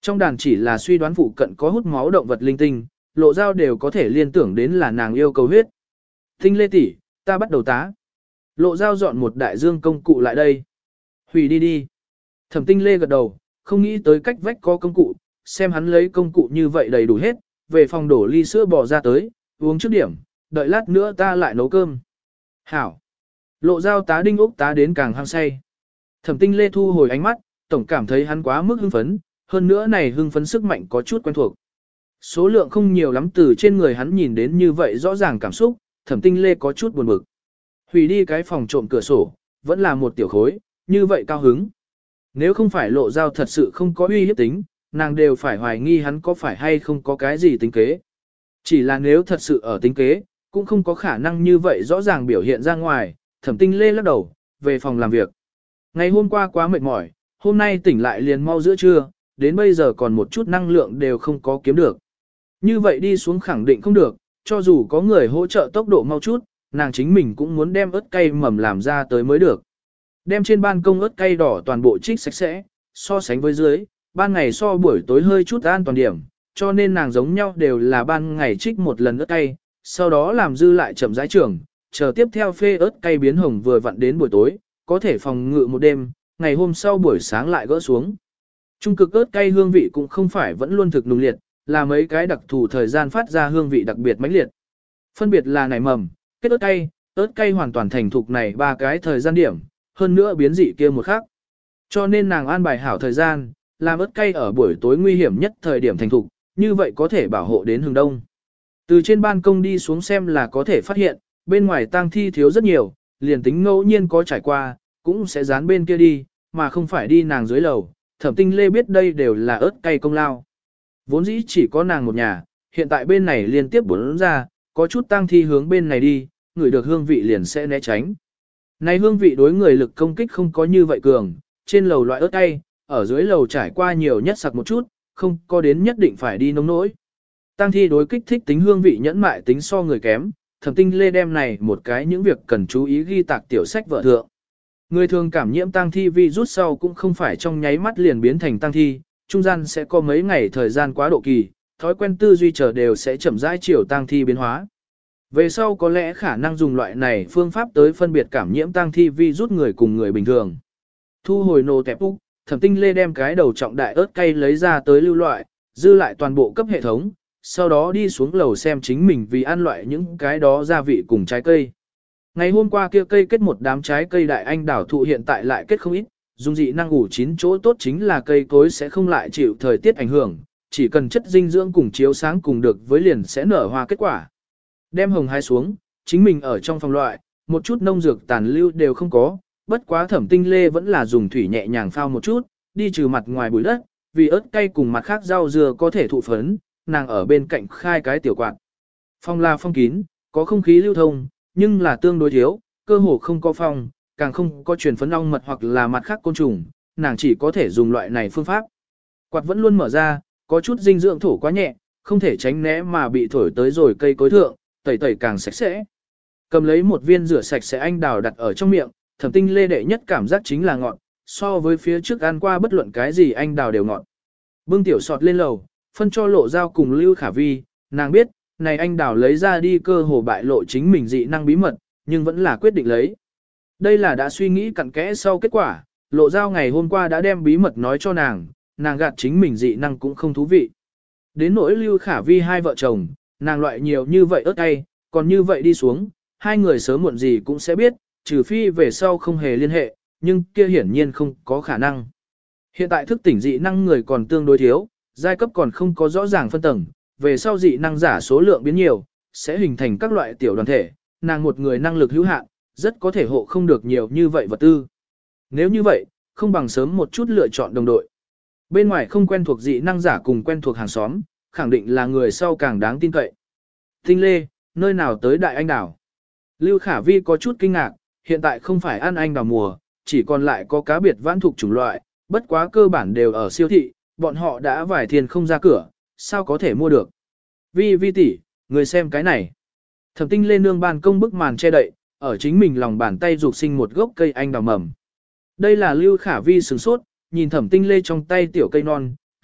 Trong đàn chỉ là suy đoán phụ cận có hút máu động vật linh tinh, Lộ Dao đều có thể liên tưởng đến là nàng yêu cầu huyết. Tinh Lê tỷ, ta bắt đầu tá. Lộ Dao dọn một đại dương công cụ lại đây. Hủy đi đi. Thẩm Tinh Lê gật đầu, không nghĩ tới cách vách có công cụ, xem hắn lấy công cụ như vậy đầy đủ hết, về phòng đổ ly sữa bò ra tới, uống trước điểm, đợi lát nữa ta lại nấu cơm. Hảo. Lộ Dao tá đinh ốc tá đến càng hăng say. Thẩm Tinh Lê thu hồi ánh mắt, tổng cảm thấy hắn quá mức hưng phấn, hơn nữa này hưng phấn sức mạnh có chút quen thuộc. Số lượng không nhiều lắm từ trên người hắn nhìn đến như vậy rõ ràng cảm xúc, Thẩm Tinh Lê có chút buồn bực. Hủy đi cái phòng trộm cửa sổ, vẫn là một tiểu khối, như vậy cao hứng. Nếu không phải Lộ Dao thật sự không có uy hiếp tính, nàng đều phải hoài nghi hắn có phải hay không có cái gì tính kế. Chỉ là nếu thật sự ở tính kế, cũng không có khả năng như vậy rõ ràng biểu hiện ra ngoài, Thẩm Tinh Lê lắc đầu, về phòng làm việc. Ngày hôm qua quá mệt mỏi, hôm nay tỉnh lại liền mau giữa trưa, đến bây giờ còn một chút năng lượng đều không có kiếm được. Như vậy đi xuống khẳng định không được, cho dù có người hỗ trợ tốc độ mau chút, nàng chính mình cũng muốn đem ớt cay mầm làm ra tới mới được. Đem trên ban công ớt cay đỏ toàn bộ trích sạch sẽ, so sánh với dưới, ban ngày so buổi tối hơi chút an toàn điểm, cho nên nàng giống nhau đều là ban ngày trích một lần ớt cay, sau đó làm dư lại chậm rãi trưởng, chờ tiếp theo phê ớt cay biến hồng vừa vặn đến buổi tối, có thể phòng ngự một đêm, ngày hôm sau buổi sáng lại gỡ xuống. Trung cực ớt cay hương vị cũng không phải vẫn luôn thực nung liệt, là mấy cái đặc thù thời gian phát ra hương vị đặc biệt mãnh liệt. Phân biệt là nảy mầm, kết ớt cay, ớt cay hoàn toàn thành thục này ba cái thời gian điểm, hơn nữa biến dị kia một khác. Cho nên nàng an bài hảo thời gian, làm ớt cay ở buổi tối nguy hiểm nhất thời điểm thành thục, như vậy có thể bảo hộ đến hướng đông. Từ trên ban công đi xuống xem là có thể phát hiện, bên ngoài tang thi thiếu rất nhiều, liền tính ngẫu nhiên có trải qua, cũng sẽ dán bên kia đi, mà không phải đi nàng dưới lầu. Thẩm Tinh Lê biết đây đều là ớt cay công lao. Vốn dĩ chỉ có nàng một nhà, hiện tại bên này liên tiếp bốn ra, có chút tang thi hướng bên này đi, người được hương vị liền sẽ né tránh. Này hương vị đối người lực công kích không có như vậy cường, trên lầu loại ớt cay, ở dưới lầu trải qua nhiều nhất sặc một chút, không có đến nhất định phải đi nông nỗi. Tang thi đối kích thích tính hương vị nhẫn mại tính so người kém, Thẩm Tinh Lê đem này một cái những việc cần chú ý ghi tạc tiểu sách vợ thượng. Người thường cảm nhiễm tang thi virus sau cũng không phải trong nháy mắt liền biến thành tang thi, trung gian sẽ có mấy ngày thời gian quá độ kỳ, thói quen tư duy chờ đều sẽ chậm rãi chiều tang thi biến hóa. Về sau có lẽ khả năng dùng loại này phương pháp tới phân biệt cảm nhiễm tang thi virus người cùng người bình thường. Thu hồi nô tẹp úc, Thẩm Tinh Lê đem cái đầu trọng đại ớt cay lấy ra tới lưu loại, dư lại toàn bộ cấp hệ thống, sau đó đi xuống lầu xem chính mình vì ăn loại những cái đó gia vị cùng trái cây. Ngày hôm qua kia cây kết một đám trái cây đại anh đảo thụ hiện tại lại kết không ít, dung dị năng ủ chín chỗ tốt chính là cây cối sẽ không lại chịu thời tiết ảnh hưởng, chỉ cần chất dinh dưỡng cùng chiếu sáng cùng được với liền sẽ nở hoa kết quả. Đem hồng hái xuống, chính mình ở trong phòng loại, một chút nông dược tàn lưu đều không có, bất quá Thẩm Tinh Lê vẫn là dùng thủy nhẹ nhàng phao một chút, đi trừ mặt ngoài bụi đất, vì ớt cay cùng mặt khác rau dưa có thể thụ phấn, nàng ở bên cạnh khai cái tiểu quạt. Phong là phong kín, có không khí lưu thông, nhưng là tương đối thiếu, cơ hồ không có phong, càng không có truyền phấn ong mật hoặc là mặt khác côn trùng, nàng chỉ có thể dùng loại này phương pháp. Quạt vẫn luôn mở ra, có chút dinh dưỡng thổ quá nhẹ, không thể tránh né mà bị thổi tới rồi cây cối thượng, tẩy tẩy càng sạch sẽ. Cầm lấy một viên rửa sạch sẽ anh đào đặt ở trong miệng, Thẩm Tinh Lê đệ nhất cảm giác chính là ngọt, so với phía trước ăn qua bất luận cái gì anh đào đều ngọt. Bưng tiểu sọt lên lầu, phân cho Lộ Dao cùng Lưu Khả Vi, nàng biết, này anh đào lấy ra đi cơ hồ bại lộ chính mình dị năng bí mật, nhưng vẫn là quyết định lấy. Đây là đã suy nghĩ cặn kẽ sau kết quả, Lộ Dao ngày hôm qua đã đem bí mật nói cho nàng, nàng gạt chính mình dị năng cũng không thú vị. Đến nỗi Lưu Khả Vi hai vợ chồng, nàng loại nhiều như vậy ớt cay, còn như vậy đi xuống, hai người sớm muộn gì cũng sẽ biết, trừ phi về sau không hề liên hệ, nhưng kia hiển nhiên không có khả năng. Hiện tại thức tỉnh dị năng người còn tương đối thiếu, giai cấp còn không có rõ ràng phân tầng, về sau dị năng giả số lượng biến nhiều, sẽ hình thành các loại tiểu đoàn thể, nàng một người năng lực hữu hạn, rất có thể hộ không được nhiều như vậy vật tư. Nếu như vậy, không bằng sớm một chút lựa chọn đồng đội. Bên ngoài không quen thuộc dị năng giả cùng quen thuộc hàng xóm, khẳng định là người sau càng đáng tin cậy. Tinh Lê, nơi nào tới Đại Anh Đảo? Lưu Khả Vi có chút kinh ngạc, hiện tại không phải ăn anh đào mùa, chỉ còn lại có cá biệt vãn thuộc chủng loại, bất quá cơ bản đều ở siêu thị, bọn họ đã vài thiên không ra cửa, sao có thể mua được. Vi Vi tỷ, người xem cái này. Thẩm Tinh Lê nương ban công bức màn che đậy, ở chính mình lòng bàn tay dục sinh một gốc cây anh đào mầm. Đây là Lưu Khả Vi sửng sốt, nhìn Thẩm Tinh Lê trong tay tiểu cây non,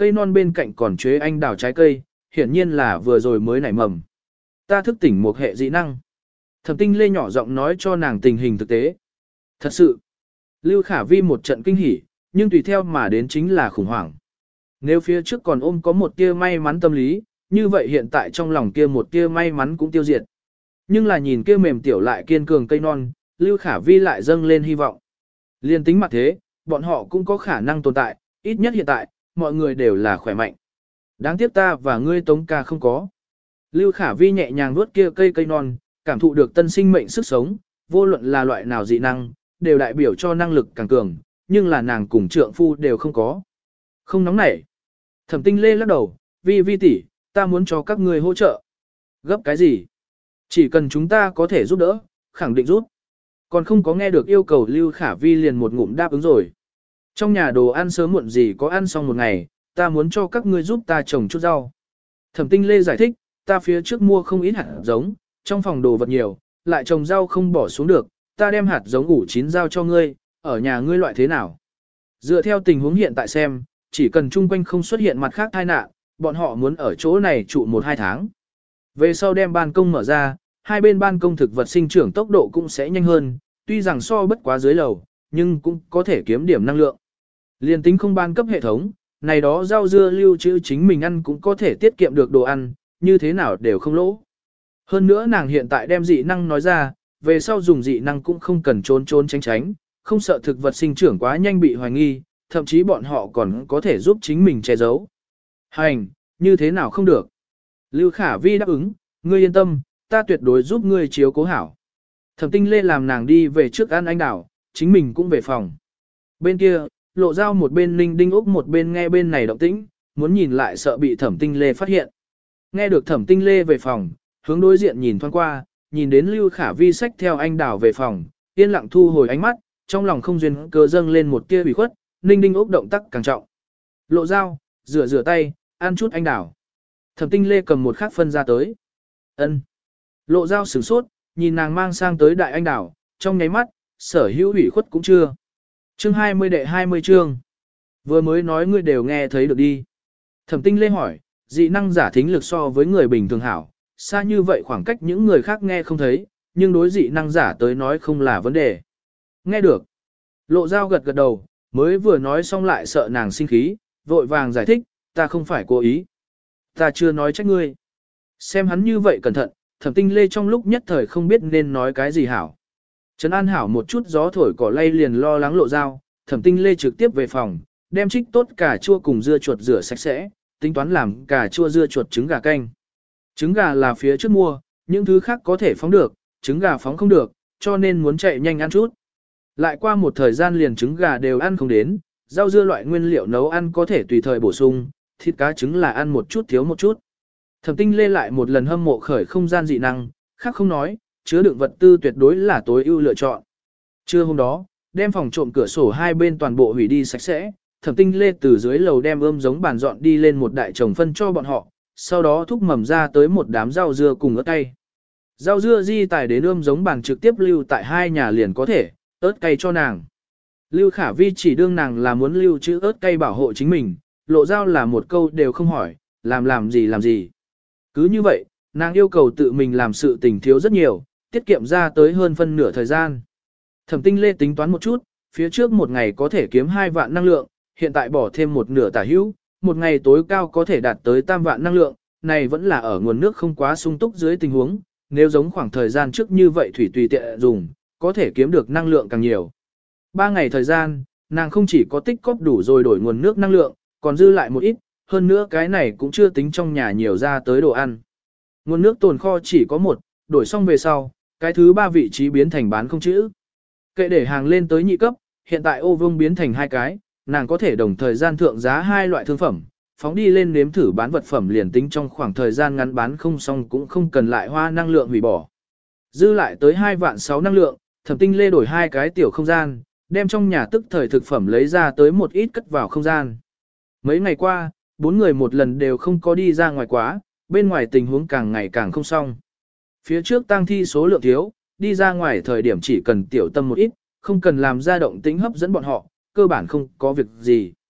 cây non bên cạnh còn chế anh đào trái cây, hiển nhiên là vừa rồi mới nảy mầm. Ta thức tỉnh một hệ dị năng. Thẩm Tinh Lê nhỏ giọng nói cho nàng tình hình thực tế. Thật sự, Lưu Khả Vi một trận kinh hỉ, nhưng tùy theo mà đến chính là khủng hoảng. Nếu phía trước còn ôm có một tia may mắn tâm lý, như vậy hiện tại trong lòng kia một tia may mắn cũng tiêu diệt. Nhưng là nhìn kia mềm tiểu lại kiên cường cây non, Lưu Khả Vi lại dâng lên hy vọng. Liên tính mặt thế, bọn họ cũng có khả năng tồn tại, ít nhất hiện tại, mọi người đều là khỏe mạnh. Đáng tiếc ta và ngươi Tống ca không có. Lưu Khả Vi nhẹ nhàng vuốt kia cây cây non, cảm thụ được tân sinh mệnh sức sống, vô luận là loại nào dị năng, đều đại biểu cho năng lực càng cường, nhưng là nàng cùng trượng phu đều không có. Không nóng nảy. Thẩm Tinh Lê lắc đầu, Vi Vi tỷ, ta muốn cho các ngươi hỗ trợ. Gấp cái gì? Chỉ cần chúng ta có thể giúp đỡ, khẳng định giúp. Còn không có nghe được yêu cầu Lưu Khả Vi liền một ngụm đáp ứng rồi. Trong nhà đồ ăn sớm muộn gì có ăn xong một ngày, ta muốn cho các ngươi giúp ta trồng chút rau. Thẩm Tinh Lê giải thích, ta phía trước mua không ít hạt giống, trong phòng đồ vật nhiều, lại trồng rau không bỏ xuống được, ta đem hạt giống ủ chín giao cho ngươi, ở nhà ngươi loại thế nào. Dựa theo tình huống hiện tại xem, chỉ cần chung quanh không xuất hiện mặt khác tai nạn, bọn họ muốn ở chỗ này trụ một hai tháng. Về sau đem ban công mở ra, hai bên ban công thực vật sinh trưởng tốc độ cũng sẽ nhanh hơn, tuy rằng so bất quá dưới lầu, nhưng cũng có thể kiếm điểm năng lượng. Liên tính không ban cấp hệ thống, này đó rau dưa lưu trữ chính mình ăn cũng có thể tiết kiệm được đồ ăn, như thế nào đều không lỗ. Hơn nữa nàng hiện tại đem dị năng nói ra, về sau dùng dị năng cũng không cần trốn trốn tránh tránh, không sợ thực vật sinh trưởng quá nhanh bị hoài nghi, thậm chí bọn họ còn có thể giúp chính mình che giấu. Hành, như thế nào không được. Lưu Khả Vi đáp ứng, ngươi yên tâm, ta tuyệt đối giúp ngươi chiếu cố hảo. Thẩm Tinh Lê làm nàng đi về trước ăn anh đảo, chính mình cũng về phòng. Bên kia, Lộ Dao một bên Ninh Đinh Úc một bên nghe bên này động tĩnh, muốn nhìn lại sợ bị Thẩm Tinh Lê phát hiện. Nghe được Thẩm Tinh Lê về phòng, hướng đối diện nhìn thoáng qua, nhìn đến Lưu Khả Vi xách theo anh đảo về phòng, yên lặng thu hồi ánh mắt, trong lòng không duyên cớ dâng lên một tia ủy khuất, Ninh Đinh Úc động tác càng trọng. Lộ Dao, rửa rửa tay, ăn chút anh đảo. Thẩm Tinh Lê cầm một khắc phân ra tới. Ân. Lộ Dao sửng sốt, nhìn nàng mang sang tới đại anh đảo, trong nháy mắt, sở hữu ủy khuất cũng chưa. Chương hai mươi đệ hai mươi chương. Vừa mới nói ngươi đều nghe thấy được đi. Thẩm Tinh Lê hỏi, dị năng giả thính lực so với người bình thường hảo, xa như vậy khoảng cách những người khác nghe không thấy, nhưng đối dị năng giả tới nói không là vấn đề. Nghe được. Lộ Dao gật gật đầu, mới vừa nói xong lại sợ nàng sinh khí, vội vàng giải thích, ta không phải cố ý. Ta chưa nói trách ngươi. Xem hắn như vậy cẩn thận, Thẩm Tinh Lê trong lúc nhất thời không biết nên nói cái gì hảo. Trấn An hảo một chút gió thổi cỏ lay liền lo lắng Lộ Dao, Thẩm Tinh Lê trực tiếp về phòng, đem trích tốt cà chua cùng dưa chuột rửa sạch sẽ, tính toán làm cà chua dưa chuột trứng gà canh. Trứng gà là phía trước mua, những thứ khác có thể phóng được, trứng gà phóng không được, cho nên muốn chạy nhanh ăn chút. Lại qua một thời gian liền trứng gà đều ăn không đến, rau dưa loại nguyên liệu nấu ăn có thể tùy thời bổ sung, thịt cá trứng là ăn một chút thiếu một chút. Thẩm Tinh Lê lại một lần hâm mộ khởi không gian dị năng, khác không nói, chứa đựng vật tư tuyệt đối là tối ưu lựa chọn. Trưa hôm đó, đem phòng trộm cửa sổ hai bên toàn bộ hủy đi sạch sẽ, Thẩm Tinh Lê từ dưới lầu đem ươm giống bàn dọn đi lên một đại chồng phân cho bọn họ, sau đó thúc mầm ra tới một đám rau dưa cùng ớt cay. Rau dưa di tải đến ươm giống bàn trực tiếp lưu tại hai nhà liền có thể, ớt cay cho nàng. Lưu Khả Vi chỉ đương nàng là muốn lưu trữ ớt cay bảo hộ chính mình, Lộ Dao là một câu đều không hỏi, làm làm gì làm gì. Cứ như vậy, nàng yêu cầu tự mình làm sự tình thiếu rất nhiều, tiết kiệm ra tới hơn phân nửa thời gian. Thẩm Tinh Lê tính toán một chút, phía trước một ngày có thể kiếm hai vạn năng lượng, hiện tại bỏ thêm một nửa tả hữu, một ngày tối cao có thể đạt tới tam vạn năng lượng, này vẫn là ở nguồn nước không quá sung túc dưới tình huống, nếu giống khoảng thời gian trước như vậy thủy tùy tiện dùng, có thể kiếm được năng lượng càng nhiều. Ba ngày thời gian, nàng không chỉ có tích cóp đủ rồi đổi nguồn nước năng lượng, còn dư lại một ít, hơn nữa cái này cũng chưa tính trong nhà nhiều ra tới đồ ăn. Nguồn nước tồn kho chỉ có một, đổi xong về sau, cái thứ ba vị trí biến thành bán không chữ. Kệ để hàng lên tới nhị cấp, hiện tại ô vương biến thành hai cái, nàng có thể đồng thời gian thượng giá hai loại thương phẩm, phóng đi lên nếm thử bán vật phẩm liền tính trong khoảng thời gian ngắn bán không xong cũng không cần lại hoa năng lượng hủy bỏ. Dư lại tới hai vạn sáu năng lượng, Thẩm Tinh Lê đổi hai cái tiểu không gian, đem trong nhà tức thời thực phẩm lấy ra tới một ít cất vào không gian. Mấy ngày qua, bốn người một lần đều không có đi ra ngoài quá, bên ngoài tình huống càng ngày càng không xong. Phía trước tang thi số lượng thiếu, đi ra ngoài thời điểm chỉ cần tiểu tâm một ít, không cần làm ra động tĩnh hấp dẫn bọn họ, cơ bản không có việc gì.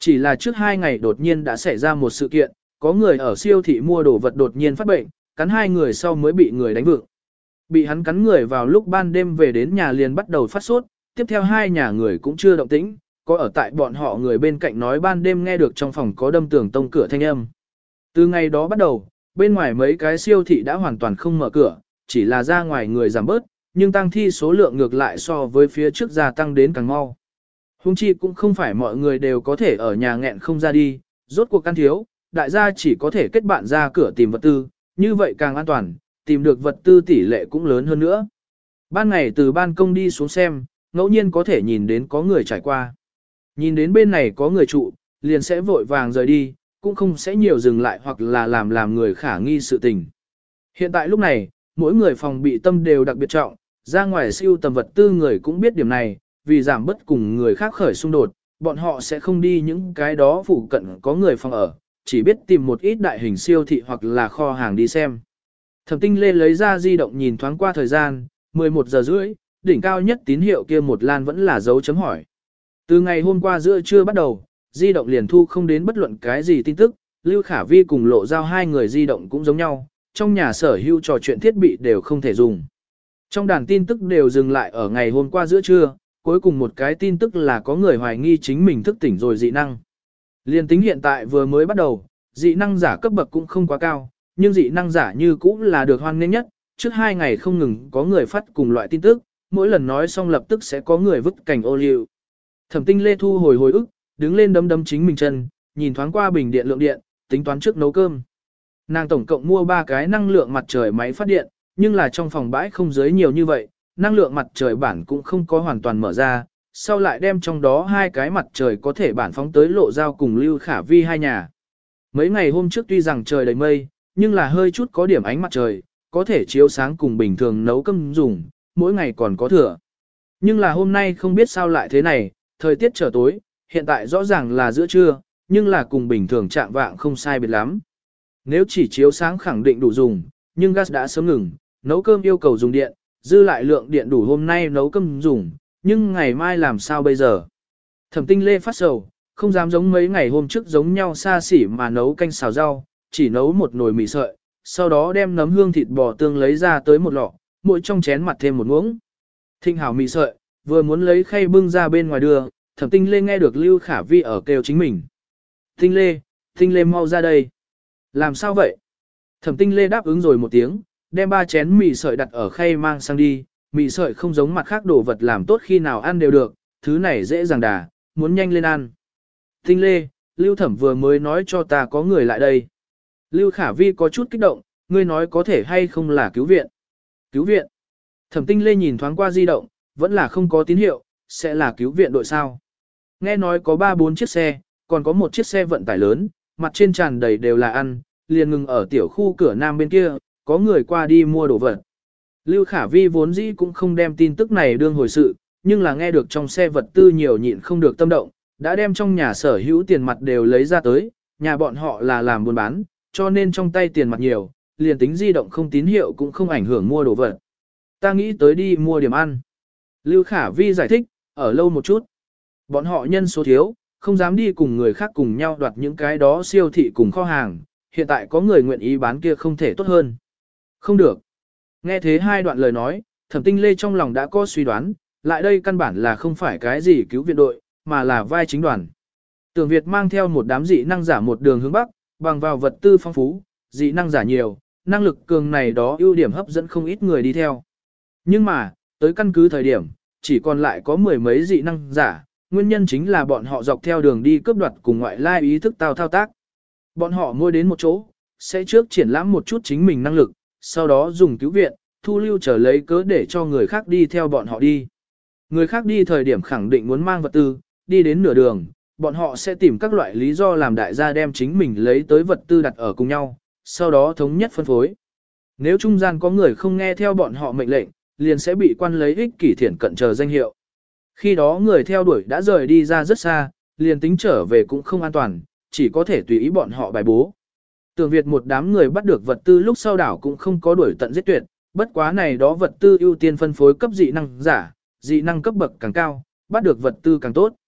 Chỉ là trước hai ngày đột nhiên đã xảy ra một sự kiện, có người ở siêu thị mua đồ vật đột nhiên phát bệnh, cắn hai người sau mới bị người đánh vựng. Bị hắn cắn người vào lúc ban đêm về đến nhà liền bắt đầu phát sốt, tiếp theo hai nhà người cũng chưa động tĩnh, có ở tại bọn họ người bên cạnh nói ban đêm nghe được trong phòng có đâm tường tông cửa thanh âm. Từ ngày đó bắt đầu, bên ngoài mấy cái siêu thị đã hoàn toàn không mở cửa, chỉ là ra ngoài người giảm bớt, nhưng tăng thi số lượng ngược lại so với phía trước gia tăng đến càng mau. Hung chi cũng không phải mọi người đều có thể ở nhà nghẹn không ra đi, rốt cuộc căn thiếu, đại gia chỉ có thể kết bạn ra cửa tìm vật tư, như vậy càng an toàn, tìm được vật tư tỷ lệ cũng lớn hơn nữa. Ban ngày từ ban công đi xuống xem, ngẫu nhiên có thể nhìn đến có người trải qua. Nhìn đến bên này có người trụ, liền sẽ vội vàng rời đi, cũng không sẽ nhiều dừng lại hoặc là làm làm người khả nghi sự tình. Hiện tại lúc này, mỗi người phòng bị tâm đều đặc biệt trọng, ra ngoài siêu tầm vật tư người cũng biết điểm này, vì giảm bất cùng người khác khởi xung đột, bọn họ sẽ không đi những cái đó phụ cận có người phòng ở, chỉ biết tìm một ít đại hình siêu thị hoặc là kho hàng đi xem. Thẩm Tinh Lê lấy ra di động nhìn thoáng qua thời gian, mười một giờ rưỡi, đỉnh cao nhất tín hiệu kia một lan vẫn là dấu chấm hỏi. Từ ngày hôm qua giữa trưa bắt đầu, di động liền thu không đến bất luận cái gì tin tức, Lưu Khả Vi cùng Lộ Giao hai người di động cũng giống nhau, trong nhà sở hữu trò chuyện thiết bị đều không thể dùng. Trong đàn tin tức đều dừng lại ở ngày hôm qua giữa trưa, cuối cùng một cái tin tức là có người hoài nghi chính mình thức tỉnh rồi dị năng. Liên tính hiện tại vừa mới bắt đầu, dị năng giả cấp bậc cũng không quá cao, nhưng dị năng giả như cũ là được hoan nghênh nhất, trước hai ngày không ngừng có người phát cùng loại tin tức, mỗi lần nói xong lập tức sẽ có người vứt cảnh ô liu. Thẩm Tinh Lê thu hồi hồi ức, đứng lên đấm đấm chính mình chân, nhìn thoáng qua bình điện lượng điện, tính toán trước nấu cơm. Nàng tổng cộng mua ba cái năng lượng mặt trời máy phát điện, nhưng là trong phòng bãi không dưới nhiều như vậy, năng lượng mặt trời bản cũng không có hoàn toàn mở ra, sau lại đem trong đó hai cái mặt trời có thể bản phóng tới Lộ Giao cùng Lưu Khả Vi hai nhà. Mấy ngày hôm trước tuy rằng trời đầy mây, nhưng là hơi chút có điểm ánh mặt trời, có thể chiếu sáng cùng bình thường nấu cơm dùng, mỗi ngày còn có thừa. Nhưng là hôm nay không biết sao lại thế này, thời tiết trở tối, hiện tại rõ ràng là giữa trưa, nhưng là cùng bình thường trạng vạng không sai biệt lắm. Nếu chỉ chiếu sáng khẳng định đủ dùng, nhưng gas đã sớm ngừng, nấu cơm yêu cầu dùng điện, dư lại lượng điện đủ hôm nay nấu cơm dùng, nhưng ngày mai làm sao bây giờ? Thẩm Tinh Lê phát sầu, không dám giống mấy ngày hôm trước giống nhau xa xỉ mà nấu canh xào rau, chỉ nấu một nồi mì sợi, sau đó đem nấm hương thịt bò tương lấy ra tới một lọ, mỗi trong chén mặt thêm một muỗng. Thịnh hảo mì sợi, vừa muốn lấy khay bưng ra bên ngoài đưa, Thẩm Tinh Lê nghe được Lưu Khả Vi ở kêu chính mình. Tinh Lê, Tinh Lê mau ra đây. Làm sao vậy? Thẩm Tinh Lê đáp ứng rồi một tiếng, đem ba chén mì sợi đặt ở khay mang sang đi, mì sợi không giống mặt khác đồ vật làm tốt khi nào ăn đều được, thứ này dễ dàng đà, muốn nhanh lên ăn. Tinh Lê, Lưu Thẩm vừa mới nói cho ta có người lại đây. Lưu Khả Vi có chút kích động, ngươi nói có thể hay không là cứu viện. Cứu viện. Thẩm Tinh Lê nhìn thoáng qua di động, vẫn là không có tín hiệu, sẽ là cứu viện đội sao. Nghe nói có ba bốn chiếc xe, còn có một chiếc xe vận tải lớn, mặt trên tràn đầy đều là ăn, liền ngừng ở tiểu khu cửa nam bên kia, có người qua đi mua đồ vật. Lưu Khả Vi vốn dĩ cũng không đem tin tức này đương hồi sự, nhưng là nghe được trong xe vật tư nhiều nhịn không được tâm động, đã đem trong nhà sở hữu tiền mặt đều lấy ra tới, nhà bọn họ là làm buôn bán, cho nên trong tay tiền mặt nhiều, liền tính di động không tín hiệu cũng không ảnh hưởng mua đồ vật. Ta nghĩ tới đi mua điểm ăn. Lưu Khả Vi giải thích, ở lâu một chút. Bọn họ nhân số thiếu, không dám đi cùng người khác cùng nhau đoạt những cái đó siêu thị cùng kho hàng, hiện tại có người nguyện ý bán kia không thể tốt hơn. Không được. Nghe thế hai đoạn lời nói, Thẩm Tinh Lê trong lòng đã có suy đoán, lại đây căn bản là không phải cái gì cứu viện đội, mà là vai chính đoàn. Tưởng Việt mang theo một đám dị năng giả một đường hướng Bắc, bằng vào vật tư phong phú, dị năng giả nhiều, năng lực cường này đó ưu điểm hấp dẫn không ít người đi theo. Nhưng mà, tới căn cứ thời điểm, chỉ còn lại có mười mấy dị năng giả, nguyên nhân chính là bọn họ dọc theo đường đi cướp đoạt cùng ngoại lai ý thức tao thao tác. Bọn họ mua đến một chỗ, sẽ trước triển lãm một chút chính mình năng lực, sau đó dùng cứu viện, thu lưu trở lấy cớ để cho người khác đi theo bọn họ đi. Người khác đi thời điểm khẳng định muốn mang vật tư, đi đến nửa đường, bọn họ sẽ tìm các loại lý do làm đại gia đem chính mình lấy tới vật tư đặt ở cùng nhau, sau đó thống nhất phân phối. Nếu trung gian có người không nghe theo bọn họ mệnh lệnh, liền sẽ bị quan lấy ích kỷ thiển cận chờ danh hiệu. Khi đó người theo đuổi đã rời đi ra rất xa, liền tính trở về cũng không an toàn, chỉ có thể tùy ý bọn họ bài bố. Tưởng Việt một đám người bắt được vật tư lúc sau đảo cũng không có đuổi tận giết tuyệt, bất quá này đó vật tư ưu tiên phân phối cấp dị năng giả, dị năng cấp bậc càng cao, bắt được vật tư càng tốt.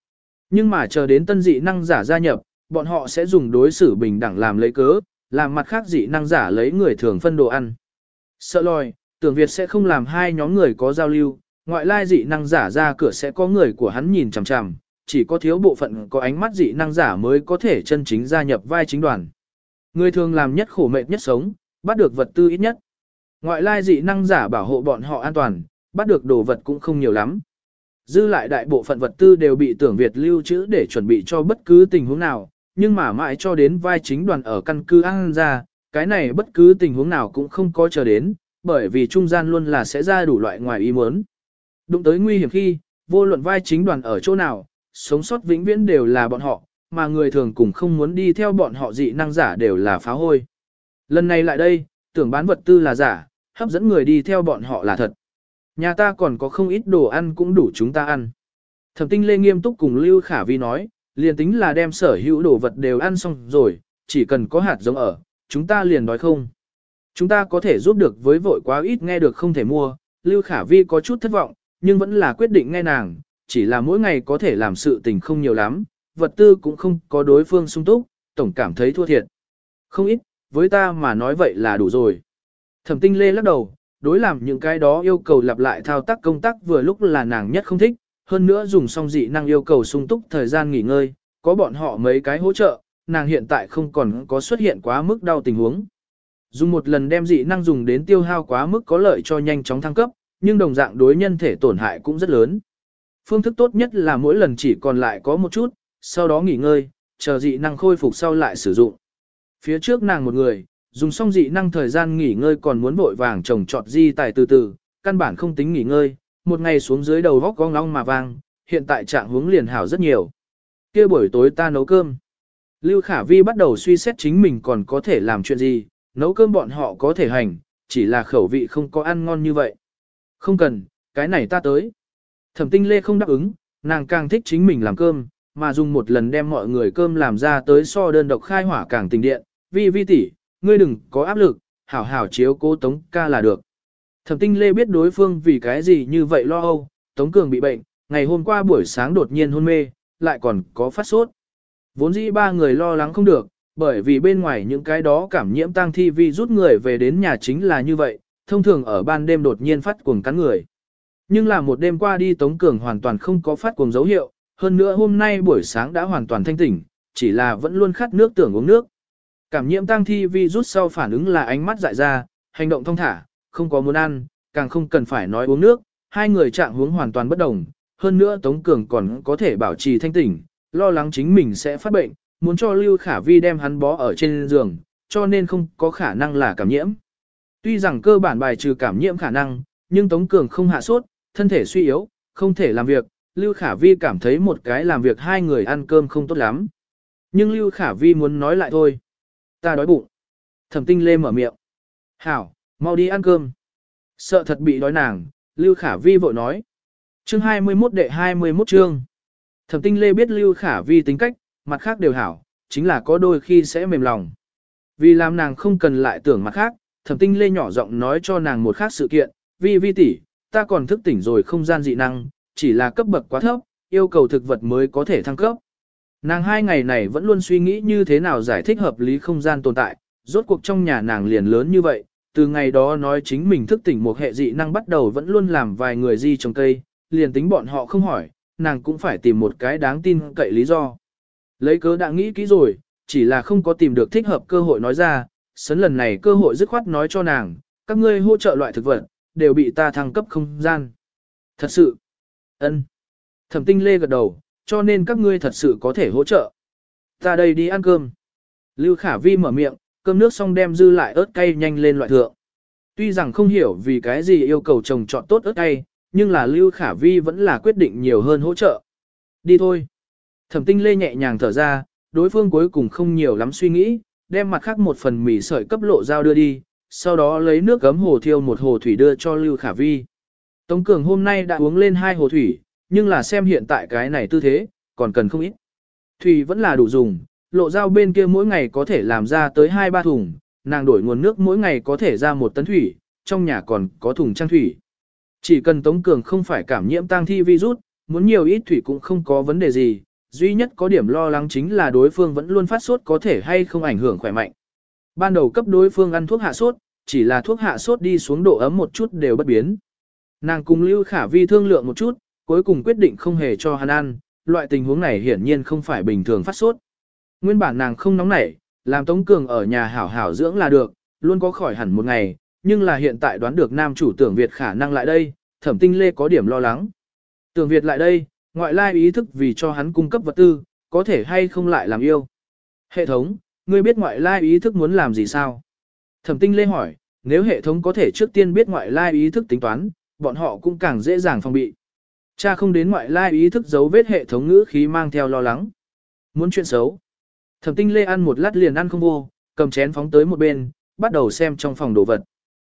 Nhưng mà chờ đến tân dị năng giả gia nhập, bọn họ sẽ dùng đối xử bình đẳng làm lấy cớ, làm mặt khác dị năng giả lấy người thường phân đồ ăn. Sợ lòi, tưởng Việt sẽ không làm hai nhóm người có giao lưu, ngoại lai dị năng giả ra cửa sẽ có người của hắn nhìn chằm chằm, chỉ có thiếu bộ phận có ánh mắt dị năng giả mới có thể chân chính gia nhập vai chính đoàn. Người thường làm nhất khổ mệt nhất sống, bắt được vật tư ít nhất. Ngoại lai dị năng giả bảo hộ bọn họ an toàn, bắt được đồ vật cũng không nhiều lắm. Dư lại đại bộ phận vật tư đều bị tưởng Việt lưu trữ để chuẩn bị cho bất cứ tình huống nào, nhưng mà mãi cho đến vai chính đoàn ở căn cứ An ra, cái này bất cứ tình huống nào cũng không có chờ đến, bởi vì trung gian luôn là sẽ ra đủ loại ngoài ý muốn. Đụng tới nguy hiểm khi, vô luận vai chính đoàn ở chỗ nào, sống sót vĩnh viễn đều là bọn họ, mà người thường cũng không muốn đi theo bọn họ dị năng giả đều là phá hôi. Lần này lại đây, tưởng bán vật tư là giả, hấp dẫn người đi theo bọn họ là thật. Nhà ta còn có không ít đồ ăn cũng đủ chúng ta ăn. Thẩm Tinh Lê nghiêm túc cùng Lưu Khả Vi nói, liền tính là đem sở hữu đồ vật đều ăn xong rồi, chỉ cần có hạt giống ở, chúng ta liền nói không. Chúng ta có thể giúp được với vội quá ít nghe được không thể mua, Lưu Khả Vi có chút thất vọng, nhưng vẫn là quyết định nghe nàng, chỉ là mỗi ngày có thể làm sự tình không nhiều lắm, vật tư cũng không có đối phương sung túc, tổng cảm thấy thua thiệt. Không ít, với ta mà nói vậy là đủ rồi. Thẩm Tinh Lê lắc đầu, đối làm những cái đó yêu cầu lặp lại thao tác công tác vừa lúc là nàng nhất không thích, hơn nữa dùng xong dị năng yêu cầu sung túc thời gian nghỉ ngơi, có bọn họ mấy cái hỗ trợ, nàng hiện tại không còn có xuất hiện quá mức đau tình huống. Dùng một lần đem dị năng dùng đến tiêu hao quá mức có lợi cho nhanh chóng thăng cấp, nhưng đồng dạng đối nhân thể tổn hại cũng rất lớn. Phương thức tốt nhất là mỗi lần chỉ còn lại có một chút, sau đó nghỉ ngơi, chờ dị năng khôi phục sau lại sử dụng. Phía trước nàng một người, dùng xong dị năng thời gian nghỉ ngơi còn muốn vội vàng trồng trọt di tài từ từ, căn bản không tính nghỉ ngơi, một ngày xuống dưới đầu vóc gong long mà vang, hiện tại trạng huống liền hảo rất nhiều. Kia buổi tối ta nấu cơm. Lưu Khả Vi bắt đầu suy xét chính mình còn có thể làm chuyện gì, nấu cơm bọn họ có thể hành, chỉ là khẩu vị không có ăn ngon như vậy. Không cần, cái này ta tới. Thẩm Tinh Lê không đáp ứng, nàng càng thích chính mình làm cơm, mà dùng một lần đem mọi người cơm làm ra tới so đơn độc khai hỏa càng tình điện. Vi Vi tỷ, ngươi đừng có áp lực, hảo hảo chiếu cố Tống ca là được. Thẩm Tinh Lê biết đối phương vì cái gì như vậy lo âu, Tống Cường bị bệnh, ngày hôm qua buổi sáng đột nhiên hôn mê, lại còn có phát sốt. Vốn dĩ ba người lo lắng không được, bởi vì bên ngoài những cái đó cảm nhiễm tang thi vi rút người về đến nhà chính là như vậy, thông thường ở ban đêm đột nhiên phát cuồng cắn người. Nhưng là một đêm qua đi Tống Cường hoàn toàn không có phát cuồng dấu hiệu, hơn nữa hôm nay buổi sáng đã hoàn toàn thanh tỉnh, chỉ là vẫn luôn khát nước tưởng uống nước. Cảm nhiễm tang thi vi rút sau phản ứng là ánh mắt dại ra, hành động thong thả, không có muốn ăn, càng không cần phải nói uống nước, hai người trạng huống hoàn toàn bất đồng, hơn nữa Tống Cường còn có thể bảo trì thanh tỉnh, lo lắng chính mình sẽ phát bệnh, muốn cho Lưu Khả Vi đem hắn bó ở trên giường, cho nên không có khả năng là cảm nhiễm. Tuy rằng cơ bản bài trừ cảm nhiễm khả năng, nhưng Tống Cường không hạ sốt, thân thể suy yếu, không thể làm việc, Lưu Khả Vi cảm thấy một cái làm việc hai người ăn cơm không tốt lắm. Nhưng Lưu Khả Vi muốn nói lại thôi. Ta đói bụng. Thẩm Tinh Lê mở miệng. Hảo, mau đi ăn cơm. Sợ thật bị đói nàng, Lưu Khả Vi vội nói. Chương hai mươi mốt đệ hai mươi mốt chương. Thẩm Tinh Lê biết Lưu Khả Vi tính cách, mặt khác đều hảo, chính là có đôi khi sẽ mềm lòng. Vì làm nàng không cần lại tưởng mặt khác, Thẩm Tinh Lê nhỏ giọng nói cho nàng một khác sự kiện, Vi Vi tỷ, ta còn thức tỉnh rồi không gian dị năng, chỉ là cấp bậc quá thấp, yêu cầu thực vật mới có thể thăng cấp. Nàng hai ngày này vẫn luôn suy nghĩ như thế nào giải thích hợp lý không gian tồn tại, rốt cuộc trong nhà nàng liền lớn như vậy, từ ngày đó nói chính mình thức tỉnh một hệ dị năng bắt đầu vẫn luôn làm vài người di trồng cây, liền tính bọn họ không hỏi, nàng cũng phải tìm một cái đáng tin cậy lý do. Lấy cớ đã nghĩ kỹ rồi, chỉ là không có tìm được thích hợp cơ hội nói ra, sấn lần này cơ hội dứt khoát nói cho nàng, các ngươi hỗ trợ loại thực vật, đều bị ta thăng cấp không gian. Thật sự, ân. Thẩm Tinh Lê gật đầu, cho nên các ngươi thật sự có thể hỗ trợ. Ta đây đi ăn cơm. Lưu Khả Vi mở miệng, cơm nước xong đem dư lại ớt cay nhanh lên loại thượng. Tuy rằng không hiểu vì cái gì yêu cầu trồng trọt tốt ớt cay, nhưng là Lưu Khả Vi vẫn là quyết định nhiều hơn hỗ trợ. Đi thôi. Thẩm Tinh Lê nhẹ nhàng thở ra, đối phương cuối cùng không nhiều lắm suy nghĩ, đem mặt khác một phần mì sợi cấp lộ dao đưa đi, sau đó lấy nước gấm hồ thiêu một hồ thủy đưa cho Lưu Khả Vi. Tống Cường hôm nay đã uống lên hai hồ thủy, nhưng là xem hiện tại cái này tư thế, còn cần không ít. Thủy vẫn là đủ dùng, lộ dao bên kia mỗi ngày có thể làm ra tới hai ba thùng, nàng đổi nguồn nước mỗi ngày có thể ra một tấn thủy, trong nhà còn có thùng trang thủy. Chỉ cần Tống Cường không phải cảm nhiễm tang thi virus, muốn nhiều ít thủy cũng không có vấn đề gì, duy nhất có điểm lo lắng chính là đối phương vẫn luôn phát sốt có thể hay không ảnh hưởng khỏe mạnh. Ban đầu cấp đối phương ăn thuốc hạ sốt, chỉ là thuốc hạ sốt đi xuống độ ấm một chút đều bất biến. Nàng cùng Lưu Khả Vi thương lượng một chút, cuối cùng quyết định không hề cho hắn ăn, loại tình huống này hiển nhiên không phải bình thường phát sốt. Nguyên bản nàng không nóng nảy, làm Tống Cường ở nhà hảo hảo dưỡng là được, luôn có khỏi hẳn một ngày, nhưng là hiện tại đoán được nam chủ Tưởng Việt khả năng lại đây, Thẩm Tinh Lê có điểm lo lắng. Tưởng Việt lại đây, ngoại lai ý thức vì cho hắn cung cấp vật tư, có thể hay không lại làm yêu. Hệ thống, ngươi biết ngoại lai ý thức muốn làm gì sao? Thẩm Tinh Lê hỏi, nếu hệ thống có thể trước tiên biết ngoại lai ý thức tính toán, bọn họ cũng càng dễ dàng phòng bị. Cha không đến ngoại lai ý thức dấu vết hệ thống ngữ khí mang theo lo lắng. Muốn chuyện xấu. Thẩm Tinh Lê ăn một lát liền ăn không vô, cầm chén phóng tới một bên, bắt đầu xem trong phòng đồ vật.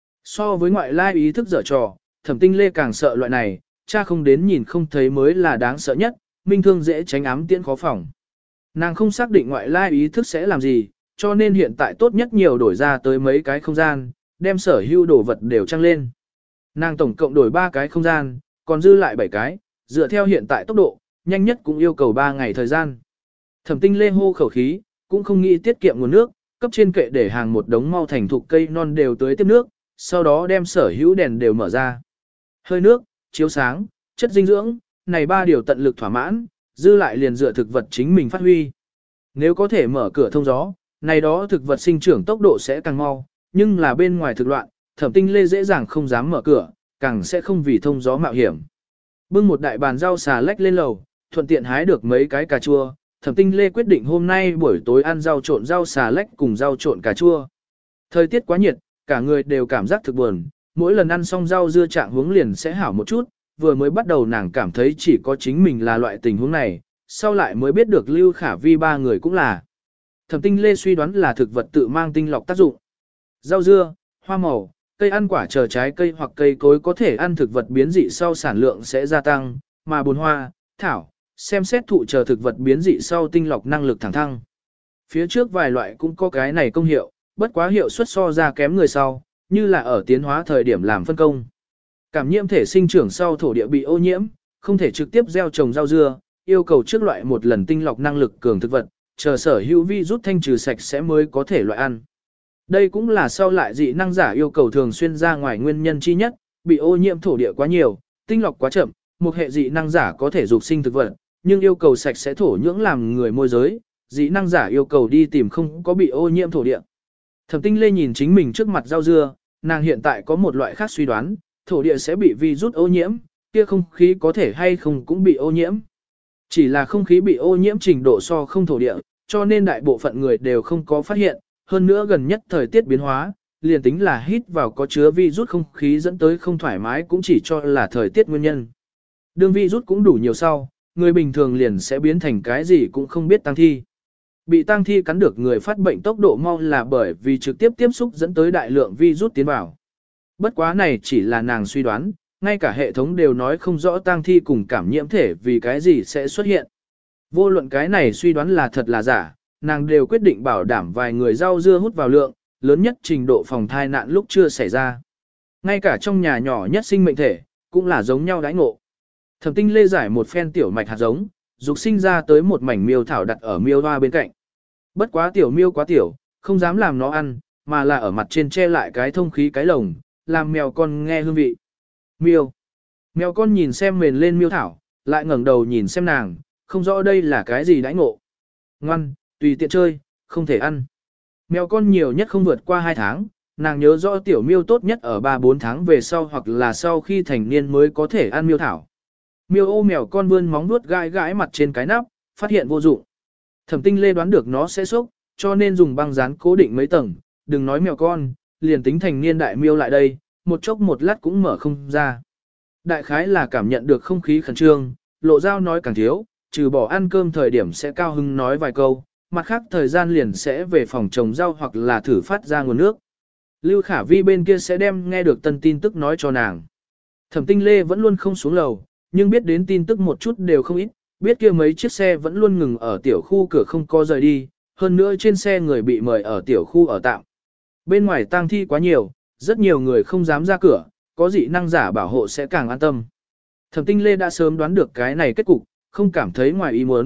So với ngoại lai ý thức dở trò, Thẩm Tinh Lê càng sợ loại này, cha không đến nhìn không thấy mới là đáng sợ nhất, minh thương dễ tránh ám tiễn khó phòng. Nàng không xác định ngoại lai ý thức sẽ làm gì, cho nên hiện tại tốt nhất nhiều đổi ra tới mấy cái không gian, đem sở hữu đồ vật đều trăng lên. Nàng tổng cộng đổi ba cái không gian, còn dư lại bảy cái, dựa theo hiện tại tốc độ, nhanh nhất cũng yêu cầu ba ngày thời gian. Thẩm Tinh Lê hô khẩu khí, cũng không nghĩ tiết kiệm nguồn nước, cấp trên kệ để hàng một đống mau thành thục cây non đều tưới tiếp nước, sau đó đem sở hữu đèn đều mở ra. Hơi nước, chiếu sáng, chất dinh dưỡng, này ba điều tận lực thỏa mãn, dư lại liền dựa thực vật chính mình phát huy. Nếu có thể mở cửa thông gió, này đó thực vật sinh trưởng tốc độ sẽ càng mau, nhưng là bên ngoài thực loạn, Thẩm Tinh Lê dễ dàng không dám mở cửa, càng sẽ không vì thông gió mạo hiểm. Bưng một đại bàn rau xà lách lên lầu, thuận tiện hái được mấy cái cà chua, Thẩm Tinh Lê quyết định hôm nay buổi tối ăn rau trộn rau xà lách cùng rau trộn cà chua. Thời tiết quá nhiệt, cả người đều cảm giác thực buồn, mỗi lần ăn xong rau dưa trạng hướng liền sẽ hảo một chút, vừa mới bắt đầu nàng cảm thấy chỉ có chính mình là loại tình huống này, sau lại mới biết được Lưu Khả Vi ba người cũng là. Thẩm Tinh Lê suy đoán là thực vật tự mang tinh lọc tác dụng. Rau dưa, hoa màu, cây ăn quả chờ trái cây hoặc cây cối có thể ăn thực vật biến dị sau sản lượng sẽ gia tăng, mà bồn hoa, thảo, xem xét thụ chờ thực vật biến dị sau tinh lọc năng lực thẳng thăng. Phía trước vài loại cũng có cái này công hiệu, bất quá hiệu suất so ra kém người sau, như là ở tiến hóa thời điểm làm phân công. Cảm nhiễm thể sinh trưởng sau thổ địa bị ô nhiễm, không thể trực tiếp gieo trồng rau dưa, yêu cầu trước loại một lần tinh lọc năng lực cường thực vật, chờ sở hữu vi rút thanh trừ sạch sẽ mới có thể loại ăn. Đây cũng là sau lại dị năng giả yêu cầu thường xuyên ra ngoài nguyên nhân chi nhất, bị ô nhiễm thổ địa quá nhiều, tinh lọc quá chậm, một hệ dị năng giả có thể dục sinh thực vật, nhưng yêu cầu sạch sẽ thổ nhưỡng làm người môi giới, dị năng giả yêu cầu đi tìm không có bị ô nhiễm thổ địa. Thẩm Tinh Lê nhìn chính mình trước mặt rau dưa, nàng hiện tại có một loại khác suy đoán, thổ địa sẽ bị virus ô nhiễm, kia không khí có thể hay không cũng bị ô nhiễm. Chỉ là không khí bị ô nhiễm trình độ so không thổ địa, cho nên đại bộ phận người đều không có phát hiện, hơn nữa gần nhất thời tiết biến hóa, liền tính là hít vào có chứa virus không khí dẫn tới không thoải mái cũng chỉ cho là thời tiết nguyên nhân. Đương virus cũng đủ nhiều sau, người bình thường liền sẽ biến thành cái gì cũng không biết tăng thi. Bị tăng thi cắn được người phát bệnh tốc độ mau là bởi vì trực tiếp tiếp xúc dẫn tới đại lượng virus tiến vào. Bất quá này chỉ là nàng suy đoán, ngay cả hệ thống đều nói không rõ tăng thi cùng cảm nhiễm thể vì cái gì sẽ xuất hiện. Vô luận cái này suy đoán là thật là giả, nàng đều quyết định bảo đảm vài người rau dưa hút vào lượng, lớn nhất trình độ phòng thai nạn lúc chưa xảy ra. Ngay cả trong nhà nhỏ nhất sinh mệnh thể, cũng là giống nhau đãi ngộ. Thẩm Tinh Lê giải một phen tiểu mạch hạt giống, dục sinh ra tới một mảnh miêu thảo đặt ở miêu hoa bên cạnh. Bất quá tiểu miêu quá tiểu, không dám làm nó ăn, mà là ở mặt trên che lại cái thông khí cái lồng, làm mèo con nghe hương vị. Miêu. Mèo con nhìn xem mền lên miêu thảo, lại ngẩng đầu nhìn xem nàng, không rõ đây là cái gì đãi ngộ. Ngoan, tùy tiện chơi, không thể ăn. Mèo con nhiều nhất không vượt qua hai tháng, nàng nhớ rõ tiểu miêu tốt nhất ở ba bốn tháng về sau hoặc là sau khi thành niên mới có thể ăn miêu thảo. Miêu ô mèo con vươn móng vuốt gãi gãi mặt trên cái nắp, phát hiện vô dụng. Thẩm Tinh Lê đoán được nó sẽ sốc, cho nên dùng băng dán cố định mấy tầng, đừng nói mèo con, liền tính thành niên đại miêu lại đây, một chốc một lát cũng mở không ra. Đại khái là cảm nhận được không khí khẩn trương, Lộ Dao nói càng thiếu, trừ bỏ ăn cơm thời điểm sẽ cao hứng nói vài câu, mặt khác thời gian liền sẽ về phòng trồng rau hoặc là thử phát ra nguồn nước. Lưu Khả Vi bên kia sẽ đem nghe được tân tin tức nói cho nàng. Thẩm Tinh Lê vẫn luôn không xuống lầu, nhưng biết đến tin tức một chút đều không ít, biết kia mấy chiếc xe vẫn luôn ngừng ở tiểu khu cửa không có rời đi, hơn nữa trên xe người bị mời ở tiểu khu ở tạm. Bên ngoài tang thi quá nhiều, rất nhiều người không dám ra cửa, có dị năng giả bảo hộ sẽ càng an tâm. Thẩm Tinh Lê đã sớm đoán được cái này kết cục, không cảm thấy ngoài ý muốn,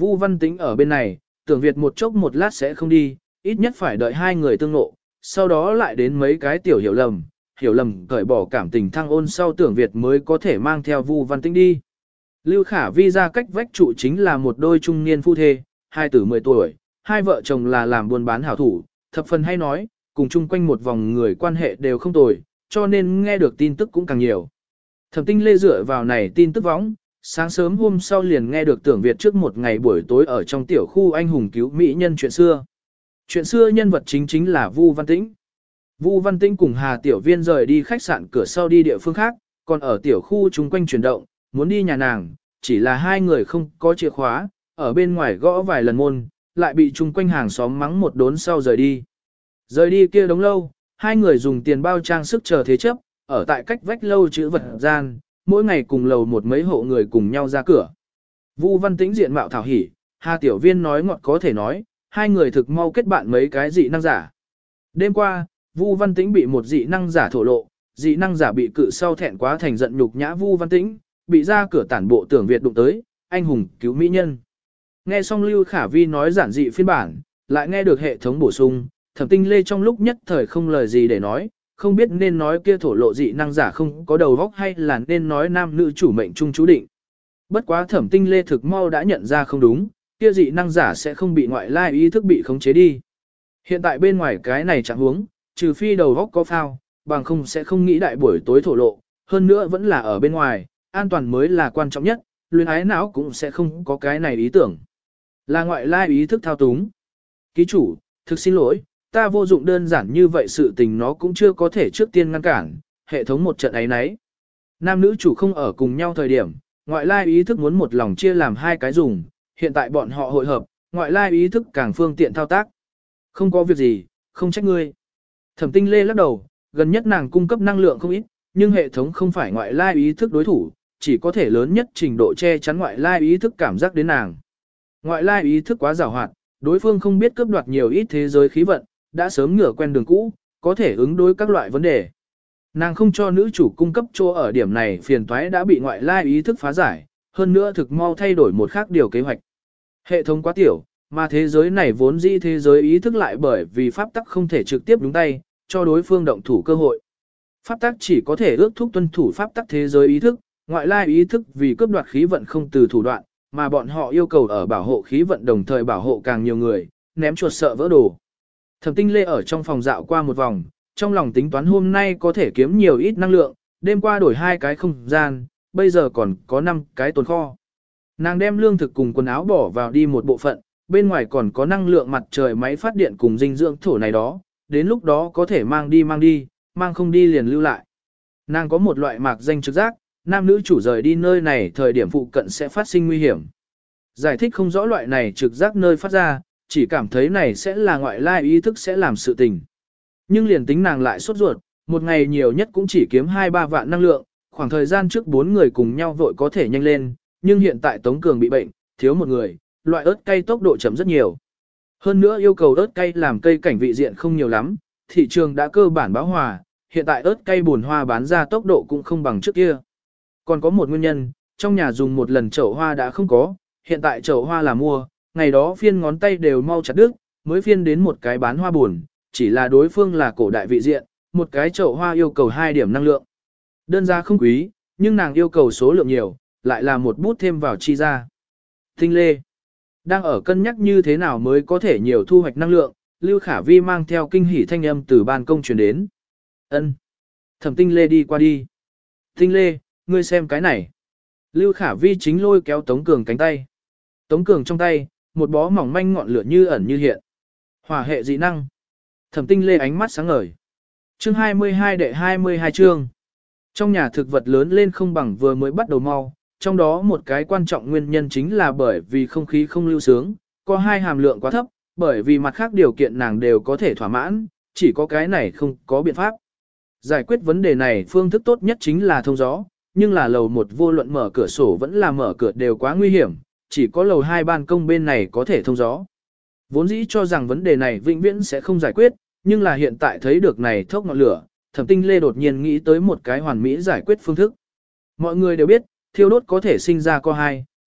Vu Văn Tĩnh ở bên này, Tưởng Việt một chốc một lát sẽ không đi, ít nhất phải đợi hai người tương ngộ, sau đó lại đến mấy cái tiểu hiểu lầm, hiểu lầm cởi bỏ cảm tình thăng ôn sau Tưởng Việt mới có thể mang theo Vu Văn Tĩnh đi. Lưu Khả Vi ra cách vách trụ chính là một đôi trung niên phu thê, hai tử mười tuổi, hai vợ chồng là làm buôn bán hảo thủ, thập phần hay nói, cùng chung quanh một vòng người quan hệ đều không tồi, cho nên nghe được tin tức cũng càng nhiều. Thẩm Tinh Lê dựa vào này tin tức võng, sáng sớm hôm sau liền nghe được Tưởng Việt trước một ngày buổi tối ở trong tiểu khu anh hùng cứu mỹ nhân chuyện xưa. Chuyện xưa nhân vật chính chính là Vu Văn Tĩnh. Vu Văn Tĩnh cùng Hà Tiểu Viên rời đi khách sạn cửa sau đi địa phương khác, còn ở tiểu khu chung quanh chuyển động, muốn đi nhà nàng, chỉ là hai người không có chìa khóa, ở bên ngoài gõ vài lần môn, lại bị chung quanh hàng xóm mắng một đốn sau rời đi. Rời đi kia đống lâu, hai người dùng tiền bao trang sức chờ thế chấp, ở tại cách vách lâu chữ vật gian, mỗi ngày cùng lầu một mấy hộ người cùng nhau ra cửa. Vu Văn Tĩnh diện mạo thảo hỉ, Hà Tiểu Viên nói ngọt có thể nói, hai người thực mau kết bạn mấy cái dị năng giả. Đêm qua, Vu Văn Tĩnh bị một dị năng giả thổ lộ, dị năng giả bị cự sau thẹn quá thành giận nhục nhã Vu Văn Tĩnh, bị ra cửa tản bộ Tưởng Việt đụng tới, anh hùng cứu mỹ nhân. Nghe xong Lưu Khả Vi nói giản dị phiên bản, lại nghe được hệ thống bổ sung, Thẩm Tinh Lê trong lúc nhất thời không lời gì để nói, không biết nên nói kia thổ lộ dị năng giả không có đầu óc hay là nên nói nam nữ chủ mệnh chung chú định. Bất quá Thẩm Tinh Lê thực mau đã nhận ra không đúng, kia dị năng giả sẽ không bị ngoại lai ý thức bị khống chế đi. Hiện tại bên ngoài cái này chẳng huống, trừ phi đầu óc có phao, bằng không sẽ không nghĩ đại buổi tối thổ lộ, hơn nữa vẫn là ở bên ngoài, an toàn mới là quan trọng nhất, luyến ái não cũng sẽ không có cái này ý tưởng. Là ngoại lai ý thức thao túng. Ký chủ, thực xin lỗi, ta vô dụng đơn giản như vậy sự tình nó cũng chưa có thể trước tiên ngăn cản, hệ thống một trận ấy nấy. Nam nữ chủ không ở cùng nhau thời điểm, ngoại lai ý thức muốn một lòng chia làm hai cái dùng, hiện tại bọn họ hội hợp, ngoại lai ý thức càng phương tiện thao tác. Không có việc gì, không trách ngươi. Thẩm Tinh Lê lắc đầu, gần nhất nàng cung cấp năng lượng không ít, nhưng hệ thống không phải ngoại lai ý thức đối thủ, chỉ có thể lớn nhất trình độ che chắn ngoại lai ý thức cảm giác đến nàng. Ngoại lai ý thức quá giàu hoạt, đối phương không biết cướp đoạt nhiều ít thế giới khí vận, đã sớm ngửa quen đường cũ, có thể ứng đối các loại vấn đề. Nàng không cho nữ chủ cung cấp chỗ ở điểm này phiền toái đã bị ngoại lai ý thức phá giải, hơn nữa thực mau thay đổi một khác điều kế hoạch. Hệ thống quá tiểu, mà thế giới này vốn dĩ thế giới ý thức lại bởi vì pháp tắc không thể trực tiếp đúng tay, cho đối phương động thủ cơ hội. Pháp tắc chỉ có thể ước thúc tuân thủ pháp tắc thế giới ý thức, ngoại lai ý thức vì cướp đoạt khí vận không từ thủ đoạn, mà bọn họ yêu cầu ở bảo hộ khí vận đồng thời bảo hộ càng nhiều người, ném chuột sợ vỡ đồ. Thẩm Tinh Lê ở trong phòng dạo qua một vòng, trong lòng tính toán hôm nay có thể kiếm nhiều ít năng lượng, đêm qua đổi hai cái không gian, bây giờ còn có năm cái tồn kho. Nàng đem lương thực cùng quần áo bỏ vào đi một bộ phận, bên ngoài còn có năng lượng mặt trời máy phát điện cùng dinh dưỡng thổ này đó, đến lúc đó có thể mang đi mang đi, mang không đi liền lưu lại. Nàng có một loại mạc danh trực giác, nam nữ chủ rời đi nơi này thời điểm phụ cận sẽ phát sinh nguy hiểm. Giải thích không rõ loại này trực giác nơi phát ra, chỉ cảm thấy này sẽ là ngoại lai ý thức sẽ làm sự tình. Nhưng liền tính nàng lại sốt ruột, một ngày nhiều nhất cũng chỉ kiếm hai ba vạn năng lượng, khoảng thời gian trước bốn người cùng nhau vội có thể nhanh lên, nhưng hiện tại Tống Cường bị bệnh, thiếu một người, loại ớt cay tốc độ chậm rất nhiều. Hơn nữa yêu cầu ớt cay làm cây cảnh vị diện không nhiều lắm, thị trường đã cơ bản bão hòa, hiện tại ớt cay buồn hoa bán ra tốc độ cũng không bằng trước kia. Còn có một nguyên nhân, trong nhà dùng một lần chậu hoa đã không có, hiện tại chậu hoa là mua, ngày đó phiên ngón tay đều mau chặt đứt, mới phiên đến một cái bán hoa buồn, chỉ là đối phương là cổ đại vị diện, một cái chậu hoa yêu cầu hai điểm năng lượng. Đơn giá không quý, nhưng nàng yêu cầu số lượng nhiều, lại là một bút thêm vào chi ra. Tinh Lê đang ở cân nhắc như thế nào mới có thể nhiều thu hoạch năng lượng, Lưu Khả Vi mang theo kinh hỉ thanh âm từ ban công truyền đến. Ân. Thẩm Tinh Lê đi qua đi. Tinh Lê, ngươi xem cái này. Lưu Khả Vi chính lôi kéo Tống Cường cánh tay. Tống Cường trong tay, một bó mỏng manh ngọn lửa như ẩn như hiện. Hỏa hệ dị năng. Thẩm Tinh Lê ánh mắt sáng ngời. Chương hai mươi hai đệ hai mươi hai chương. Trong nhà thực vật lớn lên không bằng vừa mới bắt đầu mau, trong đó một cái quan trọng nguyên nhân chính là bởi vì không khí không lưu sướng, có hai hàm lượng quá thấp, bởi vì mặt khác điều kiện nàng đều có thể thỏa mãn, chỉ có cái này không có biện pháp. Giải quyết vấn đề này phương thức tốt nhất chính là thông gió, nhưng là lầu một vô luận mở cửa sổ vẫn là mở cửa đều quá nguy hiểm, chỉ có lầu hai ban công bên này có thể thông gió. Vốn dĩ cho rằng vấn đề này vĩnh viễn sẽ không giải quyết, nhưng là hiện tại thấy được này thốc ngọn lửa, Thẩm Tinh Lê đột nhiên nghĩ tới một cái hoàn mỹ giải quyết phương thức. Mọi người đều biết, thiêu đốt có thể sinh ra co hai,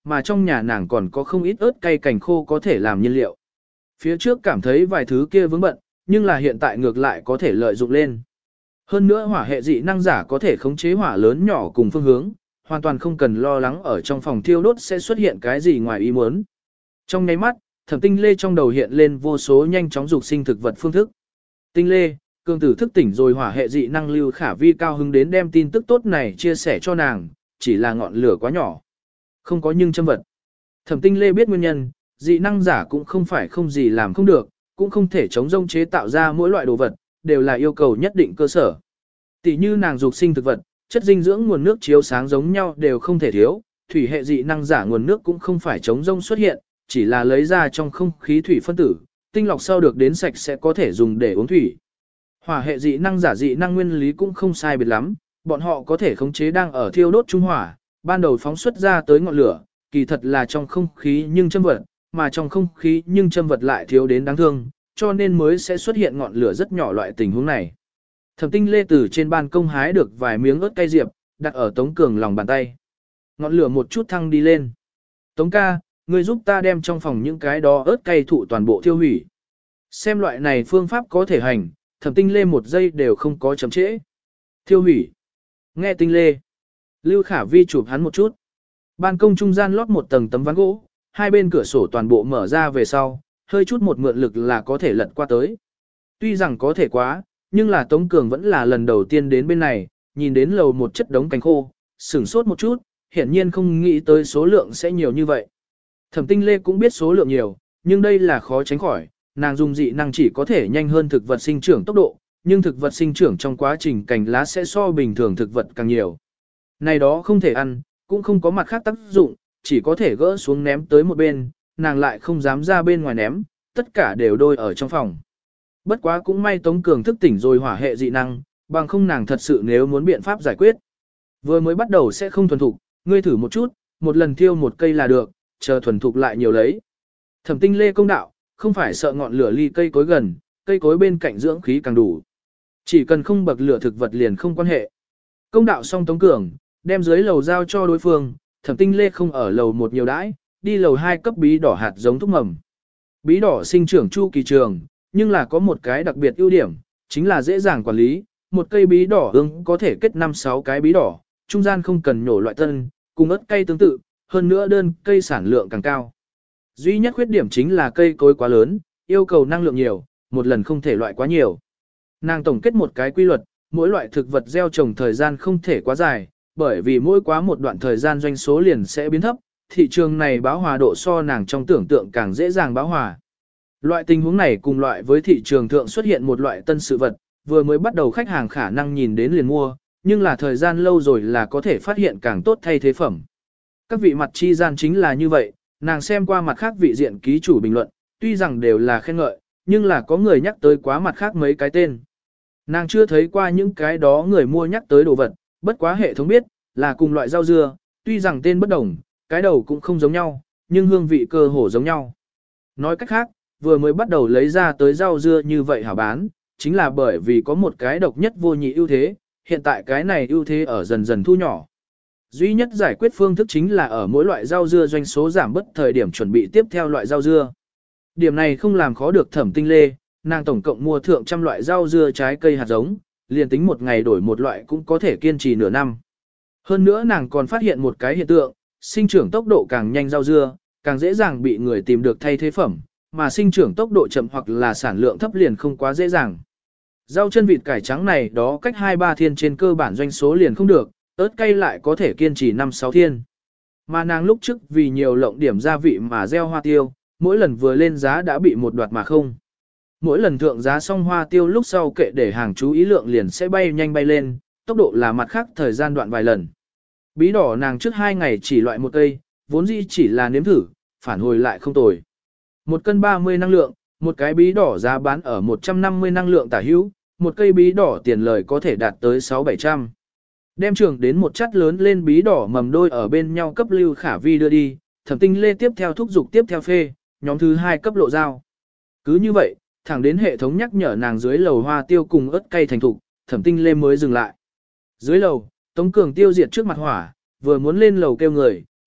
mà trong nhà nàng còn có không ít ớt cay cành khô có thể làm nhiên liệu. Phía trước cảm thấy vài thứ kia vướng bận, nhưng là hiện tại ngược lại có thể lợi dụng lên. Hơn nữa hỏa hệ dị năng giả có thể khống chế hỏa lớn nhỏ cùng phương hướng, hoàn toàn không cần lo lắng ở trong phòng thiêu đốt sẽ xuất hiện cái gì ngoài ý muốn. Trong nháy mắt, Thẩm Tinh Lê trong đầu hiện lên vô số nhanh chóng dục sinh thực vật phương thức. Tinh Lê, cường tử thức tỉnh rồi hỏa hệ dị năng Lưu Khả Vi cao hứng đến đem tin tức tốt này chia sẻ cho nàng, chỉ là ngọn lửa quá nhỏ. Không có nhưng châm vật. Thẩm Tinh Lê biết nguyên nhân, dị năng giả cũng không phải không gì làm không được, cũng không thể chống rông chế tạo ra mỗi loại đồ vật, đều là yêu cầu nhất định cơ sở. Tỷ như nàng dục sinh thực vật, chất dinh dưỡng nguồn nước chiếu sáng giống nhau đều không thể thiếu, thủy hệ dị năng giả nguồn nước cũng không phải chống rông xuất hiện, chỉ là lấy ra trong không khí thủy phân tử, tinh lọc sau được đến sạch sẽ có thể dùng để uống thủy. Hỏa hệ dị năng giả dị năng nguyên lý cũng không sai biệt lắm, bọn họ có thể khống chế đang ở thiêu đốt trung hỏa, ban đầu phóng xuất ra tới ngọn lửa, kỳ thật là trong không khí nhưng châm vật, mà trong không khí nhưng châm vật lại thiếu đến đáng thương, cho nên mới sẽ xuất hiện ngọn lửa rất nhỏ loại tình huống này. Thẩm Tinh Lê từ trên ban công hái được vài miếng ớt cay diệp, đặt ở Tống Cường lòng bàn tay. Ngọn lửa một chút thăng đi lên. Tống ca, ngươi giúp ta đem trong phòng những cái đó ớt cay thụ toàn bộ thiêu hủy. Xem loại này phương pháp có thể hành, Thẩm Tinh Lê một giây đều không có chậm trễ. Thiêu hủy. Nghe Tinh Lê. Lưu Khả Vi chụp hắn một chút. Ban công trung gian lót một tầng tấm ván gỗ, hai bên cửa sổ toàn bộ mở ra về sau, hơi chút một mượn lực là có thể lật qua tới. Tuy rằng có thể quá, nhưng là Tống Cường vẫn là lần đầu tiên đến bên này, nhìn đến lầu một chất đống cánh khô, sửng sốt một chút, hiển nhiên không nghĩ tới số lượng sẽ nhiều như vậy. Thẩm Tinh Lê cũng biết số lượng nhiều, nhưng đây là khó tránh khỏi, nàng dùng dị năng chỉ có thể nhanh hơn thực vật sinh trưởng tốc độ, nhưng thực vật sinh trưởng trong quá trình cành lá sẽ so bình thường thực vật càng nhiều. Này đó không thể ăn, cũng không có mặt khác tác dụng, chỉ có thể gỡ xuống ném tới một bên, nàng lại không dám ra bên ngoài ném, tất cả đều đôi ở trong phòng. Bất quá cũng may Tống Cường thức tỉnh rồi hỏa hệ dị năng, bằng không nàng thật sự nếu muốn biện pháp giải quyết. Vừa mới bắt đầu sẽ không thuần thục, ngươi thử một chút, một lần thiêu một cây là được, chờ thuần thục lại nhiều lấy. Thẩm Tinh Lê công đạo, không phải sợ ngọn lửa ly cây cối gần, cây cối bên cạnh dưỡng khí càng đủ. Chỉ cần không bậc lửa thực vật liền không quan hệ. Công đạo xong Tống Cường, đem dưới lầu giao cho đối phương, Thẩm Tinh Lê không ở lầu một nhiều đãi, đi lầu hai cấp bí đỏ hạt giống thuốc mầm. Bí đỏ sinh trưởng chu kỳ trường, nhưng là có một cái đặc biệt ưu điểm, chính là dễ dàng quản lý, một cây bí đỏ ương có thể kết năm sáu cái bí đỏ, trung gian không cần nhổ loại tân, cùng ớt cây tương tự, hơn nữa đơn cây sản lượng càng cao. Duy nhất khuyết điểm chính là cây cối quá lớn, yêu cầu năng lượng nhiều, một lần không thể loại quá nhiều. Nàng tổng kết một cái quy luật, mỗi loại thực vật gieo trồng thời gian không thể quá dài, bởi vì mỗi quá một đoạn thời gian doanh số liền sẽ biến thấp, thị trường này báo hòa độ so nàng trong tưởng tượng càng dễ dàng báo hòa. Loại tình huống này cùng loại với thị trường thượng xuất hiện một loại tân sự vật, vừa mới bắt đầu khách hàng khả năng nhìn đến liền mua, nhưng là thời gian lâu rồi là có thể phát hiện càng tốt thay thế phẩm. Các vị mặt chi gian chính là như vậy, nàng xem qua mặt khác vị diện ký chủ bình luận, tuy rằng đều là khen ngợi, nhưng là có người nhắc tới quá mặt khác mấy cái tên. Nàng chưa thấy qua những cái đó người mua nhắc tới đồ vật, bất quá hệ thống biết, là cùng loại rau dưa, tuy rằng tên bất đồng, cái đầu cũng không giống nhau, nhưng hương vị cơ hồ giống nhau. Nói cách khác, vừa mới bắt đầu lấy ra tới rau dưa như vậy hảo bán, chính là bởi vì có một cái độc nhất vô nhị ưu thế, hiện tại cái này ưu thế ở dần dần thu nhỏ. Duy nhất giải quyết phương thức chính là ở mỗi loại rau dưa doanh số giảm bất thời điểm chuẩn bị tiếp theo loại rau dưa. Điểm này không làm khó được Thẩm Tinh Lê, nàng tổng cộng mua thượng trăm loại rau dưa trái cây hạt giống, liền tính một ngày đổi một loại cũng có thể kiên trì nửa năm. Hơn nữa nàng còn phát hiện một cái hiện tượng, sinh trưởng tốc độ càng nhanh rau dưa, càng dễ dàng bị người tìm được thay thế phẩm, mà sinh trưởng tốc độ chậm hoặc là sản lượng thấp liền không quá dễ dàng. Rau chân vịt cải trắng này đó cách hai ba thiên trên cơ bản doanh số liền không được, ớt cay lại có thể kiên trì năm sáu thiên. Mà nàng lúc trước vì nhiều lộng điểm gia vị mà gieo hoa tiêu, mỗi lần vừa lên giá đã bị một đoạt mà không. Mỗi lần thượng giá xong hoa tiêu lúc sau kệ để hàng chú ý lượng liền sẽ bay nhanh bay lên, tốc độ là mặt khác thời gian đoạn vài lần. Bí đỏ nàng trước hai ngày chỉ loại một cây, vốn dĩ chỉ là nếm thử, phản hồi lại không tồi. Một cân ba mươi năng lượng, một cái bí đỏ giá bán ở một trăm năm mươi năng lượng tả hữu, một cây bí đỏ tiền lời có thể đạt tới sáu bảy trăm. Đem trường đến một chắt lớn lên bí đỏ mầm đôi ở bên nhau cấp Lưu Khả Vi đưa đi, Thẩm Tinh Lê tiếp theo thúc dục tiếp theo phê, nhóm thứ hai cấp lộ giao. Cứ như vậy, thẳng đến hệ thống nhắc nhở nàng dưới lầu hoa tiêu cùng ớt cay thành thục, Thẩm Tinh Lê mới dừng lại. Dưới lầu, Tống Cường tiêu diệt trước mặt hỏa, vừa muốn lên lầu kêu người,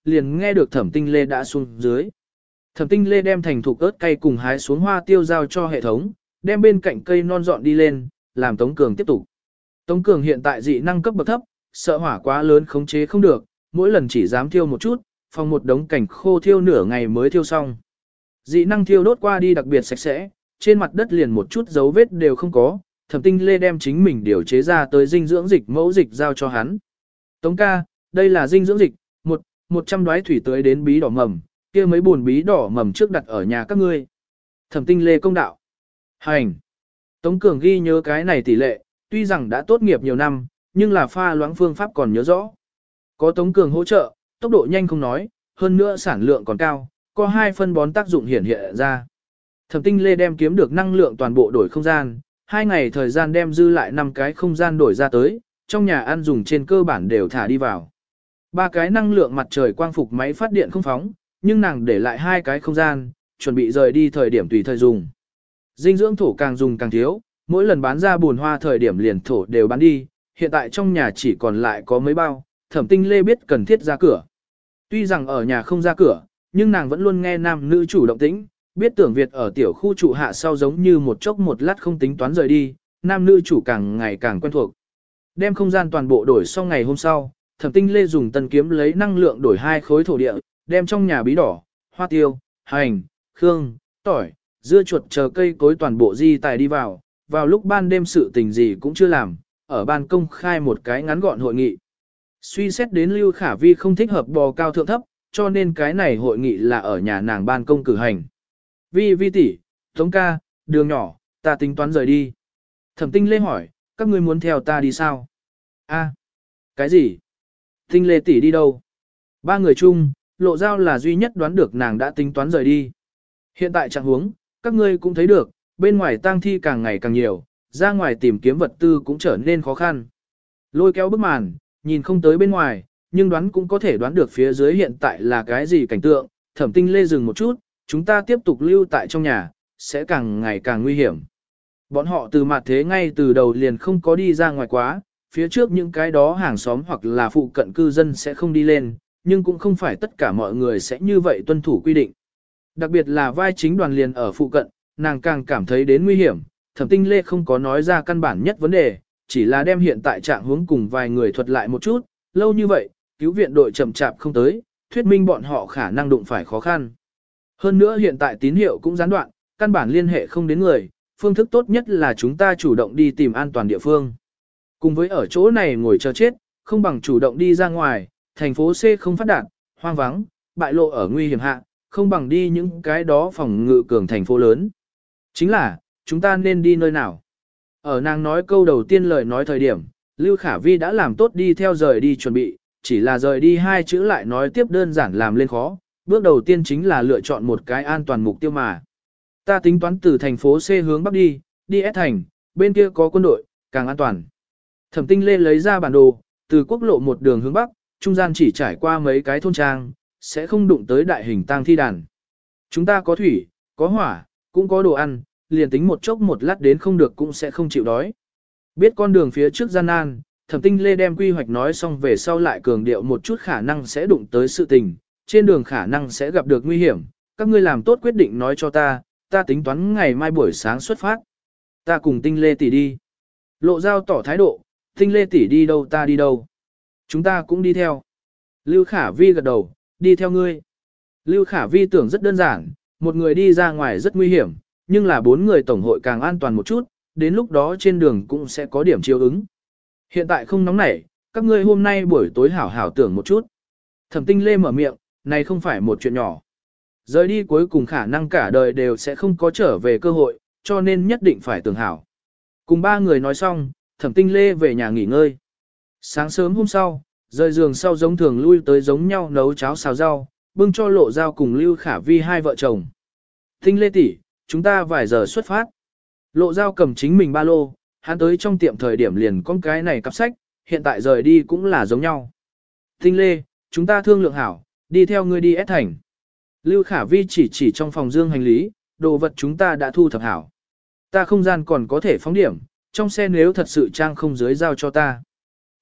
liền nghe được Thẩm Tinh Lê đã xuống dưới. Thẩm Tinh Lê đem thành thục ớt cay cùng hái xuống hoa tiêu giao cho hệ thống, đem bên cạnh cây non dọn đi lên, làm Tống Cường tiếp tục. Tống Cường hiện tại dị năng cấp bậc thấp, sợ hỏa quá lớn khống chế không được, mỗi lần chỉ dám thiêu một chút, phòng một đống cảnh khô thiêu nửa ngày mới thiêu xong. Dị năng thiêu đốt qua đi đặc biệt sạch sẽ, trên mặt đất liền một chút dấu vết đều không có, Thẩm Tinh Lê đem chính mình điều chế ra tới dinh dưỡng dịch mẫu dịch giao cho hắn. Tống ca, đây là dinh dưỡng dịch, một, một trăm đoái thủy tới đến bí đỏ mầm, kia mấy buồn bí đỏ mầm trước đặt ở nhà các ngươi. Thẩm Tinh Lê công đạo. Hành. Tống Cường ghi nhớ cái này tỷ lệ, tuy rằng đã tốt nghiệp nhiều năm, nhưng là pha loãng phương pháp còn nhớ rõ. Có Tống Cường hỗ trợ, tốc độ nhanh không nói, hơn nữa sản lượng còn cao, có hai phân bón tác dụng hiển hiện ra. Thẩm Tinh Lê đem kiếm được năng lượng toàn bộ đổi không gian, hai ngày thời gian đem dư lại năm cái không gian đổi ra tới, trong nhà ăn dùng trên cơ bản đều thả đi vào. Ba cái năng lượng mặt trời quang phục máy phát điện không phóng, nhưng nàng để lại hai cái không gian, chuẩn bị rời đi thời điểm tùy thời dùng. Dinh dưỡng thổ càng dùng càng thiếu, mỗi lần bán ra buồn hoa thời điểm liền thổ đều bán đi, hiện tại trong nhà chỉ còn lại có mấy bao, Thẩm Tinh Lê biết cần thiết ra cửa. Tuy rằng ở nhà không ra cửa, nhưng nàng vẫn luôn nghe nam nữ chủ động tĩnh, biết Tưởng Việt ở tiểu khu trụ hạ sau giống như một chốc một lát không tính toán rời đi, nam nữ chủ càng ngày càng quen thuộc. Đem không gian toàn bộ đổi xong ngày hôm sau, Thẩm Tinh Lê dùng tân kiếm lấy năng lượng đổi hai khối thổ địa, đem trong nhà bí đỏ, hoa tiêu, hành, khương, tỏi, dưa chuột chờ cây cối toàn bộ di tài đi vào, vào lúc ban đêm sự tình gì cũng chưa làm, ở ban công khai một cái ngắn gọn hội nghị. Suy xét đến Lưu Khả Vi không thích hợp bò cao thượng thấp, cho nên cái này hội nghị là ở nhà nàng ban công cử hành. Vi Vi tỷ, Tống ca, đường nhỏ, ta tính toán rời đi. Thẩm Tinh Lê hỏi, các ngươi muốn theo ta đi sao? A, cái gì? Tinh Lê tỷ đi đâu? Ba người chung, Lộ Giao là duy nhất đoán được nàng đã tính toán rời đi. Hiện tại trạng huống, các ngươi cũng thấy được, bên ngoài tang thi càng ngày càng nhiều, ra ngoài tìm kiếm vật tư cũng trở nên khó khăn. Lôi kéo bức màn, nhìn không tới bên ngoài, nhưng đoán cũng có thể đoán được phía dưới hiện tại là cái gì cảnh tượng. Thẩm Tinh Lê dừng một chút, chúng ta tiếp tục lưu tại trong nhà, sẽ càng ngày càng nguy hiểm. Bọn họ từ mặt thế ngay từ đầu liền không có đi ra ngoài quá, phía trước những cái đó hàng xóm hoặc là phụ cận cư dân sẽ không đi lên, nhưng cũng không phải tất cả mọi người sẽ như vậy tuân thủ quy định. Đặc biệt là vai chính đoàn liền ở phụ cận, nàng càng cảm thấy đến nguy hiểm. Thẩm Tinh Lê không có nói ra căn bản nhất vấn đề, chỉ là đem hiện tại trạng huống cùng vài người thuật lại một chút, lâu như vậy, cứu viện đội chậm chạp không tới, thuyết minh bọn họ khả năng đụng phải khó khăn. Hơn nữa hiện tại tín hiệu cũng gián đoạn, căn bản liên hệ không đến người, phương thức tốt nhất là chúng ta chủ động đi tìm an toàn địa phương. Cùng với ở chỗ này ngồi chờ chết, không bằng chủ động đi ra ngoài, thành phố C không phát đạt, hoang vắng, bại lộ ở nguy hiểm hạ, không bằng đi những cái đó phòng ngự cường thành phố lớn. Chính là, chúng ta nên đi nơi nào? Ở nàng nói câu đầu tiên lời nói thời điểm, Lưu Khả Vi đã làm tốt đi theo rời đi chuẩn bị, chỉ là rời đi hai chữ lại nói tiếp đơn giản làm lên khó. Bước đầu tiên chính là lựa chọn một cái an toàn mục tiêu mà. Ta tính toán từ thành phố C hướng bắc đi, đi S thành, bên kia có quân đội, càng an toàn. Thẩm Tinh Lê lấy ra bản đồ, từ quốc lộ một đường hướng bắc, trung gian chỉ trải qua mấy cái thôn trang, sẽ không đụng tới đại hình tang thi đàn. Chúng ta có thủy, có hỏa, cũng có đồ ăn, liền tính một chốc một lát đến không được cũng sẽ không chịu đói. Biết con đường phía trước gian nan, Thẩm Tinh Lê đem quy hoạch nói xong về sau lại cường điệu một chút khả năng sẽ đụng tới sự tình, trên đường khả năng sẽ gặp được nguy hiểm, các ngươi làm tốt quyết định nói cho ta, ta tính toán ngày mai buổi sáng xuất phát. Ta cùng Tinh Lê tỷ đi. Lộ Giao tỏ thái độ, Tinh Lê tỷ đi đâu ta đi đâu. Chúng ta cũng đi theo. Lưu Khả Vi gật đầu, đi theo ngươi. Lưu Khả Vi tưởng rất đơn giản, một người đi ra ngoài rất nguy hiểm, nhưng là bốn người tổng hội càng an toàn một chút, đến lúc đó trên đường cũng sẽ có điểm chiếu ứng. Hiện tại không nóng nảy, các ngươi hôm nay buổi tối hảo hảo tưởng một chút. Thẩm Tinh Lê mở miệng, này không phải một chuyện nhỏ. Rời đi cuối cùng khả năng cả đời đều sẽ không có trở về cơ hội, cho nên nhất định phải tưởng hảo. Cùng ba người nói xong, Thẩm Tinh Lê về nhà nghỉ ngơi. Sáng sớm hôm sau, rời giường sau giống thường lui tới giống nhau nấu cháo xào rau, bưng cho Lộ Giao cùng Lưu Khả Vi hai vợ chồng. Tinh Lê tỷ, chúng ta vài giờ xuất phát. Lộ Giao cầm chính mình ba lô, hắn tới trong tiệm thời điểm liền con cái này cặp sách, hiện tại rời đi cũng là giống nhau. Tinh Lê, chúng ta thương lượng hảo, đi theo ngươi đi S thành. Lưu Khả Vi chỉ chỉ trong phòng dương hành lý, đồ vật chúng ta đã thu thập hảo. Ta không gian còn có thể phóng điểm, trong xe nếu thật sự trang không dưới giao cho ta.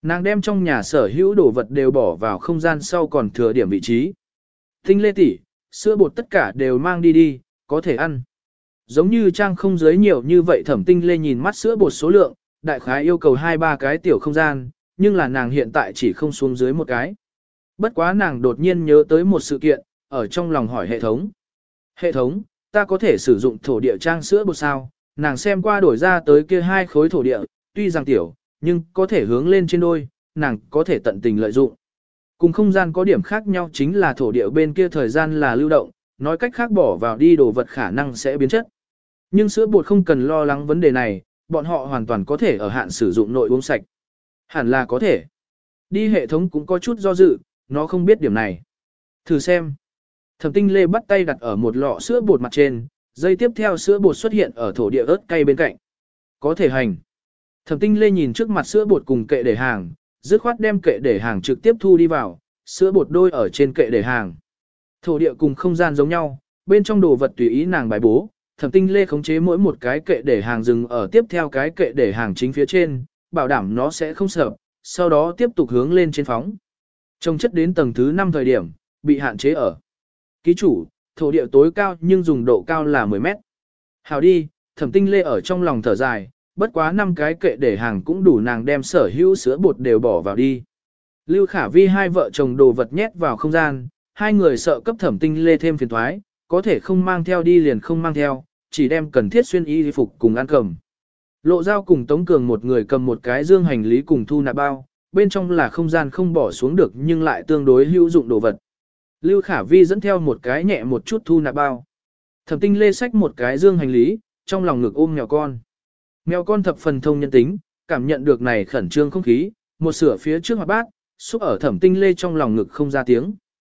Nàng đem trong nhà sở hữu đồ vật đều bỏ vào không gian sau còn thừa điểm vị trí. Tinh Lê tỷ, sữa bột tất cả đều mang đi đi, có thể ăn. Giống như trang không giới nhiều như vậy Thẩm Tinh Lê nhìn mắt sữa bột số lượng, đại khái yêu cầu hai ba cái tiểu không gian, nhưng là nàng hiện tại chỉ không xuống dưới một cái. Bất quá nàng đột nhiên nhớ tới một sự kiện, ở trong lòng hỏi hệ thống. Hệ thống, ta có thể sử dụng thổ địa trang sữa bột sao? Nàng xem qua đổi ra tới kia hai khối thổ địa, tuy rằng tiểu, nhưng có thể hướng lên trên đôi, nàng có thể tận tình lợi dụng. Cùng không gian có điểm khác nhau chính là thổ địa bên kia thời gian là lưu động, nói cách khác bỏ vào đi đồ vật khả năng sẽ biến chất. Nhưng sữa bột không cần lo lắng vấn đề này, bọn họ hoàn toàn có thể ở hạn sử dụng nội uống sạch. Hẳn là có thể. Đi hệ thống cũng có chút do dự, nó không biết điểm này. Thử xem. Thẩm Tinh Lê bắt tay đặt ở một lọ sữa bột mặt trên, giây tiếp theo sữa bột xuất hiện ở thổ địa ớt cay bên cạnh. Có thể hành. Thẩm Tinh Lê nhìn trước mặt sữa bột cùng kệ để hàng, dứt khoát đem kệ để hàng trực tiếp thu đi vào, sữa bột đôi ở trên kệ để hàng. Thổ địa cùng không gian giống nhau, bên trong đồ vật tùy ý nàng bài bố, Thẩm Tinh Lê khống chế mỗi một cái kệ để hàng dừng ở tiếp theo cái kệ để hàng chính phía trên, bảo đảm nó sẽ không sập, sau đó tiếp tục hướng lên trên phóng. Trông chất đến tầng thứ năm thời điểm, bị hạn chế ở. Ký chủ, thổ địa tối cao nhưng dùng độ cao là mười mét. Hào đi, Thẩm Tinh Lê ở trong lòng thở dài, bất quá năm cái kệ để hàng cũng đủ nàng đem sở hữu sữa bột đều bỏ vào đi. Lưu Khả Vi hai vợ chồng đồ vật nhét vào không gian, hai người sợ cấp Thẩm Tinh Lê thêm phiền toái, có thể không mang theo đi liền không mang theo, chỉ đem cần thiết xuyên y phục cùng ăn cầm. Lộ Giao cùng Tống Cường một người cầm một cái dương hành lý cùng thu nạp bao, bên trong là không gian không bỏ xuống được nhưng lại tương đối hữu dụng đồ vật. Lưu Khả Vi dẫn theo một cái nhẹ một chút thu nạp bao. Thẩm Tinh Lê xách một cái dương hành lý, trong lòng ngực ôm mèo con. Mèo con thập phần thông nhân tính, cảm nhận được này khẩn trương không khí, một sửa phía trước hoạt bát, xúc ở Thẩm Tinh Lê trong lòng ngực không ra tiếng.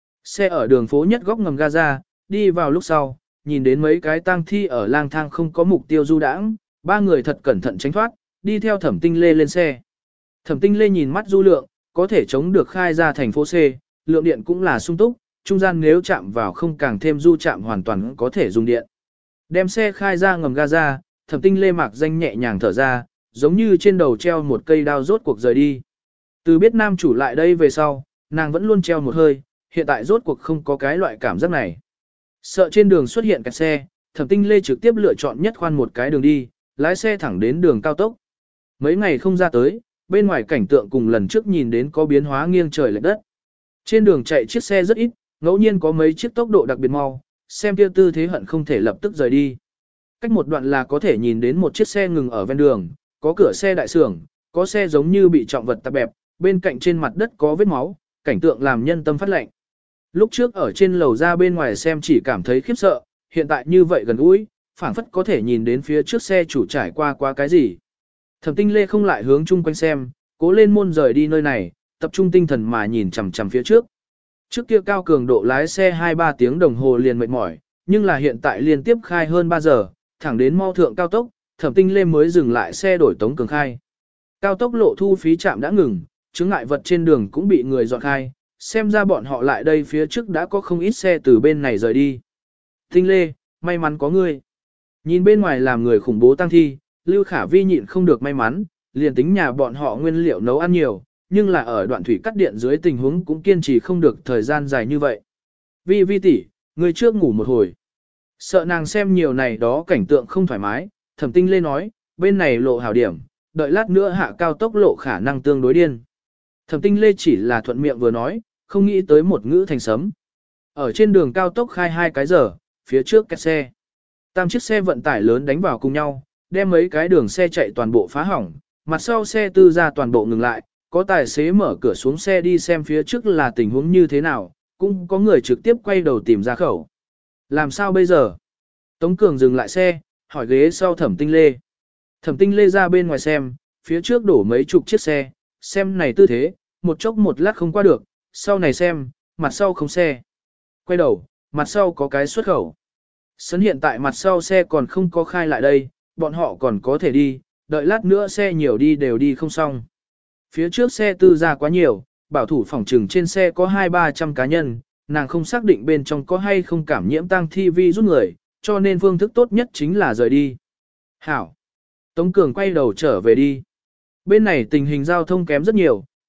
Xe ở đường phố nhất góc ngầm Gaza, đi vào lúc sau, nhìn đến mấy cái tang thi ở lang thang không có mục tiêu du đãng, ba người thật cẩn thận tránh thoát, đi theo Thẩm Tinh Lê lên xe. Thẩm Tinh Lê nhìn mắt du lượng, có thể chống được khai ra thành phố C, lượng điện cũng là sung túc, trung gian nếu chạm vào không càng thêm du chạm hoàn toàn có thể dùng điện. Đem xe khai ra ngầm Gaza, Thẩm Tinh Lê mạc danh nhẹ nhàng thở ra, giống như trên đầu treo một cây đao rốt cuộc rời đi. Từ biết nam chủ lại đây về sau, nàng vẫn luôn treo một hơi, hiện tại rốt cuộc không có cái loại cảm giác này. Sợ trên đường xuất hiện kẹt xe, Thẩm Tinh Lê trực tiếp lựa chọn nhất khoan một cái đường đi, lái xe thẳng đến đường cao tốc. Mấy ngày không ra tới, bên ngoài cảnh tượng cùng lần trước nhìn đến có biến hóa nghiêng trời lệch đất. Trên đường chạy chiếc xe rất ít, ngẫu nhiên có mấy chiếc tốc độ đặc biệt mau, xem kia tư thế hận không thể lập tức rời đi. Cách một đoạn là có thể nhìn đến một chiếc xe ngừng ở ven đường, có cửa xe đại xưởng, có xe giống như bị trọng vật tạp bẹp, bên cạnh trên mặt đất có vết máu, cảnh tượng làm nhân tâm phát lạnh. Lúc trước ở trên lầu ra bên ngoài xem chỉ cảm thấy khiếp sợ, hiện tại như vậy gần gũi, phảng phất có thể nhìn đến phía trước xe chủ trải qua qua cái gì. Thẩm Tinh Lê không lại hướng chung quanh xem, cố lên môn rời đi nơi này, tập trung tinh thần mà nhìn chằm chằm phía trước. Trước kia cao cường độ lái xe hai ba tiếng đồng hồ liền mệt mỏi, nhưng là hiện tại liên tiếp khai hơn ba giờ, thẳng đến mau thượng cao tốc, Thẩm Tinh Lê mới dừng lại xe đổi Tống Cường khai. Cao tốc lộ thu phí trạm đã ngừng, chướng ngại vật trên đường cũng bị người dọn khai, xem ra bọn họ lại đây phía trước đã có không ít xe từ bên này rời đi. Tinh Lê, may mắn có ngươi. Nhìn bên ngoài làm người khủng bố tăng thi, Lưu Khả Vi nhịn không được may mắn, liền tính nhà bọn họ nguyên liệu nấu ăn nhiều, nhưng là ở đoạn thủy cắt điện dưới tình huống cũng kiên trì không được thời gian dài như vậy. Vi Vi tỷ, ngươi trước ngủ một hồi. Sợ nàng xem nhiều này đó cảnh tượng không thoải mái, Thẩm Tinh Lê nói, bên này lộ hảo điểm, đợi lát nữa hạ cao tốc lộ khả năng tương đối điên. Thẩm Tinh Lê chỉ là thuận miệng vừa nói, không nghĩ tới một ngữ thành sấm. Ở trên đường cao tốc khai hai cái giờ, phía trước kẹt xe. Tam chiếc xe vận tải lớn đánh vào cùng nhau, đem mấy cái đường xe chạy toàn bộ phá hỏng, mặt sau xe tư ra toàn bộ ngừng lại, có tài xế mở cửa xuống xe đi xem phía trước là tình huống như thế nào, cũng có người trực tiếp quay đầu tìm ra khẩu. Làm sao bây giờ? Tống Cường dừng lại xe, hỏi ghế sau Thẩm Tinh Lê. Thẩm Tinh Lê ra bên ngoài xem, phía trước đổ mấy chục chiếc xe, xem này tư thế, một chốc một lát không qua được, sau này xem, mặt sau không xe. Quay đầu, mặt sau có cái xuất khẩu. Sấn hiện tại mặt sau xe còn không có khai lại đây, bọn họ còn có thể đi, đợi lát nữa xe nhiều đi đều đi không xong. Phía trước xe tư ra quá nhiều, bảo thủ phòng trừng trên xe có hai ba trăm cá nhân, nàng không xác định bên trong có hay không cảm nhiễm tăng thi vi rút người, cho nên phương thức tốt nhất chính là rời đi. Hảo! Tống Cường quay đầu trở về đi. Bên này tình hình giao thông kém rất nhiều,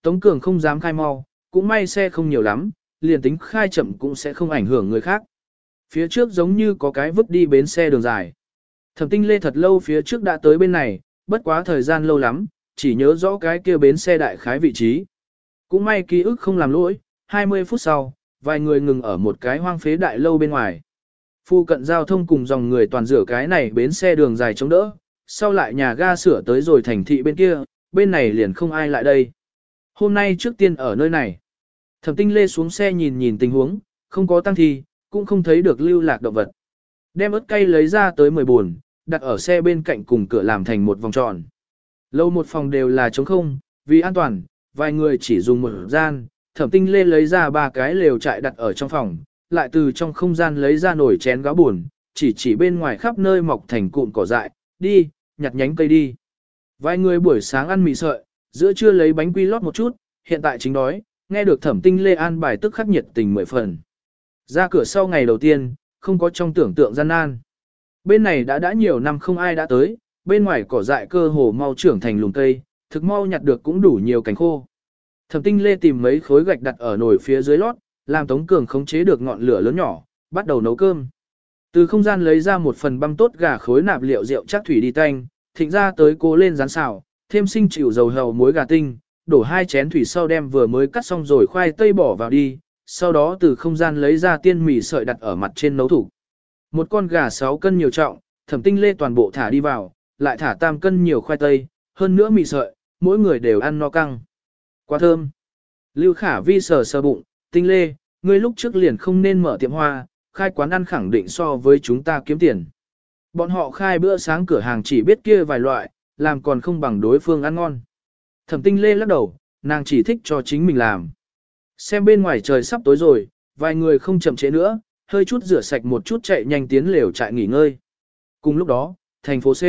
Tống Cường không dám khai mau, cũng may xe không nhiều lắm, liền tính khai chậm cũng sẽ không ảnh hưởng người khác. Phía trước giống như có cái vứt đi bến xe đường dài. Thẩm Tinh Lê thật lâu phía trước đã tới bên này, bất quá thời gian lâu lắm, chỉ nhớ rõ cái kia bến xe đại khái vị trí. Cũng may ký ức không làm lỗi, hai mươi phút sau, vài người ngừng ở một cái hoang phế đại lâu bên ngoài. Phu cận giao thông cùng dòng người toàn rửa cái này bến xe đường dài chống đỡ, sau lại nhà ga sửa tới rồi thành thị bên kia, bên này liền không ai lại đây. Hôm nay trước tiên ở nơi này, Thẩm Tinh Lê xuống xe nhìn nhìn tình huống, không có tăng thi, cũng không thấy được lưu lạc động vật. Đem ớt cay lấy ra tới mười buồn, đặt ở xe bên cạnh cùng cửa làm thành một vòng tròn. Lâu một phòng đều là trống không, vì an toàn, vài người chỉ dùng một gian, Thẩm Tinh Lê lấy ra ba cái lều trại đặt ở trong phòng, lại từ trong không gian lấy ra nồi chén gáo buồn, chỉ chỉ bên ngoài khắp nơi mọc thành cụm cỏ dại, đi, nhặt nhánh cây đi. Vài người buổi sáng ăn mì sợi, giữa trưa lấy bánh quy lót một chút, hiện tại chính đói, nghe được Thẩm Tinh Lê an bài tức khắc nhiệt tình mười phần. Ra cửa sau ngày đầu tiên, không có trong tưởng tượng gian nan. Bên này đã đã nhiều năm không ai đã tới, bên ngoài cỏ dại cơ hồ mau trưởng thành lùm cây, thực mau nhặt được cũng đủ nhiều cành khô. Thẩm Tinh Lê tìm mấy khối gạch đặt ở nồi phía dưới lót, làm Tống Cường khống chế được ngọn lửa lớn nhỏ, bắt đầu nấu cơm. Từ không gian lấy ra một phần băm tốt gà khối nạp liệu rượu chắc thủy đi tanh, thịnh ra tới cố lên rán xào, thêm sinh chịu dầu hầu muối gà tinh, đổ hai chén thủy sau đem vừa mới cắt xong rồi khoai tây bỏ vào đi, sau đó từ không gian lấy ra tiên mì sợi đặt ở mặt trên nấu thủ. Một con gà sáu cân nhiều trọng, Thẩm Tinh Lê toàn bộ thả đi vào, lại thả tam cân nhiều khoai tây, hơn nữa mì sợi, mỗi người đều ăn no căng. Quá thơm. Lưu Khả Vi sờ sờ bụng, Tinh Lê, ngươi lúc trước liền không nên mở tiệm hoa, khai quán ăn khẳng định so với chúng ta kiếm tiền. Bọn họ khai bữa sáng cửa hàng chỉ biết kia vài loại, làm còn không bằng đối phương ăn ngon. Thẩm Tinh Lê lắc đầu, nàng chỉ thích cho chính mình làm. Xem bên ngoài trời sắp tối rồi, vài người không chậm trễ nữa, hơi chút rửa sạch một chút chạy nhanh tiến lều trại nghỉ ngơi. Cùng lúc đó, thành phố C.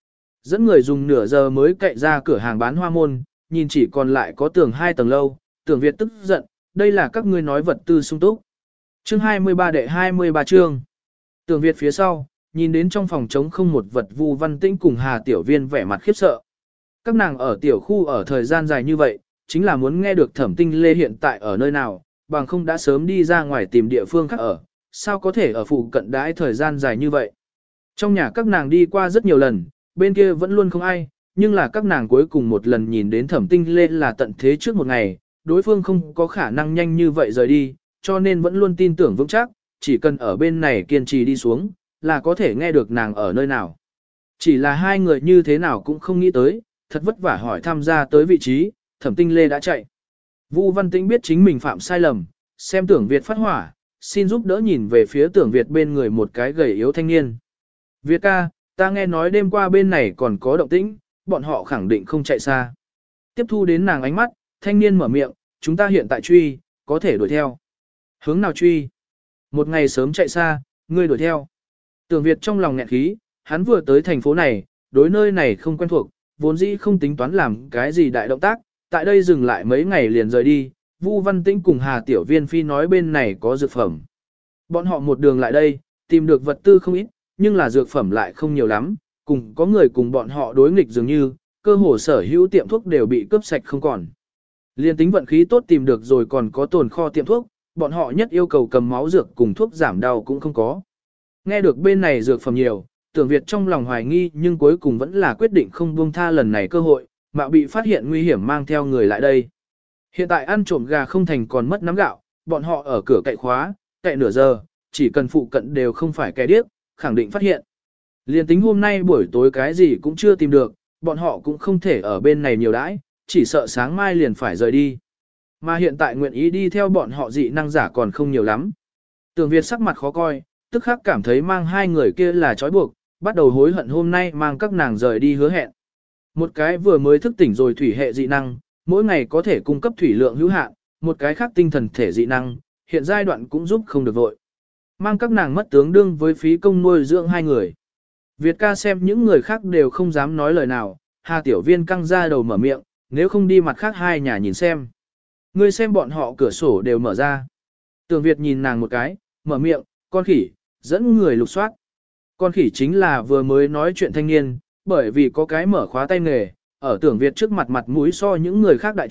Dẫn người dùng nửa giờ mới cậy ra cửa hàng bán hoa môn, nhìn chỉ còn lại có tường hai tầng lâu, Tưởng Việt tức giận, đây là các ngươi nói vật tư sung túc. Chương hai mươi ba đệ hai mươi ba chương. Tưởng Việt phía sau, nhìn đến trong phòng trống không một vật Vu Văn Tĩnh cùng Hà Tiểu Viên vẻ mặt khiếp sợ. Các nàng ở tiểu khu ở thời gian dài như vậy, chính là muốn nghe được Thẩm Tinh Lê hiện tại ở nơi nào, bằng không đã sớm đi ra ngoài tìm địa phương khác ở, sao có thể ở phụ cận đãi thời gian dài như vậy. Trong nhà các nàng đi qua rất nhiều lần, bên kia vẫn luôn không ai, nhưng là các nàng cuối cùng một lần nhìn đến Thẩm Tinh Lê là tận thế trước một ngày, đối phương không có khả năng nhanh như vậy rời đi, cho nên vẫn luôn tin tưởng vững chắc, chỉ cần ở bên này kiên trì đi xuống, là có thể nghe được nàng ở nơi nào. Chỉ là hai người như thế nào cũng không nghĩ tới, thật vất vả hỏi tham gia tới vị trí, Thẩm Tinh Lê đã chạy. Vu Văn Tĩnh biết chính mình phạm sai lầm, xem Tưởng Việt phát hỏa, xin giúp đỡ nhìn về phía Tưởng Việt bên người một cái gầy yếu thanh niên. Việt ca, ta nghe nói đêm qua bên này còn có động tĩnh, bọn họ khẳng định không chạy xa. Tiếp thu đến nàng ánh mắt, thanh niên mở miệng, chúng ta hiện tại truy, có thể đuổi theo. Hướng nào truy? Một ngày sớm chạy xa, ngươi đuổi theo. Tưởng Việt trong lòng nghẹn khí, hắn vừa tới thành phố này, đối nơi này không quen thuộc, vốn dĩ không tính toán làm cái gì đại động tác, tại đây dừng lại mấy ngày liền rời đi. Vu Văn Tĩnh cùng Hà Tiểu Viên phi nói bên này có dược phẩm. Bọn họ một đường lại đây, tìm được vật tư không ít, nhưng là dược phẩm lại không nhiều lắm, cùng có người cùng bọn họ đối nghịch dường như, cơ hồ sở hữu tiệm thuốc đều bị cướp sạch không còn. Liên tính vận khí tốt tìm được rồi còn có tồn kho tiệm thuốc, bọn họ nhất yêu cầu cầm máu dược cùng thuốc giảm đau cũng không có. Nghe được bên này dược phẩm nhiều, Tưởng Việt trong lòng hoài nghi nhưng cuối cùng vẫn là quyết định không buông tha lần này cơ hội, mà bị phát hiện nguy hiểm mang theo người lại đây. Hiện tại ăn trộm gà không thành còn mất nắm gạo, bọn họ ở cửa cậy khóa, cậy nửa giờ, chỉ cần phụ cận đều không phải kẻ điếc, khẳng định phát hiện. Liên tính hôm nay buổi tối cái gì cũng chưa tìm được, bọn họ cũng không thể ở bên này nhiều đãi, chỉ sợ sáng mai liền phải rời đi. Mà hiện tại nguyện ý đi theo bọn họ dị năng giả còn không nhiều lắm. Tưởng Việt sắc mặt khó coi, tức khắc cảm thấy mang hai người kia là trói buộc, bắt đầu hối hận hôm nay mang các nàng rời đi hứa hẹn. Một cái vừa mới thức tỉnh rồi thủy hệ dị năng, mỗi ngày có thể cung cấp thủy lượng hữu hạn, một cái khác tinh thần thể dị năng, hiện giai đoạn cũng giúp không được vội. Mang các nàng mất tướng đương với phí công nuôi dưỡng hai người. Việt ca xem những người khác đều không dám nói lời nào, Hà Tiểu Viên căng ra đầu mở miệng, nếu không đi mặt khác hai nhà nhìn xem. Ngươi xem bọn họ cửa sổ đều mở ra. Tưởng Việt nhìn nàng một cái, mở miệng, con khỉ, dẫn người lục soát. Con khỉ chính là vừa mới nói chuyện thanh niên, bởi vì có cái mở khóa tay nghề, ở Tưởng Việt trước mặt mặt mũi so những người khác đại chút,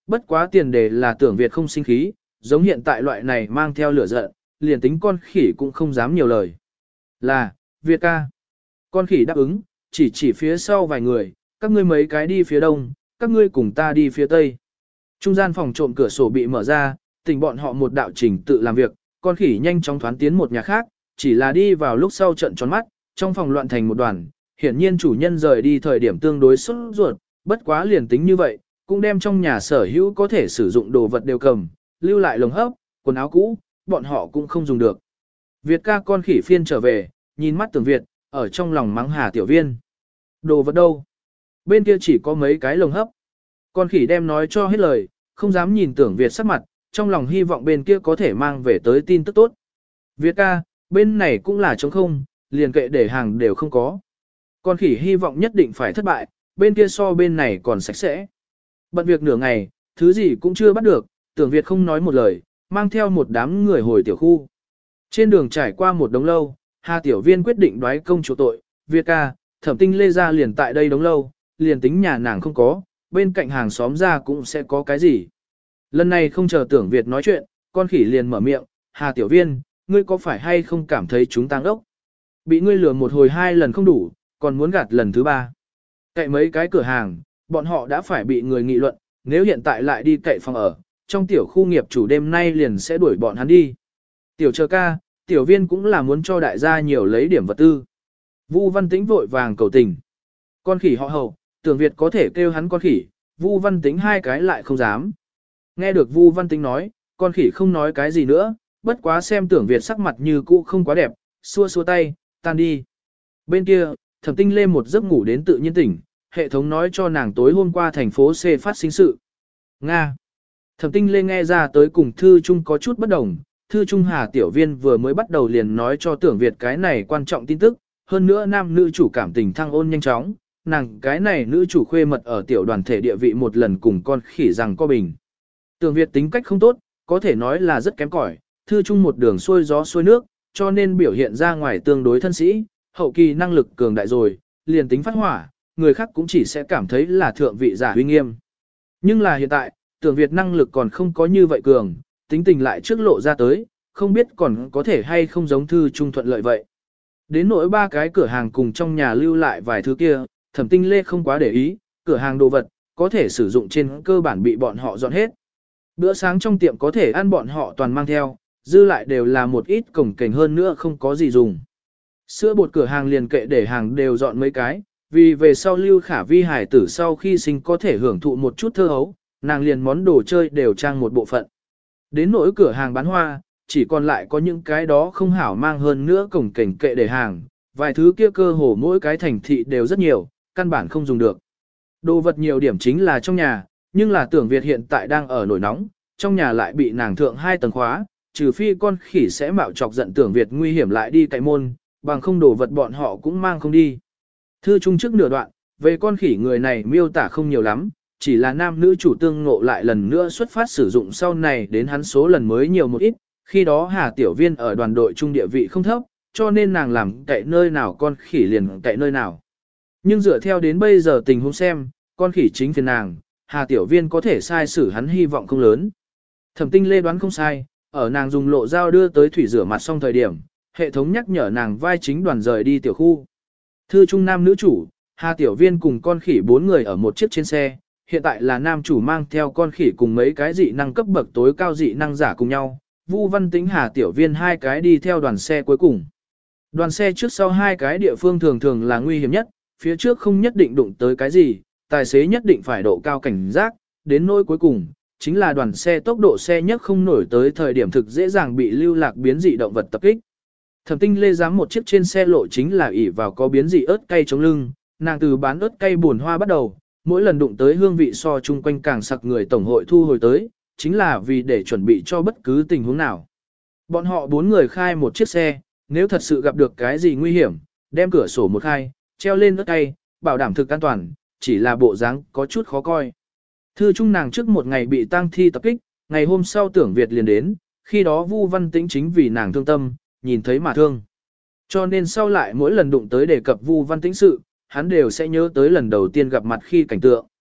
bất quá tiền đề là Tưởng Việt không sinh khí, giống hiện tại loại này mang theo lửa giận, liền tính con khỉ cũng không dám nhiều lời. Là, Việt ca. Con khỉ đáp ứng, chỉ chỉ phía sau vài người, các ngươi mấy cái đi phía đông, các ngươi cùng ta đi phía tây. Trung gian phòng trộm cửa sổ bị mở ra, tình bọn họ một đạo trình tự làm việc, con khỉ nhanh chóng thoán tiến một nhà khác, chỉ là đi vào lúc sau trận tròn mắt, trong phòng loạn thành một đoàn, hiển nhiên chủ nhân rời đi thời điểm tương đối sốt ruột, bất quá liền tính như vậy, cũng đem trong nhà sở hữu có thể sử dụng đồ vật đều cầm, lưu lại lồng hấp, quần áo cũ, bọn họ cũng không dùng được. Việt ca con khỉ phiên trở về, nhìn mắt Tưởng Việt, ở trong lòng mắng Hà Tiểu Viên. Đồ vật đâu? Bên kia chỉ có mấy cái lồng hấp. Con khỉ đem nói cho hết lời, không dám nhìn Tưởng Việt sắc mặt, trong lòng hy vọng bên kia có thể mang về tới tin tức tốt. Việt ca, bên này cũng là trống không, liền kệ để hàng đều không có. Con khỉ hy vọng nhất định phải thất bại, bên kia so bên này còn sạch sẽ. Bận việc nửa ngày, thứ gì cũng chưa bắt được, Tưởng Việt không nói một lời, mang theo một đám người hồi tiểu khu. Trên đường trải qua một đống lâu, Hà Tiểu Viên quyết định đoái công chủ tội, Việt ca, Thẩm Tinh Lê ra liền tại đây đống lâu, liền tính nhà nàng không có, bên cạnh hàng xóm ra cũng sẽ có cái gì. Lần này không chờ Tưởng Việt nói chuyện, con khỉ liền mở miệng, Hà Tiểu Viên, ngươi có phải hay không cảm thấy chúng tăng ốc? Bị ngươi lừa một hồi hai lần không đủ, còn muốn gạt lần thứ ba. Cậy mấy cái cửa hàng, bọn họ đã phải bị người nghị luận, nếu hiện tại lại đi cậy phòng ở, trong tiểu khu nghiệp chủ đêm nay liền sẽ đuổi bọn hắn đi. Tiểu chờ ca, Tiểu Viên cũng là muốn cho đại gia nhiều lấy điểm vật tư. Vu Văn Tĩnh vội vàng cầu tình. Con khỉ họ Hầu, Tưởng Việt có thể kêu hắn con khỉ, Vu Văn Tĩnh hai cái lại không dám. Nghe được Vu Văn Tĩnh nói, con khỉ không nói cái gì nữa, bất quá xem Tưởng Việt sắc mặt như cũ không quá đẹp, xua xua tay, tan đi. Bên kia, Thẩm Tinh Lê một giấc ngủ đến tự nhiên tỉnh, hệ thống nói cho nàng tối hôm qua thành phố C phát sinh sự. Nga. Thẩm Tinh Lê nghe ra tới cùng Thư Trung có chút bất đồng, Thư Trung Hà Tiểu Viên vừa mới bắt đầu liền nói cho Tưởng Việt cái này quan trọng tin tức, hơn nữa nam nữ chủ cảm tình thăng ôn nhanh chóng, nàng cái này nữ chủ khuê mật ở tiểu đoàn thể địa vị một lần cùng con khỉ rằng có bình. Tưởng Việt tính cách không tốt, có thể nói là rất kém cỏi, Thư Trung một đường xuôi gió xuôi nước, cho nên biểu hiện ra ngoài tương đối thân sĩ, hậu kỳ năng lực cường đại rồi, liền tính phát hỏa, người khác cũng chỉ sẽ cảm thấy là thượng vị giả uy nghiêm. Nhưng là hiện tại, Tưởng Việt năng lực còn không có như vậy cường, tính tình lại trước lộ ra tới, không biết còn có thể hay không giống Thư Trung thuận lợi vậy. Đến nỗi ba cái cửa hàng cùng trong nhà lưu lại vài thứ kia, Thẩm Tinh Lê không quá để ý, cửa hàng đồ vật, có thể sử dụng trên cơ bản bị bọn họ dọn hết. Bữa sáng trong tiệm có thể ăn bọn họ toàn mang theo, dư lại đều là một ít cổng kềnh hơn nữa không có gì dùng. Sữa bột cửa hàng liền kệ để hàng đều dọn mấy cái, vì về sau Lưu Khả Vi hải tử sau khi sinh có thể hưởng thụ một chút thơ hấu, nàng liền món đồ chơi đều trang một bộ phận. Đến nỗi cửa hàng bán hoa, chỉ còn lại có những cái đó không hảo mang hơn nữa cổng kềnh kệ để hàng, vài thứ kia cơ hồ mỗi cái thành thị đều rất nhiều, căn bản không dùng được. Đồ vật nhiều điểm chính là trong nhà, nhưng là Tưởng Việt hiện tại đang ở nổi nóng, trong nhà lại bị nàng thượng hai tầng khóa, trừ phi con khỉ sẽ mạo chọc giận Tưởng Việt nguy hiểm lại đi cậy môn, bằng không đồ vật bọn họ cũng mang không đi. Thư trung trước nửa đoạn, về con khỉ người này miêu tả không nhiều lắm, chỉ là nam nữ chủ tương ngộ lại lần nữa xuất phát sử dụng sau này đến hắn số lần mới nhiều một ít, khi đó Hà Tiểu Viên ở đoàn đội trung địa vị không thấp, cho nên nàng làm cậy nơi nào con khỉ liền cậy nơi nào. Nhưng dựa theo đến bây giờ tình huống xem, con khỉ chính phiền nàng, Hà Tiểu Viên có thể sai xử hắn hy vọng không lớn. Thẩm Tinh Lê đoán không sai, ở nàng dùng lộ dao đưa tới thủy rửa mặt xong thời điểm, hệ thống nhắc nhở nàng vai chính đoàn rời đi tiểu khu. Thư trung nam nữ chủ, Hà Tiểu Viên cùng con khỉ bốn người ở một chiếc trên xe, hiện tại là nam chủ mang theo con khỉ cùng mấy cái dị năng cấp bậc tối cao dị năng giả cùng nhau, Vu Văn Tĩnh Hà Tiểu Viên hai cái đi theo đoàn xe cuối cùng. Đoàn xe trước sau hai cái địa phương thường thường là nguy hiểm nhất, phía trước không nhất định đụng tới cái gì, tài xế nhất định phải độ cao cảnh giác, đến nỗi cuối cùng, chính là đoàn xe tốc độ xe nhất không nổi tới thời điểm thực dễ dàng bị lưu lạc biến dị động vật tập kích. Thẩm Tinh Lê dám một chiếc trên xe lộ chính là ỷ vào có biến dị ớt cay chống lưng, nàng từ bán ớt cay buồn hoa bắt đầu, mỗi lần đụng tới hương vị so chung quanh càng sặc người tổng hội thu hồi tới, chính là vì để chuẩn bị cho bất cứ tình huống nào. Bọn họ bốn người khai một chiếc xe, nếu thật sự gặp được cái gì nguy hiểm, đem cửa sổ một khai, treo lên ớt cay, bảo đảm thực an toàn, chỉ là bộ dáng có chút khó coi. Thư trung nàng trước một ngày bị tang thi tập kích, ngày hôm sau Tưởng Việt liền đến, khi đó Vu Văn Tĩnh chính vì nàng thương tâm, nhìn thấy mà thương. Cho nên sau lại mỗi lần đụng tới đề cập Vu Văn Tĩnh sự, hắn đều sẽ nhớ tới lần đầu tiên gặp mặt khi cảnh tượng.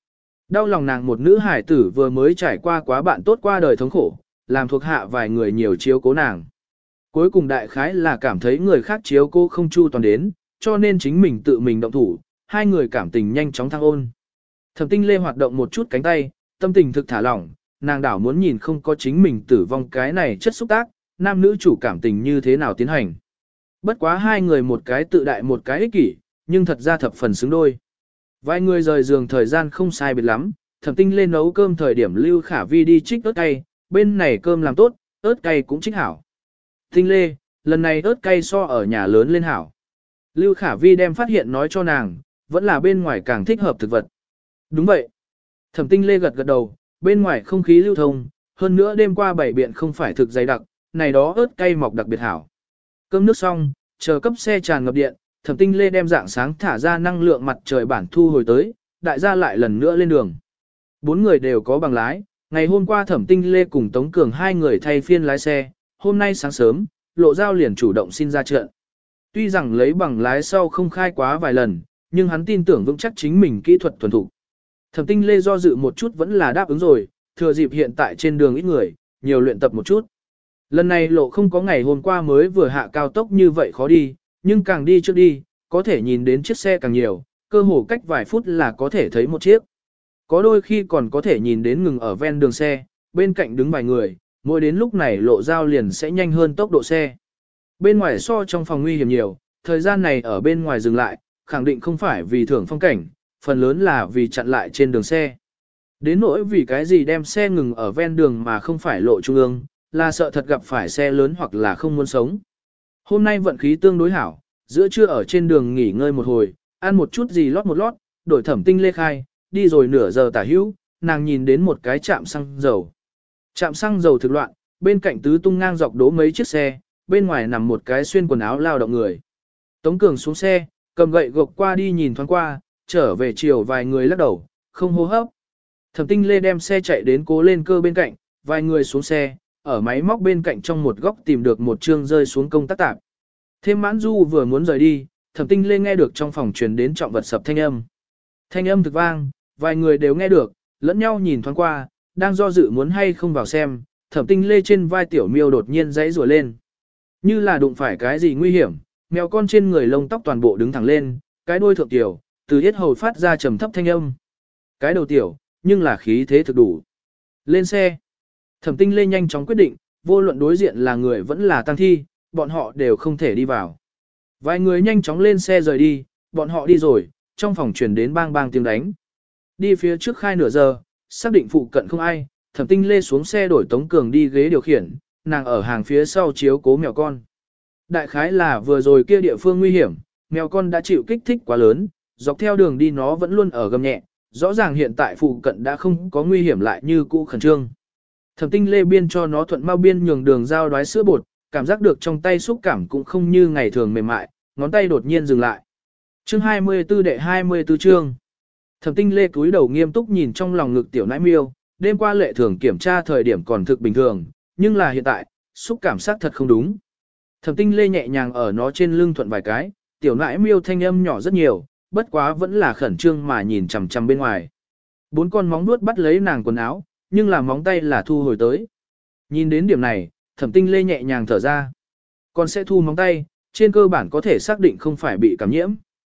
Đau lòng nàng một nữ hải tử vừa mới trải qua quá bạn tốt qua đời thống khổ, làm thuộc hạ vài người nhiều chiếu cố nàng. Cuối cùng đại khái là cảm thấy người khác chiếu cố không chu toàn đến, cho nên chính mình tự mình động thủ, hai người cảm tình nhanh chóng thăng ôn. Thẩm Tinh Lê hoạt động một chút cánh tay, tâm tình thực thả lỏng, nàng đảo muốn nhìn không có chính mình tử vong cái này chất xúc tác, nam nữ chủ cảm tình như thế nào tiến hành. Bất quá hai người một cái tự đại một cái ích kỷ, nhưng thật ra thập phần xứng đôi. Vài người rời giường thời gian không sai biệt lắm, Thẩm Tinh Lê nấu cơm thời điểm Lưu Khả Vi đi trích ớt cay, bên này cơm làm tốt, ớt cay cũng trích hảo. Tinh Lê, lần này ớt cay so ở nhà lớn lên hảo. Lưu Khả Vi đem phát hiện nói cho nàng, vẫn là bên ngoài càng thích hợp thực vật. Đúng vậy. Thẩm Tinh Lê gật gật đầu, bên ngoài không khí lưu thông, hơn nữa đêm qua bảy biện không phải thực dày đặc, này đó ớt cay mọc đặc biệt hảo. Cơm nước xong, chờ cấp xe tràn ngập điện, Thẩm Tinh Lê đem dạng sáng thả ra năng lượng mặt trời bản thu hồi tới, đại gia lại lần nữa lên đường. Bốn người đều có bằng lái, ngày hôm qua Thẩm Tinh Lê cùng Tống Cường hai người thay phiên lái xe, hôm nay sáng sớm, Lộ Giao liền chủ động xin ra trận. Tuy rằng lấy bằng lái sau không khai quá vài lần, nhưng hắn tin tưởng vững chắc chính mình kỹ thuật thuần thục. Thẩm Tinh Lê do dự một chút vẫn là đáp ứng rồi, thừa dịp hiện tại trên đường ít người, nhiều luyện tập một chút. Lần này lộ không có ngày hôm qua mới vừa hạ cao tốc như vậy khó đi, nhưng càng đi trước đi, có thể nhìn đến chiếc xe càng nhiều, cơ hồ cách vài phút là có thể thấy một chiếc. Có đôi khi còn có thể nhìn đến ngừng ở ven đường xe, bên cạnh đứng vài người, mỗi đến lúc này Lộ Giao liền sẽ nhanh hơn tốc độ xe. Bên ngoài so trong phòng nguy hiểm nhiều, thời gian này ở bên ngoài dừng lại, khẳng định không phải vì thưởng phong cảnh, phần lớn là vì chặn lại trên đường xe. Đến nỗi vì cái gì đem xe ngừng ở ven đường mà không phải lộ trung ương, là sợ thật gặp phải xe lớn hoặc là không muốn sống. Hôm nay vận khí tương đối hảo, giữa trưa ở trên đường nghỉ ngơi một hồi, ăn một chút gì lót một lót, đổi Thẩm Tinh Lê khai, đi rồi nửa giờ tả hữu, nàng nhìn đến một cái trạm xăng dầu. Trạm xăng dầu thực loạn, bên cạnh tứ tung ngang dọc đỗ mấy chiếc xe, bên ngoài nằm một cái xuyên quần áo lao động người. Tống Cường xuống xe, cầm gậy gộc qua đi nhìn thoáng qua, trở về chiều vài người lắc đầu, không hô hấp. Thẩm Tinh Lê đem xe chạy đến cố lên cơ bên cạnh, vài người xuống xe, ở máy móc bên cạnh trong một góc tìm được một chương rơi xuống công tác tạp. Thêm Mãn Du vừa muốn rời đi, Thẩm Tinh Lê nghe được trong phòng truyền đến trọng vật sập thanh âm. Thanh âm thực vang, vài người đều nghe được, lẫn nhau nhìn thoáng qua, đang do dự muốn hay không vào xem, Thẩm Tinh Lê trên vai tiểu miêu đột nhiên dãy rủa lên. Như là đụng phải cái gì nguy hiểm, mèo con trên người lông tóc toàn bộ đứng thẳng lên, cái đuôi thượng tiểu, từ yết hầu phát ra trầm thấp thanh âm. Cái đầu tiểu, nhưng là khí thế thực đủ. Lên xe. Thẩm Tinh Lê nhanh chóng quyết định, vô luận đối diện là người vẫn là tăng thi, bọn họ đều không thể đi vào. Vài người nhanh chóng lên xe rời đi, bọn họ đi rồi, trong phòng truyền đến bang bang tiếng đánh. Đi phía trước khai nửa giờ, xác định phụ cận không ai, Thẩm Tinh Lê xuống xe đổi Tống Cường đi ghế điều khiển, nàng ở hàng phía sau chiếu cố mèo con. Đại khái là vừa rồi kia địa phương nguy hiểm, mèo con đã chịu kích thích quá lớn, dọc theo đường đi nó vẫn luôn ở gầm nhẹ, rõ ràng hiện tại phụ cận đã không có nguy hiểm lại như cũ khẩn trương. Thẩm Tinh Lê biên cho nó thuận mau biên nhường đường giao đoái sữa bột, cảm giác được trong tay xúc cảm cũng không như ngày thường mềm mại, ngón tay đột nhiên dừng lại. Chương hai mươi tư đệ hai mươi tư chương. Thẩm Tinh Lê cúi đầu nghiêm túc nhìn trong lòng ngực tiểu nãi miêu, đêm qua lệ thường kiểm tra thời điểm còn thực bình thường, nhưng là hiện tại, xúc cảm xác thật không đúng. Thẩm Tinh Lê nhẹ nhàng ở nó trên lưng thuận vài cái, tiểu nãi miêu thanh âm nhỏ rất nhiều, bất quá vẫn là khẩn trương mà nhìn chằm chằm bên ngoài. Bốn con móng vuốt bắt lấy nàng quần áo, nhưng là móng tay là thu hồi tới. Nhìn đến điểm này, Thẩm Tinh Lê nhẹ nhàng thở ra. Còn sẽ thu móng tay, trên cơ bản có thể xác định không phải bị cảm nhiễm.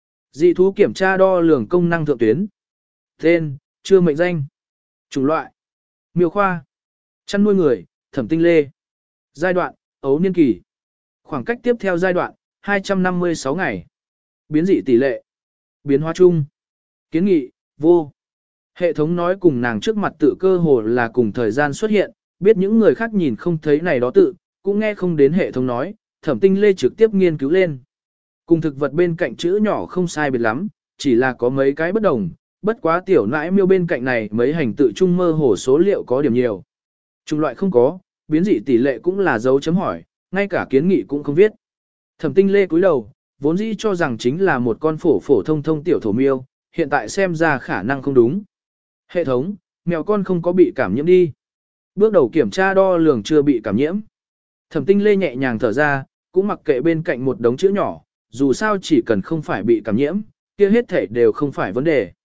Dị thú kiểm tra đo lường công năng thượng tuyến. Tên, chưa mệnh danh. Chủng loại, miêu khoa. Chăn nuôi người, Thẩm Tinh Lê. Giai đoạn, ấu niên kỳ. Khoảng cách tiếp theo giai đoạn, hai trăm năm mươi sáu ngày. Biến dị tỷ lệ. Biến hóa chung. Kiến nghị, vô. Hệ thống nói cùng nàng trước mặt tự cơ hồ là cùng thời gian xuất hiện, biết những người khác nhìn không thấy này đó tự, cũng nghe không đến hệ thống nói, Thẩm Tinh Lê trực tiếp nghiên cứu lên. Cùng thực vật bên cạnh chữ nhỏ không sai biệt lắm, chỉ là có mấy cái bất đồng, bất quá tiểu nãi miêu bên cạnh này mấy hành tự chung mơ hồ số liệu có điểm nhiều. Chủng loại không có, biến dị tỷ lệ cũng là dấu chấm hỏi, ngay cả kiến nghị cũng không viết. Thẩm Tinh Lê cúi đầu, vốn dĩ cho rằng chính là một con phổ phổ thông thông tiểu thổ miêu, hiện tại xem ra khả năng không đúng. Hệ thống, mèo con không có bị cảm nhiễm đi. Bước đầu kiểm tra đo lường chưa bị cảm nhiễm. Thẩm Tinh Lê nhẹ nhàng thở ra, cũng mặc kệ bên cạnh một đống chữ nhỏ, dù sao chỉ cần không phải bị cảm nhiễm, kia hết thể đều không phải vấn đề.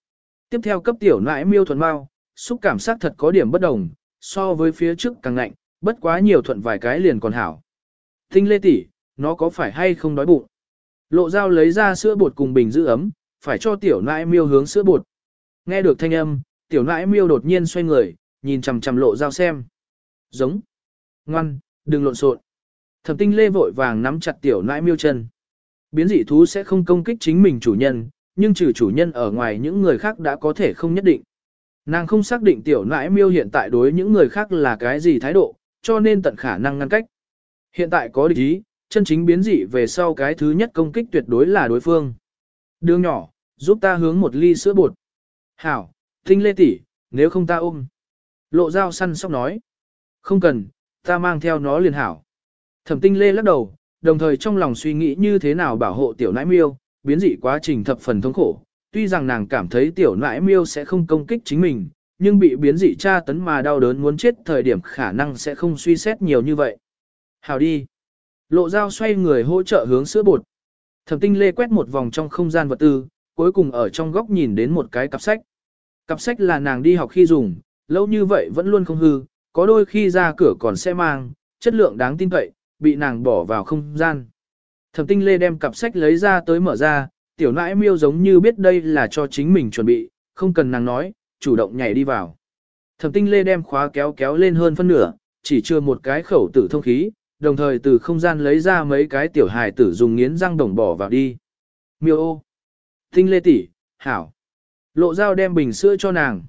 Tiếp theo cấp tiểu nãi miêu thuần bao, xúc cảm sắc thật có điểm bất đồng, so với phía trước càng lạnh, bất quá nhiều thuận vài cái liền còn hảo. Tinh Lê tỷ, nó có phải hay không đói bụng? Lộ Dao lấy ra sữa bột cùng bình giữ ấm, phải cho tiểu nãi miêu hướng sữa bột. Nghe được thanh âm, tiểu nãi miêu đột nhiên xoay người, nhìn chằm chằm Lộ Dao xem. Giống. Ngoan, đừng lộn xộn. Thẩm Tinh Lê vội vàng nắm chặt tiểu nãi miêu chân. Biến dị thú sẽ không công kích chính mình chủ nhân, nhưng trừ chủ nhân ở ngoài những người khác đã có thể không nhất định. Nàng không xác định tiểu nãi miêu hiện tại đối những người khác là cái gì thái độ, cho nên tận khả năng ngăn cách. Hiện tại có địch ý, chân chính biến dị về sau cái thứ nhất công kích tuyệt đối là đối phương. Đường nhỏ, giúp ta hướng một ly sữa bột. Hảo, Tinh Lê tỷ, nếu không ta ôm. Lộ Dao săn sóc nói. Không cần, ta mang theo nó liền hảo. Thẩm Tinh Lê lắc đầu, đồng thời trong lòng suy nghĩ như thế nào bảo hộ tiểu nãi miêu, biến dị quá trình thập phần thống khổ. Tuy rằng nàng cảm thấy tiểu nãi miêu sẽ không công kích chính mình, nhưng bị biến dị tra tấn mà đau đớn muốn chết thời điểm khả năng sẽ không suy xét nhiều như vậy. Hảo đi. Lộ Dao xoay người hỗ trợ hướng sữa bột. Thẩm Tinh Lê quét một vòng trong không gian vật tư, cuối cùng ở trong góc nhìn đến một cái cặp sách. Cặp sách là nàng đi học khi dùng, lâu như vậy vẫn luôn không hư, có đôi khi ra cửa còn sẽ mang, chất lượng đáng tin cậy, bị nàng bỏ vào không gian. Thẩm Tinh Lê đem cặp sách lấy ra tới mở ra, tiểu nãi miêu giống như biết đây là cho chính mình chuẩn bị, không cần nàng nói, chủ động nhảy đi vào. Thẩm Tinh Lê đem khóa kéo kéo lên hơn phân nửa, chỉ chưa một cái khẩu tử thông khí, đồng thời từ không gian lấy ra mấy cái tiểu hài tử dùng nghiến răng đồng bỏ vào đi. Miêu ô. Tinh Lê tỷ, hảo. Lộ Dao đem bình sữa cho nàng.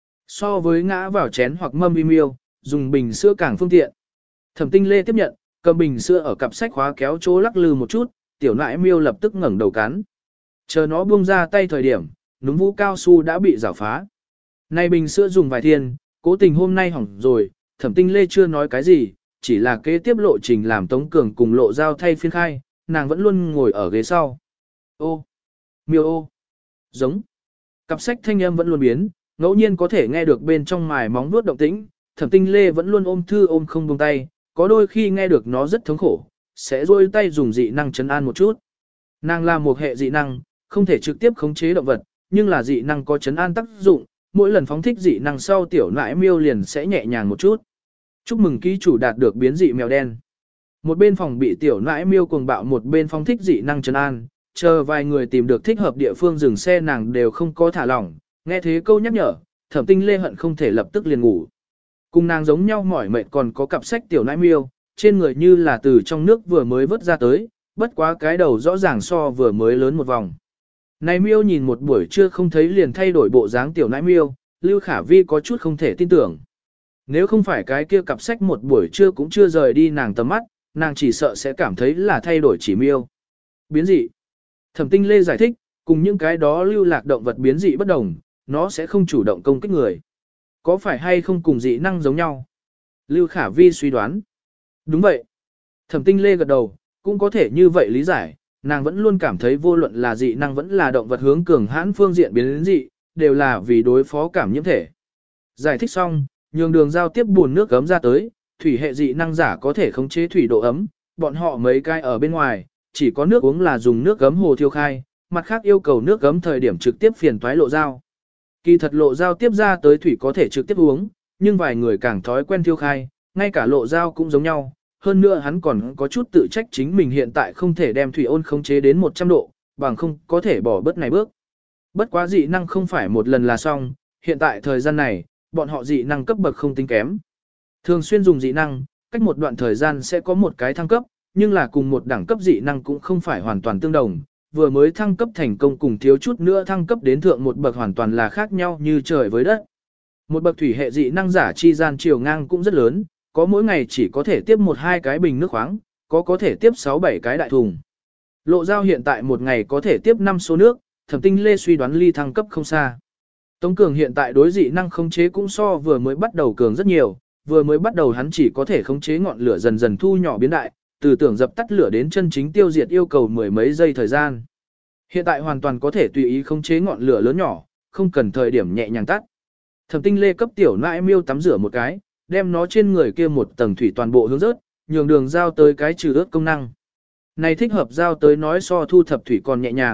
So với ngã vào chén hoặc mâm vi miêu, dùng bình sữa càng phương tiện. Thẩm Tinh Lê tiếp nhận, cầm bình sữa ở cặp sách khóa kéo chỗ lắc lư một chút, tiểu nãi miêu lập tức ngẩng đầu cắn. Chờ nó buông ra tay thời điểm, núm vũ cao su đã bị rào phá. Nay bình sữa dùng vài thiên, cố tình hôm nay hỏng rồi, Thẩm Tinh Lê chưa nói cái gì, chỉ là kế tiếp lộ trình làm Tống Cường cùng Lộ Dao thay phiên khai, nàng vẫn luôn ngồi ở ghế sau. Ô, miêu ô, giống. Cặp sách thanh âm vẫn luôn biến, ngẫu nhiên có thể nghe được bên trong mài móng nuốt động tĩnh, Thẩm Tinh Lê vẫn luôn ôm thư ôm không buông tay, có đôi khi nghe được nó rất thống khổ, sẽ rôi tay dùng dị năng trấn an một chút. Nàng là một hệ dị năng, không thể trực tiếp khống chế động vật, nhưng là dị năng có trấn an tác dụng, mỗi lần phóng thích dị năng sau tiểu nãi miêu liền sẽ nhẹ nhàng một chút. Chúc mừng ký chủ đạt được biến dị mèo đen. Một bên phòng bị tiểu nãi miêu cuồng bạo, một bên phóng thích dị năng trấn an, chờ vài người tìm được thích hợp địa phương dừng xe nàng đều không có thả lỏng, nghe thế câu nhắc nhở, Thẩm Tinh Lê hận không thể lập tức liền ngủ. Cùng nàng giống nhau mỏi mệt còn có cặp sách tiểu nãi miêu, trên người như là từ trong nước vừa mới vớt ra tới, bất quá cái đầu rõ ràng so vừa mới lớn một vòng. Này miêu nhìn một buổi trưa không thấy liền thay đổi bộ dáng tiểu nãi miêu, Lưu Khả Vi có chút không thể tin tưởng. Nếu không phải cái kia cặp sách một buổi trưa cũng chưa rời đi nàng tầm mắt, nàng chỉ sợ sẽ cảm thấy là thay đổi chỉ miêu. Biến dị. Thẩm Tinh Lê giải thích, cùng những cái đó lưu lạc động vật biến dị bất đồng, nó sẽ không chủ động công kích người. Có phải hay không cùng dị năng giống nhau? Lưu Khả Vi suy đoán. Đúng vậy. Thẩm Tinh Lê gật đầu, cũng có thể như vậy lý giải, nàng vẫn luôn cảm thấy vô luận là dị năng vẫn là động vật hướng cường hãn phương diện biến dị, đều là vì đối phó cảm nhiễm thể. Giải thích xong, nhường đường giao tiếp buồn nước gấm ra tới, thủy hệ dị năng giả có thể khống chế thủy độ ấm, bọn họ mấy cái ở bên ngoài, chỉ có nước uống là dùng nước gấm hồ thiêu khai, mặt khác yêu cầu nước gấm thời điểm trực tiếp phiền toái Lộ Dao. Kỳ thật Lộ Dao tiếp ra tới thủy có thể trực tiếp uống, nhưng vài người càng thói quen thiêu khai, ngay cả Lộ Dao cũng giống nhau, hơn nữa hắn còn có chút tự trách chính mình hiện tại không thể đem thủy ôn khống chế đến một trăm độ, bằng không có thể bỏ bớt này bước. Bất quá dị năng không phải một lần là xong, hiện tại thời gian này, bọn họ dị năng cấp bậc không tính kém. Thường xuyên dùng dị năng, cách một đoạn thời gian sẽ có một cái thăng cấp, nhưng là cùng một đẳng cấp dị năng cũng không phải hoàn toàn tương đồng, vừa mới thăng cấp thành công cùng thiếu chút nữa thăng cấp đến thượng một bậc hoàn toàn là khác nhau như trời với đất. Một bậc thủy hệ dị năng giả chi gian chiều ngang cũng rất lớn, có mỗi ngày chỉ có thể tiếp một hai cái bình nước khoáng, có có thể tiếp sáu bảy cái đại thùng. Lộ Dao hiện tại một ngày có thể tiếp năm số nước, Thẩm Tinh Lê suy đoán ly thăng cấp không xa. Tống Cường hiện tại đối dị năng khống chế cũng so vừa mới bắt đầu cường rất nhiều, vừa mới bắt đầu hắn chỉ có thể khống chế ngọn lửa dần dần thu nhỏ biến đại, từ tưởng dập tắt lửa đến chân chính tiêu diệt yêu cầu mười mấy giây thời gian. Hiện tại hoàn toàn có thể tùy ý khống chế ngọn lửa lớn nhỏ, không cần thời điểm nhẹ nhàng tắt. Thẩm Tinh Lê cấp tiểu nãi miêu tắm rửa một cái, đem nó trên người kia một tầng thủy toàn bộ hướng rớt, nhường đường giao tới cái trừ ướt công năng. Này thích hợp giao tới nói so thu thập thủy còn nhẹ nhàng,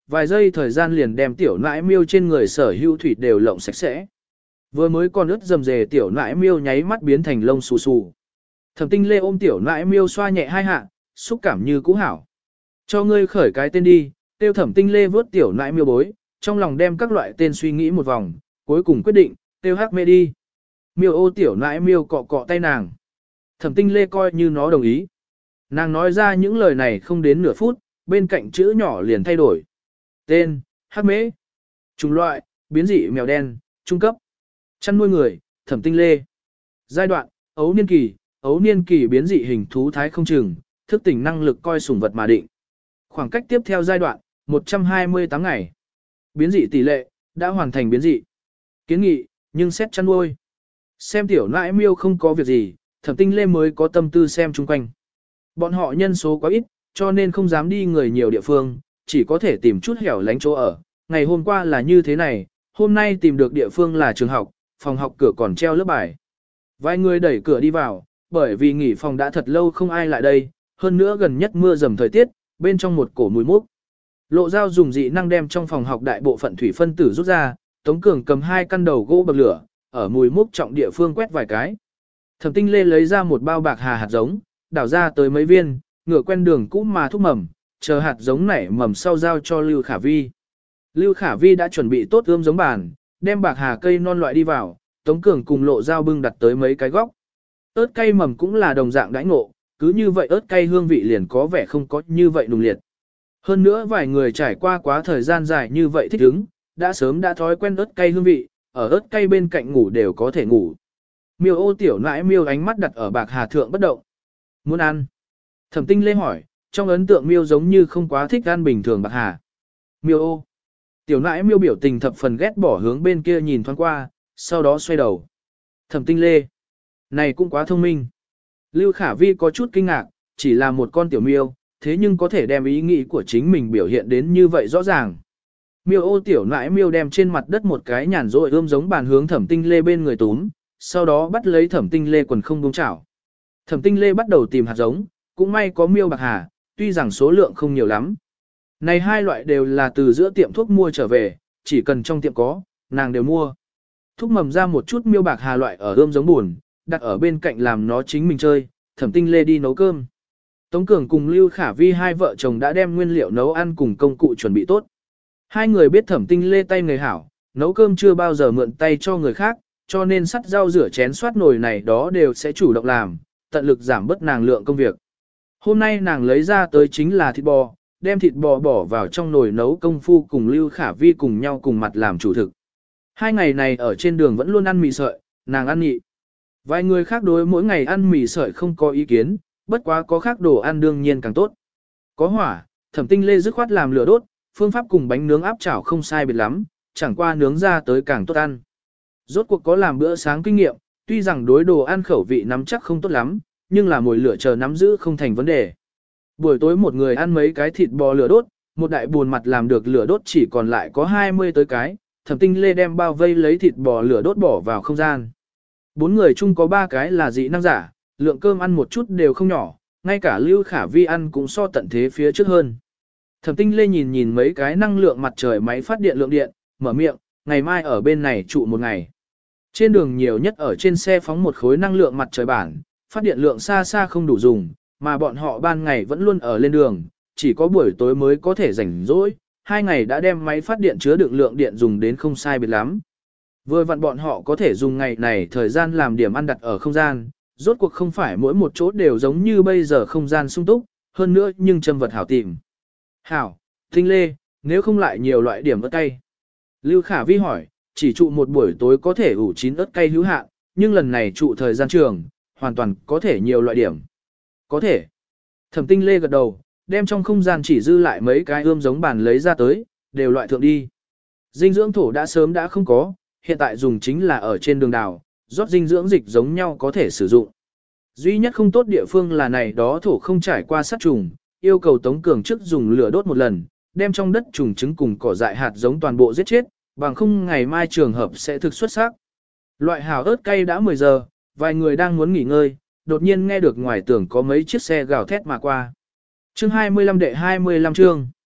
vài giây thời gian liền đem tiểu nãi miêu trên người sở hữu thủy đều lộng sạch sẽ. Vừa mới còn ướt dầm dề tiểu nãi miêu nháy mắt biến thành lông xù xù. Thẩm Tinh Lê ôm tiểu nãi miêu xoa nhẹ hai hạ, xúc cảm như cũ hảo. Cho ngươi khởi cái tên đi, tiêu Thẩm Tinh Lê vớt tiểu nãi miêu bối, trong lòng đem các loại tên suy nghĩ một vòng, cuối cùng quyết định, tiêu Hắc Mê đi. Miêu ô tiểu nãi miêu cọ cọ tay nàng. Thẩm Tinh Lê coi như nó đồng ý. Nàng nói ra những lời này không đến nửa phút, bên cạnh chữ nhỏ liền thay đổi. Tên, Hắc Mễ. Chủng loại, biến dị mèo đen, trung cấp. Chăn nuôi người, Thẩm Tinh Lê. Giai đoạn, ấu niên kỳ, ấu niên kỳ biến dị hình thú thái không chừng, thức tỉnh năng lực coi sủng vật mà định. Khoảng cách tiếp theo giai đoạn, một trăm hai mươi tám ngày. Biến dị tỷ lệ, đã hoàn thành biến dị. Kiến nghị, nhưng xét chăn nuôi. Xem tiểu nãi miêu không có việc gì, Thẩm Tinh Lê mới có tâm tư xem chung quanh. Bọn họ nhân số quá ít, cho nên không dám đi người nhiều địa phương, chỉ có thể tìm chút hẻo lánh chỗ ở. Ngày hôm qua là như thế này, hôm nay tìm được địa phương là trường học, phòng học cửa còn treo lớp bài. Vài người đẩy cửa đi vào, bởi vì nghỉ phòng đã thật lâu không ai lại đây, hơn nữa gần nhất mưa dầm thời tiết, bên trong một cổ mùi mốc. Lộ Dao dùng dị năng đem trong phòng học đại bộ phận thủy phân tử rút ra, Tống Cường cầm hai căn đầu gỗ bậc lửa, ở mùi mốc trọng địa phương quét vài cái. Thẩm Tinh Lê lấy ra một bao bạc hà hạt giống, đảo ra tới mấy viên, ngựa quen đường cũ mà thúc mầm, chờ hạt giống nảy mầm sau giao cho Lưu Khả Vi. Lưu Khả Vi đã chuẩn bị tốt ươm giống bàn, đem bạc hà cây non loại đi vào, Tống Cường cùng Lộ Dao bưng đặt tới mấy cái góc. Ớt cay mầm cũng là đồng dạng đãi ngộ, cứ như vậy ớt cay hương vị liền có vẻ không có như vậy nùng liệt. Hơn nữa vài người trải qua quá thời gian dài như vậy thích ứng, đã sớm đã thói quen ớt cay hương vị, ở ớt cay bên cạnh ngủ đều có thể ngủ. Miêu ô tiểu nãi miêu ánh mắt đặt ở bạc hà thượng bất động. Muốn ăn? Thẩm Tinh Lê hỏi, trong ấn tượng miêu giống như không quá thích ăn bình thường bạc hà. Miêu ô. Tiểu nãi miêu biểu tình thập phần ghét bỏ hướng bên kia nhìn thoáng qua, sau đó xoay đầu. Thẩm Tinh Lê. Này cũng quá thông minh. Lưu Khả Vi có chút kinh ngạc, chỉ là một con tiểu miêu, thế nhưng có thể đem ý nghĩ của chính mình biểu hiện đến như vậy rõ ràng. Miêu ô tiểu nãi miêu đem trên mặt đất một cái nhàn rỗi ươm giống bàn hướng Thẩm Tinh Lê bên người túm, sau đó bắt lấy Thẩm Tinh Lê quần không buông chảo. Thẩm Tinh Lê bắt đầu tìm hạt giống, cũng may có miêu bạc hà, tuy rằng số lượng không nhiều lắm. Này hai loại đều là từ giữa tiệm thuốc mua trở về, chỉ cần trong tiệm có, nàng đều mua. Thúc mầm ra một chút miêu bạc hà loại ở ươm giống buồn, đặt ở bên cạnh làm nó chính mình chơi, Thẩm Tinh Lê đi nấu cơm. Tống Cường cùng Lưu Khả Vi hai vợ chồng đã đem nguyên liệu nấu ăn cùng công cụ chuẩn bị tốt. Hai người biết Thẩm Tinh Lê tay người hảo, nấu cơm chưa bao giờ mượn tay cho người khác, cho nên sắt rau rửa chén xoát nồi này đó đều sẽ chủ động làm, tận lực giảm bớt nàng lượng công việc. Hôm nay nàng lấy ra tới chính là thịt bò, đem thịt bò bỏ vào trong nồi nấu công phu cùng Lưu Khả Vi cùng nhau cùng mặt làm chủ thực. Hai ngày này ở trên đường vẫn luôn ăn mì sợi, nàng ăn nhị. Vài người khác đối mỗi ngày ăn mì sợi không có ý kiến, bất quá có khác đồ ăn đương nhiên càng tốt. Có hỏa, Thẩm Tinh Lê dứt khoát làm lửa đốt, phương pháp cùng bánh nướng áp chảo không sai biệt lắm, chẳng qua nướng ra tới càng tốt ăn. Rốt cuộc có làm bữa sáng kinh nghiệm, tuy rằng đối đồ ăn khẩu vị nắm chắc không tốt lắm, nhưng là mồi lửa chờ nắm giữ không thành vấn đề. Buổi tối một người ăn mấy cái thịt bò lửa đốt, một đại buồn mặt làm được lửa đốt chỉ còn lại có hai mươi tới cái, Thẩm Tinh Lê đem bao vây lấy thịt bò lửa đốt bỏ vào không gian. Bốn người chung có ba cái là dị năng giả, lượng cơm ăn một chút đều không nhỏ, ngay cả Lưu Khả Vi ăn cũng so tận thế phía trước hơn. Thẩm Tinh Lê nhìn nhìn mấy cái năng lượng mặt trời máy phát điện lượng điện, mở miệng, ngày mai ở bên này trụ một ngày. Trên đường nhiều nhất ở trên xe phóng một khối năng lượng mặt trời bản, phát điện lượng xa xa không đủ dùng, mà bọn họ ban ngày vẫn luôn ở lên đường, chỉ có buổi tối mới có thể rảnh rỗi, hai ngày đã đem máy phát điện chứa đựng lượng điện dùng đến không sai biệt lắm. Vừa vặn bọn họ có thể dùng ngày này thời gian làm điểm ăn đặt ở không gian, rốt cuộc không phải mỗi một chỗ đều giống như bây giờ không gian sung túc, hơn nữa nhưng châm vật hảo tìm. Hảo, Tinh Lê, nếu không lại nhiều loại điểm ớt cay. Lưu Khả Vi hỏi, chỉ trụ một buổi tối có thể ủ chín ớt cay hữu hạn, nhưng lần này trụ thời gian trường, hoàn toàn có thể nhiều loại điểm. Có thể. Thẩm Tinh Lê gật đầu, đem trong không gian chỉ dư lại mấy cái ươm giống bàn lấy ra tới, đều loại thượng đi. Dinh dưỡng thổ đã sớm đã không có, hiện tại dùng chính là ở trên đường đào, rót dinh dưỡng dịch giống nhau có thể sử dụng. Duy nhất không tốt địa phương là này đó thổ không trải qua sát trùng, yêu cầu Tống Cường trước dùng lửa đốt một lần, đem trong đất trùng trứng cùng cỏ dại hạt giống toàn bộ giết chết, bằng không ngày mai trường hợp sẽ thực xuất sắc. Loại hào ớt cay đã mười giờ, vài người đang muốn nghỉ ngơi, đột nhiên nghe được ngoài tường có mấy chiếc xe gào thét mà qua. Chương hai mươi lăm đệ hai mươi lăm chương.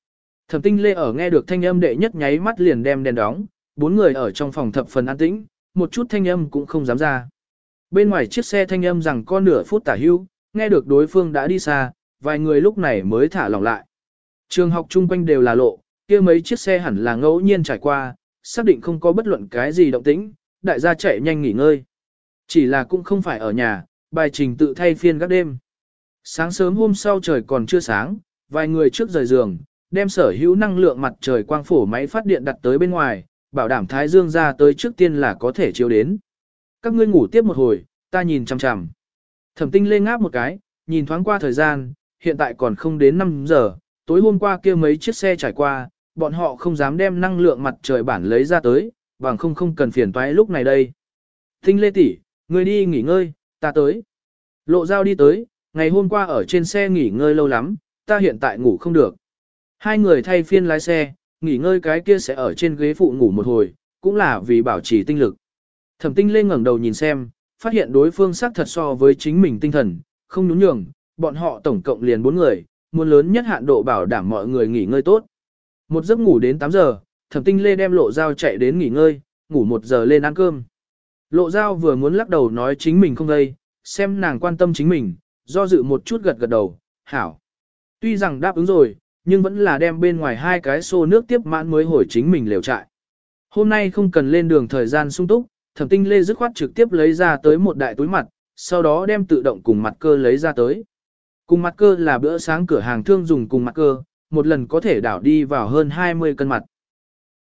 Thẩm Tinh Lê ở nghe được thanh âm đệ nhất nháy mắt liền đem đèn đóng, bốn người ở trong phòng thập phần an tĩnh, một chút thanh âm cũng không dám ra. Bên ngoài chiếc xe thanh âm rằng có nửa phút tả hưu, nghe được đối phương đã đi xa, vài người lúc này mới thả lỏng lại. Trường học chung quanh đều là lộ, kia mấy chiếc xe hẳn là ngẫu nhiên trải qua, xác định không có bất luận cái gì động tĩnh, đại gia chạy nhanh nghỉ ngơi. Chỉ là cũng không phải ở nhà, bài trình tự thay phiên các đêm. Sáng sớm hôm sau trời còn chưa sáng, vài người trước rời giường, đem sở hữu năng lượng mặt trời quang phổ máy phát điện đặt tới bên ngoài, bảo đảm thái dương ra tới trước tiên là có thể chiếu đến. Các ngươi ngủ tiếp một hồi, ta nhìn chằm chằm. Thẩm Tinh Lê ngáp một cái, nhìn thoáng qua thời gian, hiện tại còn không đến năm giờ, tối hôm qua kia mấy chiếc xe trải qua, bọn họ không dám đem năng lượng mặt trời bản lấy ra tới, bằng không không cần phiền toái lúc này đây. Tinh Lê tỷ, ngươi đi nghỉ ngơi, ta tới. Lộ Giao đi tới, ngày hôm qua ở trên xe nghỉ ngơi lâu lắm, ta hiện tại ngủ không được. Hai người thay phiên lái xe, nghỉ ngơi cái kia sẽ ở trên ghế phụ ngủ một hồi, cũng là vì bảo trì tinh lực. Thẩm Tinh Lê ngẩng đầu nhìn xem, phát hiện đối phương xác thật so với chính mình tinh thần, không nhún nhường, bọn họ tổng cộng liền bốn người, muốn lớn nhất hạn độ bảo đảm mọi người nghỉ ngơi tốt. Một giấc ngủ đến tám giờ, Thẩm Tinh Lê đem Lộ Giao chạy đến nghỉ ngơi, ngủ một giờ lên ăn cơm. Lộ Giao vừa muốn lắc đầu nói chính mình không đây, xem nàng quan tâm chính mình, do dự một chút gật gật đầu, hảo. Tuy rằng đáp ứng rồi, nhưng vẫn là đem bên ngoài hai cái xô nước tiếp mãn mới hồi chính mình lều trại. Hôm nay không cần lên đường thời gian sung túc, Thẩm Tinh Lê dứt khoát trực tiếp lấy ra tới một đại túi mặt, sau đó đem tự động cùng mặt cơ lấy ra tới. Cùng mặt cơ là bữa sáng cửa hàng thương dùng cùng mặt cơ, một lần có thể đảo đi vào hơn hai mươi cân mặt.